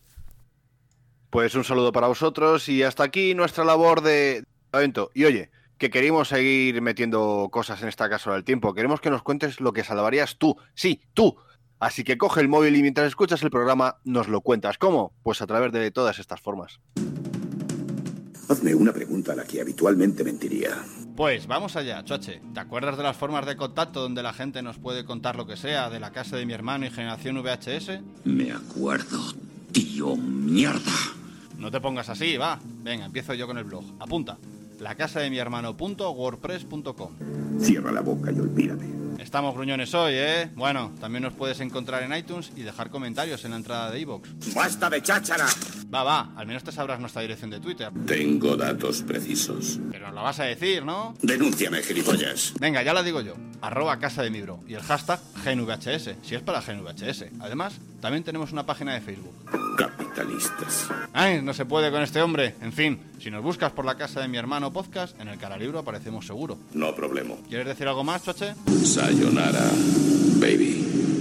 Pues un saludo para vosotros y hasta aquí nuestra labor de evento. Y oye, que queremos seguir metiendo cosas en esta cápsula del tiempo. Queremos que nos cuentes lo que salvarías tú. Sí, tú. Así que coge el móvil y mientras escuchas el programa nos lo cuentas. ¿Cómo? Pues a través de todas estas formas. Hazme una pregunta a la que habitualmente mentiría. Pues vamos allá, Choche. ¿Te acuerdas de las formas de contacto donde la gente nos puede contar lo que sea de la casa de mi hermano y generación VHS? Me acuerdo, tío mierda. No te pongas así, va. Venga, empiezo yo con el blog. Apunta. lacasademihermano.wordpress.com. Cierra la boca y olvídame. Estamos gruñones hoy, ¿eh? Bueno, también nos puedes encontrar en iTunes y dejar comentarios en la entrada de iVoox. ¡Basta de cháchara! Va, al menos te sabrás nuestra dirección de Twitter. Tengo datos precisos. Pero nos la vas a decir, ¿no? Denúnciame, gilipollas. Venga, ya la digo yo. @casademibro y el hashtag GenVHS, si es para GenVHS. Además, también tenemos una página de Facebook. Capitalistas. Ay, no se puede con este hombre. En fin, si nos buscas por la casa de mi hermano podcast, en el Caralibro aparecemos seguro. No problema. ¿Quieres decir algo más, Choche? Sayonara, baby.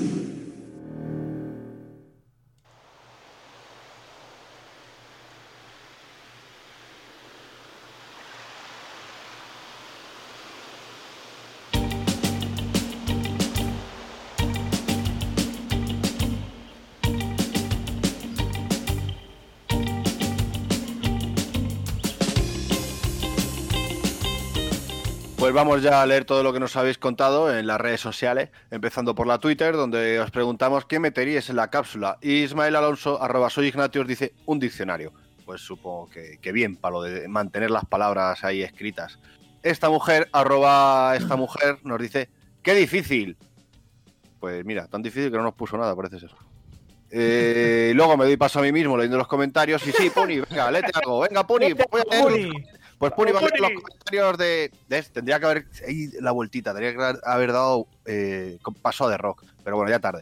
Pues vamos ya a leer todo lo que nos habéis contado en las redes sociales, empezando por la Twitter, donde os preguntamos qué meteríais en la cápsula. Ismael Alonso, @soyignatius, dice un diccionario. Pues supongo que bien, para lo de mantener las palabras ahí escritas. Esta mujer, esta mujer, nos dice, ¡qué difícil! Pues mira, tan difícil que no nos puso nada, parece ser. Luego me doy paso a mí mismo leyendo los comentarios y sí, Puni, venga, léete algo, venga, Puni, pues Puni va a leer los comentarios de tendría que haber ahí la vueltita, tendría que haber dado paso de rock, pero bueno, ya tarde.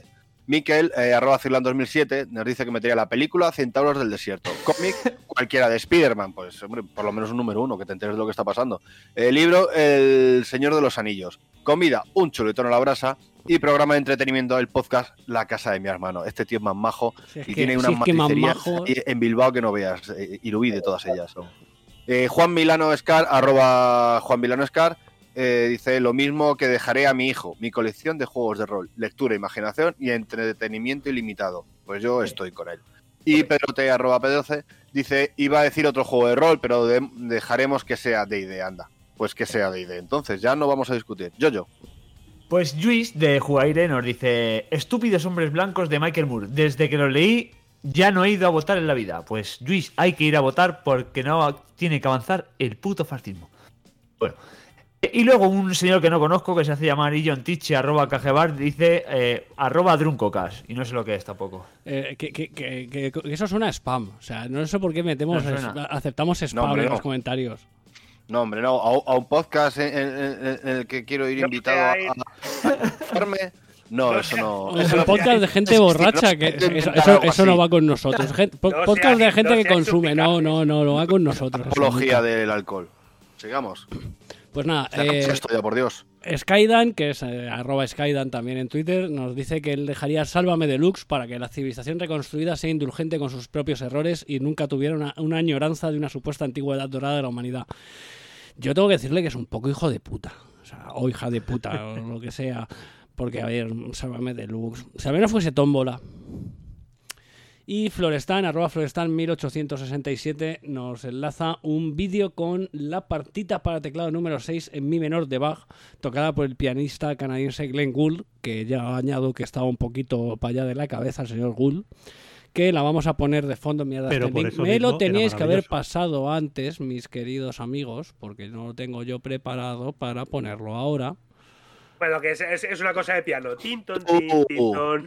Miquel, @Cirlan2007, nos dice que metería la película Centauros del Desierto. Cómic, cualquiera de Spider-Man, pues hombre, por lo menos un número 1, que te enteres de lo que está pasando. Libro, El Señor de los Anillos. Comida, un chuletón a la brasa. Y programa de entretenimiento, el podcast La Casa de mi Hermano. Este tío es más majo tiene unas matricerías en Bilbao que no veas. Y lo vi de todas ellas. Juan Milano Scar, @Juan Milano Scar. Dice lo mismo que dejaré a mi hijo, mi colección de juegos de rol, lectura, imaginación y entretenimiento ilimitado. Pues yo estoy con él. Y Pedrote, @Pedroce, dice, iba a decir otro juego de rol, pero dejaremos que sea D&D, anda. Pues que sea D&D, entonces ya no vamos a discutir. Yo. Pues Luis de Jugaire nos dice, Estúpidos hombres blancos de Michael Moore. Desde que lo leí ya no he ido a votar en la vida. Pues Luis, hay que ir a votar porque no tiene que avanzar el puto fascismo. Bueno. Y luego un señor que no conozco, que se hace llamar @Illontiche, @Cajebar, dice @Druncocas. Y no sé lo que es tampoco. Que eso suena a spam. O sea, no sé por qué aceptamos spam en los comentarios. No, hombre, no. A un podcast en el que quiero ir invitado a informe. No, eso no. Es un podcast de gente borracha. Que eso no va con nosotros. Podcast de gente que consume. No va con nosotros. Apología del alcohol. Sigamos. Pues nada, esto ya, por Dios. Skydan, que es @Skydan también en Twitter, nos dice que él dejaría Sálvame Deluxe para que la civilización reconstruida sea indulgente con sus propios errores y nunca tuviera una añoranza de una supuesta antigüedad dorada de la humanidad. Yo tengo que decirle que es un poco hijo de puta, o hija de puta, o lo que sea, porque a ver, Sálvame Deluxe, si al menos fuese tómbola. Y Florestan, @Florestan1867, nos enlaza un vídeo con la partita para teclado número 6 en mi menor de Bach, tocada por el pianista canadiense Glenn Gould, que ya añado que estaba un poquito para allá de la cabeza el señor Gould, que la vamos a poner de fondo. Me lo teníais que haber pasado antes, mis queridos amigos, porque no lo tengo yo preparado para ponerlo ahora. Bueno, que es una cosa de piano. Tinton, tinton.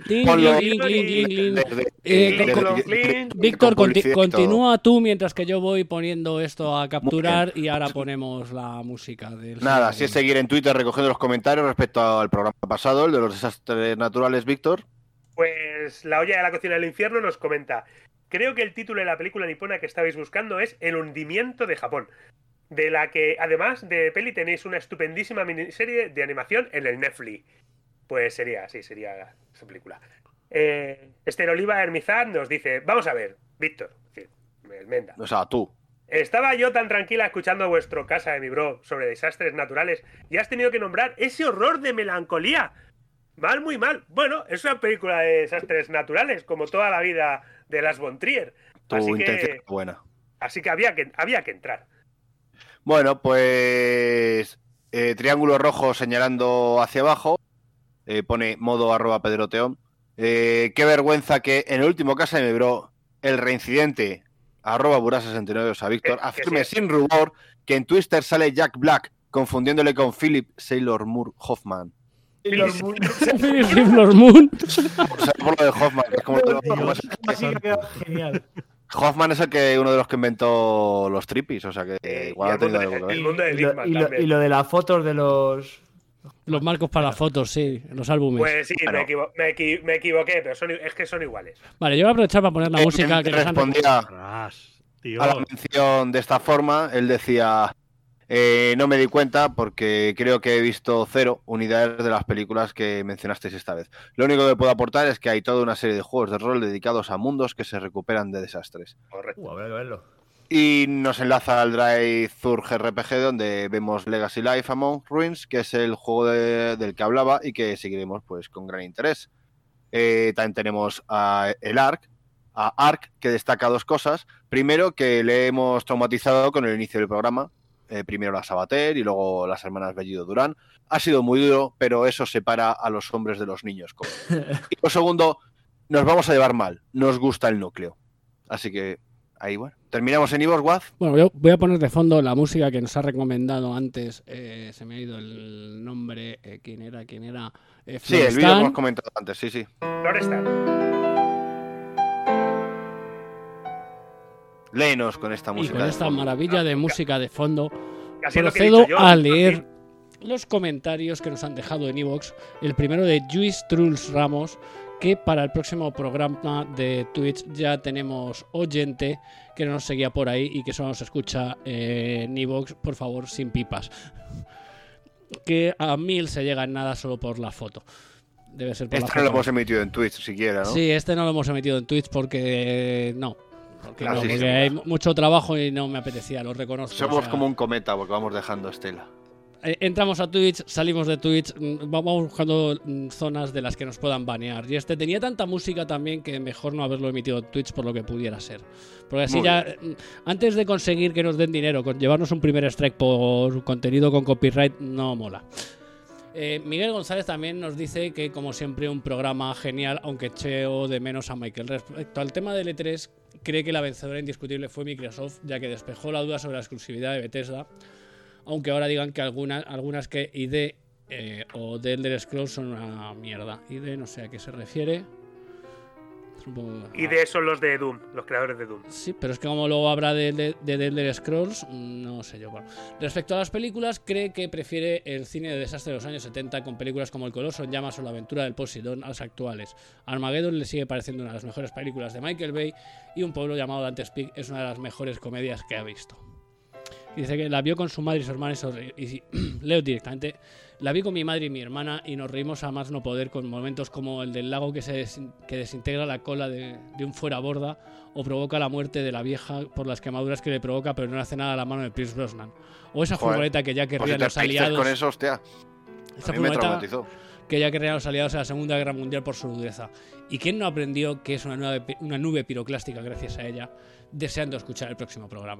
Víctor, continúa tú mientras que yo voy poniendo esto a capturar y ahora ponemos la música del... Nada, si es seguir en Twitter recogiendo los comentarios respecto al programa pasado, el de los desastres naturales, Víctor. Pues la olla de la cocina del infierno nos comenta: creo que el título de la película nipona que estabais buscando es El hundimiento de Japón, de la que, además de peli, tenéis una estupendísima miniserie de animación en el Netflix. Pues sería esa película. Esther Oliva Hermizán nos dice, vamos a ver, Víctor, Menda. O sea, tú. Estaba yo tan tranquila escuchando vuestro Casa de mi Bro sobre desastres naturales y has tenido que nombrar ese horror de melancolía. Mal, muy mal. Bueno, es una película de desastres naturales, como toda la vida de Lars von Trier. Tu intención es buena. Así que había que entrar. Bueno, pues triángulo rojo señalando hacia abajo, pone modo @Pedroteón. Qué vergüenza que en el último Casa de mi Bro, el reincidente @Bura69, o sea, Víctor, afirme sin rubor que en Twister sale Jack Black, confundiéndole con Philip Sailor Moon Hoffman. Sailor Moon. Por lo de Hoffman, que es como genial. Hoffman es uno de los que inventó los trippies, o sea que igual ha tenido algo que ver. El mundo de Lightman y lo de las fotos de los marcos para las fotos, sí, los álbumes. Pues sí, bueno. me equivoqué, pero es que son iguales. Vale, yo voy a aprovechar para poner la música que respondía a la mención de esta forma. Él decía, no me di cuenta porque creo que he visto 0 unidades de las películas que mencionasteis esta vez. Lo único que puedo aportar es que hay toda una serie de juegos de rol dedicados a mundos que se recuperan de desastres. Correcto. A verlo. Y nos enlaza al Drive Zurg RPG, donde vemos Legacy Life Among Ruins, que es el juego del que hablaba y que seguiremos pues con gran interés. También tenemos a Ark, que destaca 2 cosas. Primero, que le hemos traumatizado con el inicio del programa. Primero la Sabater y luego las hermanas Bellido Durán. Ha sido muy duro, pero eso separa a los hombres de los niños. Y lo segundo, nos vamos a llevar mal. Nos gusta el núcleo. Así que ahí, bueno. ¿Terminamos en Ivos, Waz? Bueno, yo voy a poner de fondo la música que nos ha recomendado antes. Se me ha ido el nombre. ¿Quién era? Sí, el vídeo que hemos comentado antes, sí. Florestan. Léenos con esta música. Y con esta maravilla de música de fondo, Casi procedo a leer los comentarios que nos han dejado en iVoox. El primero de Luis Truls Ramos, que para el próximo programa de Twitch ya tenemos oyente que no nos seguía por ahí y que solo nos escucha en iVoox, por favor, sin pipas. Que a 1000 se llega en nada solo por la foto. Debe ser por la foto. No lo hemos emitido en Twitch siquiera, ¿no? Sí, este no lo hemos emitido en Twitch porque no. Claro, porque sí, hay mucho trabajo y no me apetecía, lo reconozco. Somos como un cometa porque vamos dejando estela. Entramos a Twitch, salimos de Twitch, vamos buscando zonas de las que nos puedan banear. Y tenía tanta música también que mejor no haberlo emitido en Twitch por lo que pudiera ser. Porque así ya, antes de conseguir que nos den dinero, con llevarnos un primer strike por contenido con copyright, no mola. Miguel González también nos dice que, como siempre, un programa genial, aunque echeo de menos a Michael. Respecto al tema del E3, cree que la vencedora indiscutible fue Microsoft, ya que despejó la duda sobre la exclusividad de Bethesda, aunque ahora digan que algunas que ID o The Elder Scrolls son una mierda. ID no sé a qué se refiere. ID son los de Doom, los creadores de Doom. Sí, pero es que como luego habrá de The Elder Scrolls, no sé yo. Bueno. Respecto a las películas, cree que prefiere el cine de desastre de los años 70 con películas como El Coloso en Llamas o La Aventura del Poseidón a las actuales. Armageddon le sigue pareciendo una de las mejores películas de Michael Bay y Un pueblo llamado Dante's Peak es una de las mejores comedias que ha visto. Dice que la vio con su madre y su hermana y leo directamente. La vi con mi madre y mi hermana y nos reímos a más no poder con momentos como el del lago que desintegra la cola de un fuera borda o provoca la muerte de la vieja por las quemaduras que le provoca pero no le hace nada a la mano de Pierce Brosnan. O esa furgoneta que ya querrían los aliados. Con eso, hostia. Esa furgoneta que ya querrían los aliados en la Segunda Guerra Mundial por su rudeza. ¿Y quién no aprendió que es una nube piroclástica gracias a ella? Deseando escuchar el próximo programa.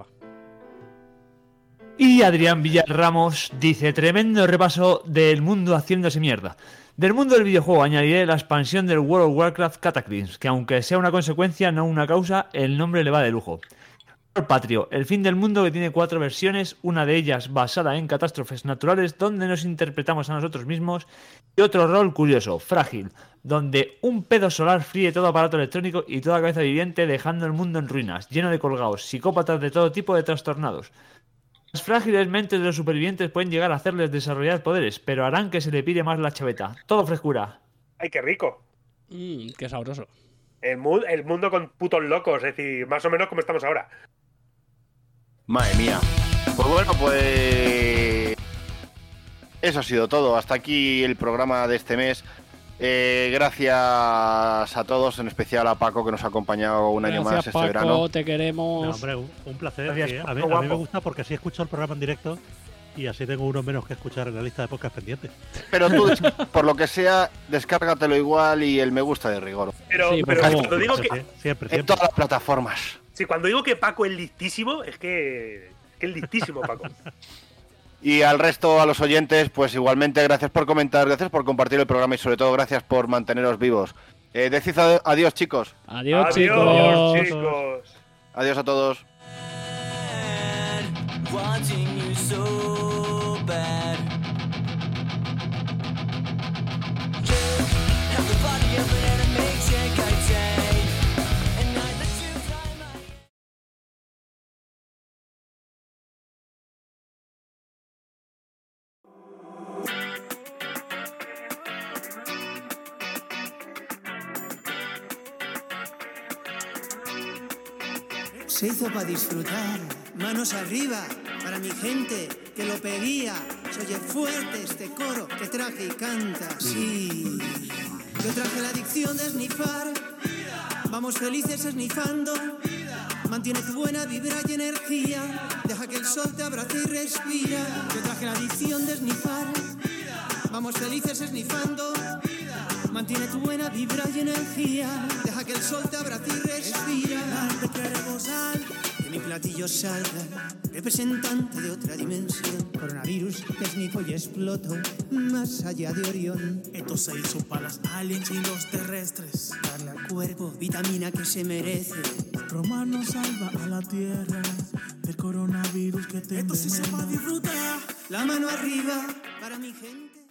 Y Adrián Villarramos dice: tremendo repaso del mundo haciéndose mierda. Del mundo del videojuego añadiré la expansión del World of Warcraft Cataclysm, que aunque sea una consecuencia, no una causa, el nombre le va de lujo. Patrio, el fin del mundo, que tiene 4 versiones, una de ellas basada en catástrofes naturales donde nos interpretamos a nosotros mismos, y otro rol curioso, Frágil, donde un pedo solar fríe todo aparato electrónico y toda cabeza viviente, dejando el mundo en ruinas, lleno de colgados, psicópatas de todo tipo de trastornados. Las frágiles mentes de los supervivientes pueden llegar a hacerles desarrollar poderes, pero harán que se le pire más la chaveta. Todo frescura. ¡Ay, qué rico! Qué sabroso. El mundo con putos locos, es decir, más o menos como estamos ahora. Madre mía. Pues bueno, pues eso ha sido todo. Hasta aquí el programa de este mes. Gracias a todos, en especial a Paco, que nos ha acompañado un año más este Paco, verano. Te queremos. No, hombre, un placer. Gracias, a mí me gusta porque así escucho el programa en directo y así tengo uno menos que escuchar en la lista de podcast pendientes. Pero tú, por lo que sea, descárgatelo igual y el me gusta de rigor. Pero cuando digo que siempre. En todas las plataformas. Sí, cuando digo que Paco es listísimo, es que es listísimo, Paco. Y al resto, a los oyentes, pues igualmente gracias por comentar, gracias por compartir el programa y sobre todo gracias por manteneros vivos. Decid adiós, chicos. Adiós, chicos. Adiós a todos. Se hizo para disfrutar, manos arriba, para mi gente que lo pedía. Se oye fuerte este coro que traje y canta. Sí, yo traje la adicción de snifar. Vamos felices snifando. Mantiene tu buena vibra y energía. Deja que el sol te abrace y respira. Yo traje la adicción de snifar. Vamos felices snifando. Mantiene tu buena vibra y energía. Deja que el sol te abrace y respira. Te queremos al que mi platillo salga, representante de otra dimensión. Coronavirus, desnipo y exploto, más allá de Orión. Esto se hizo para los aliens y los terrestres. Darle al cuerpo vitamina que se merece. Romano salva a la tierra del coronavirus que te envenena. Esto sí se va a disfrutar. La mano arriba para mi gente.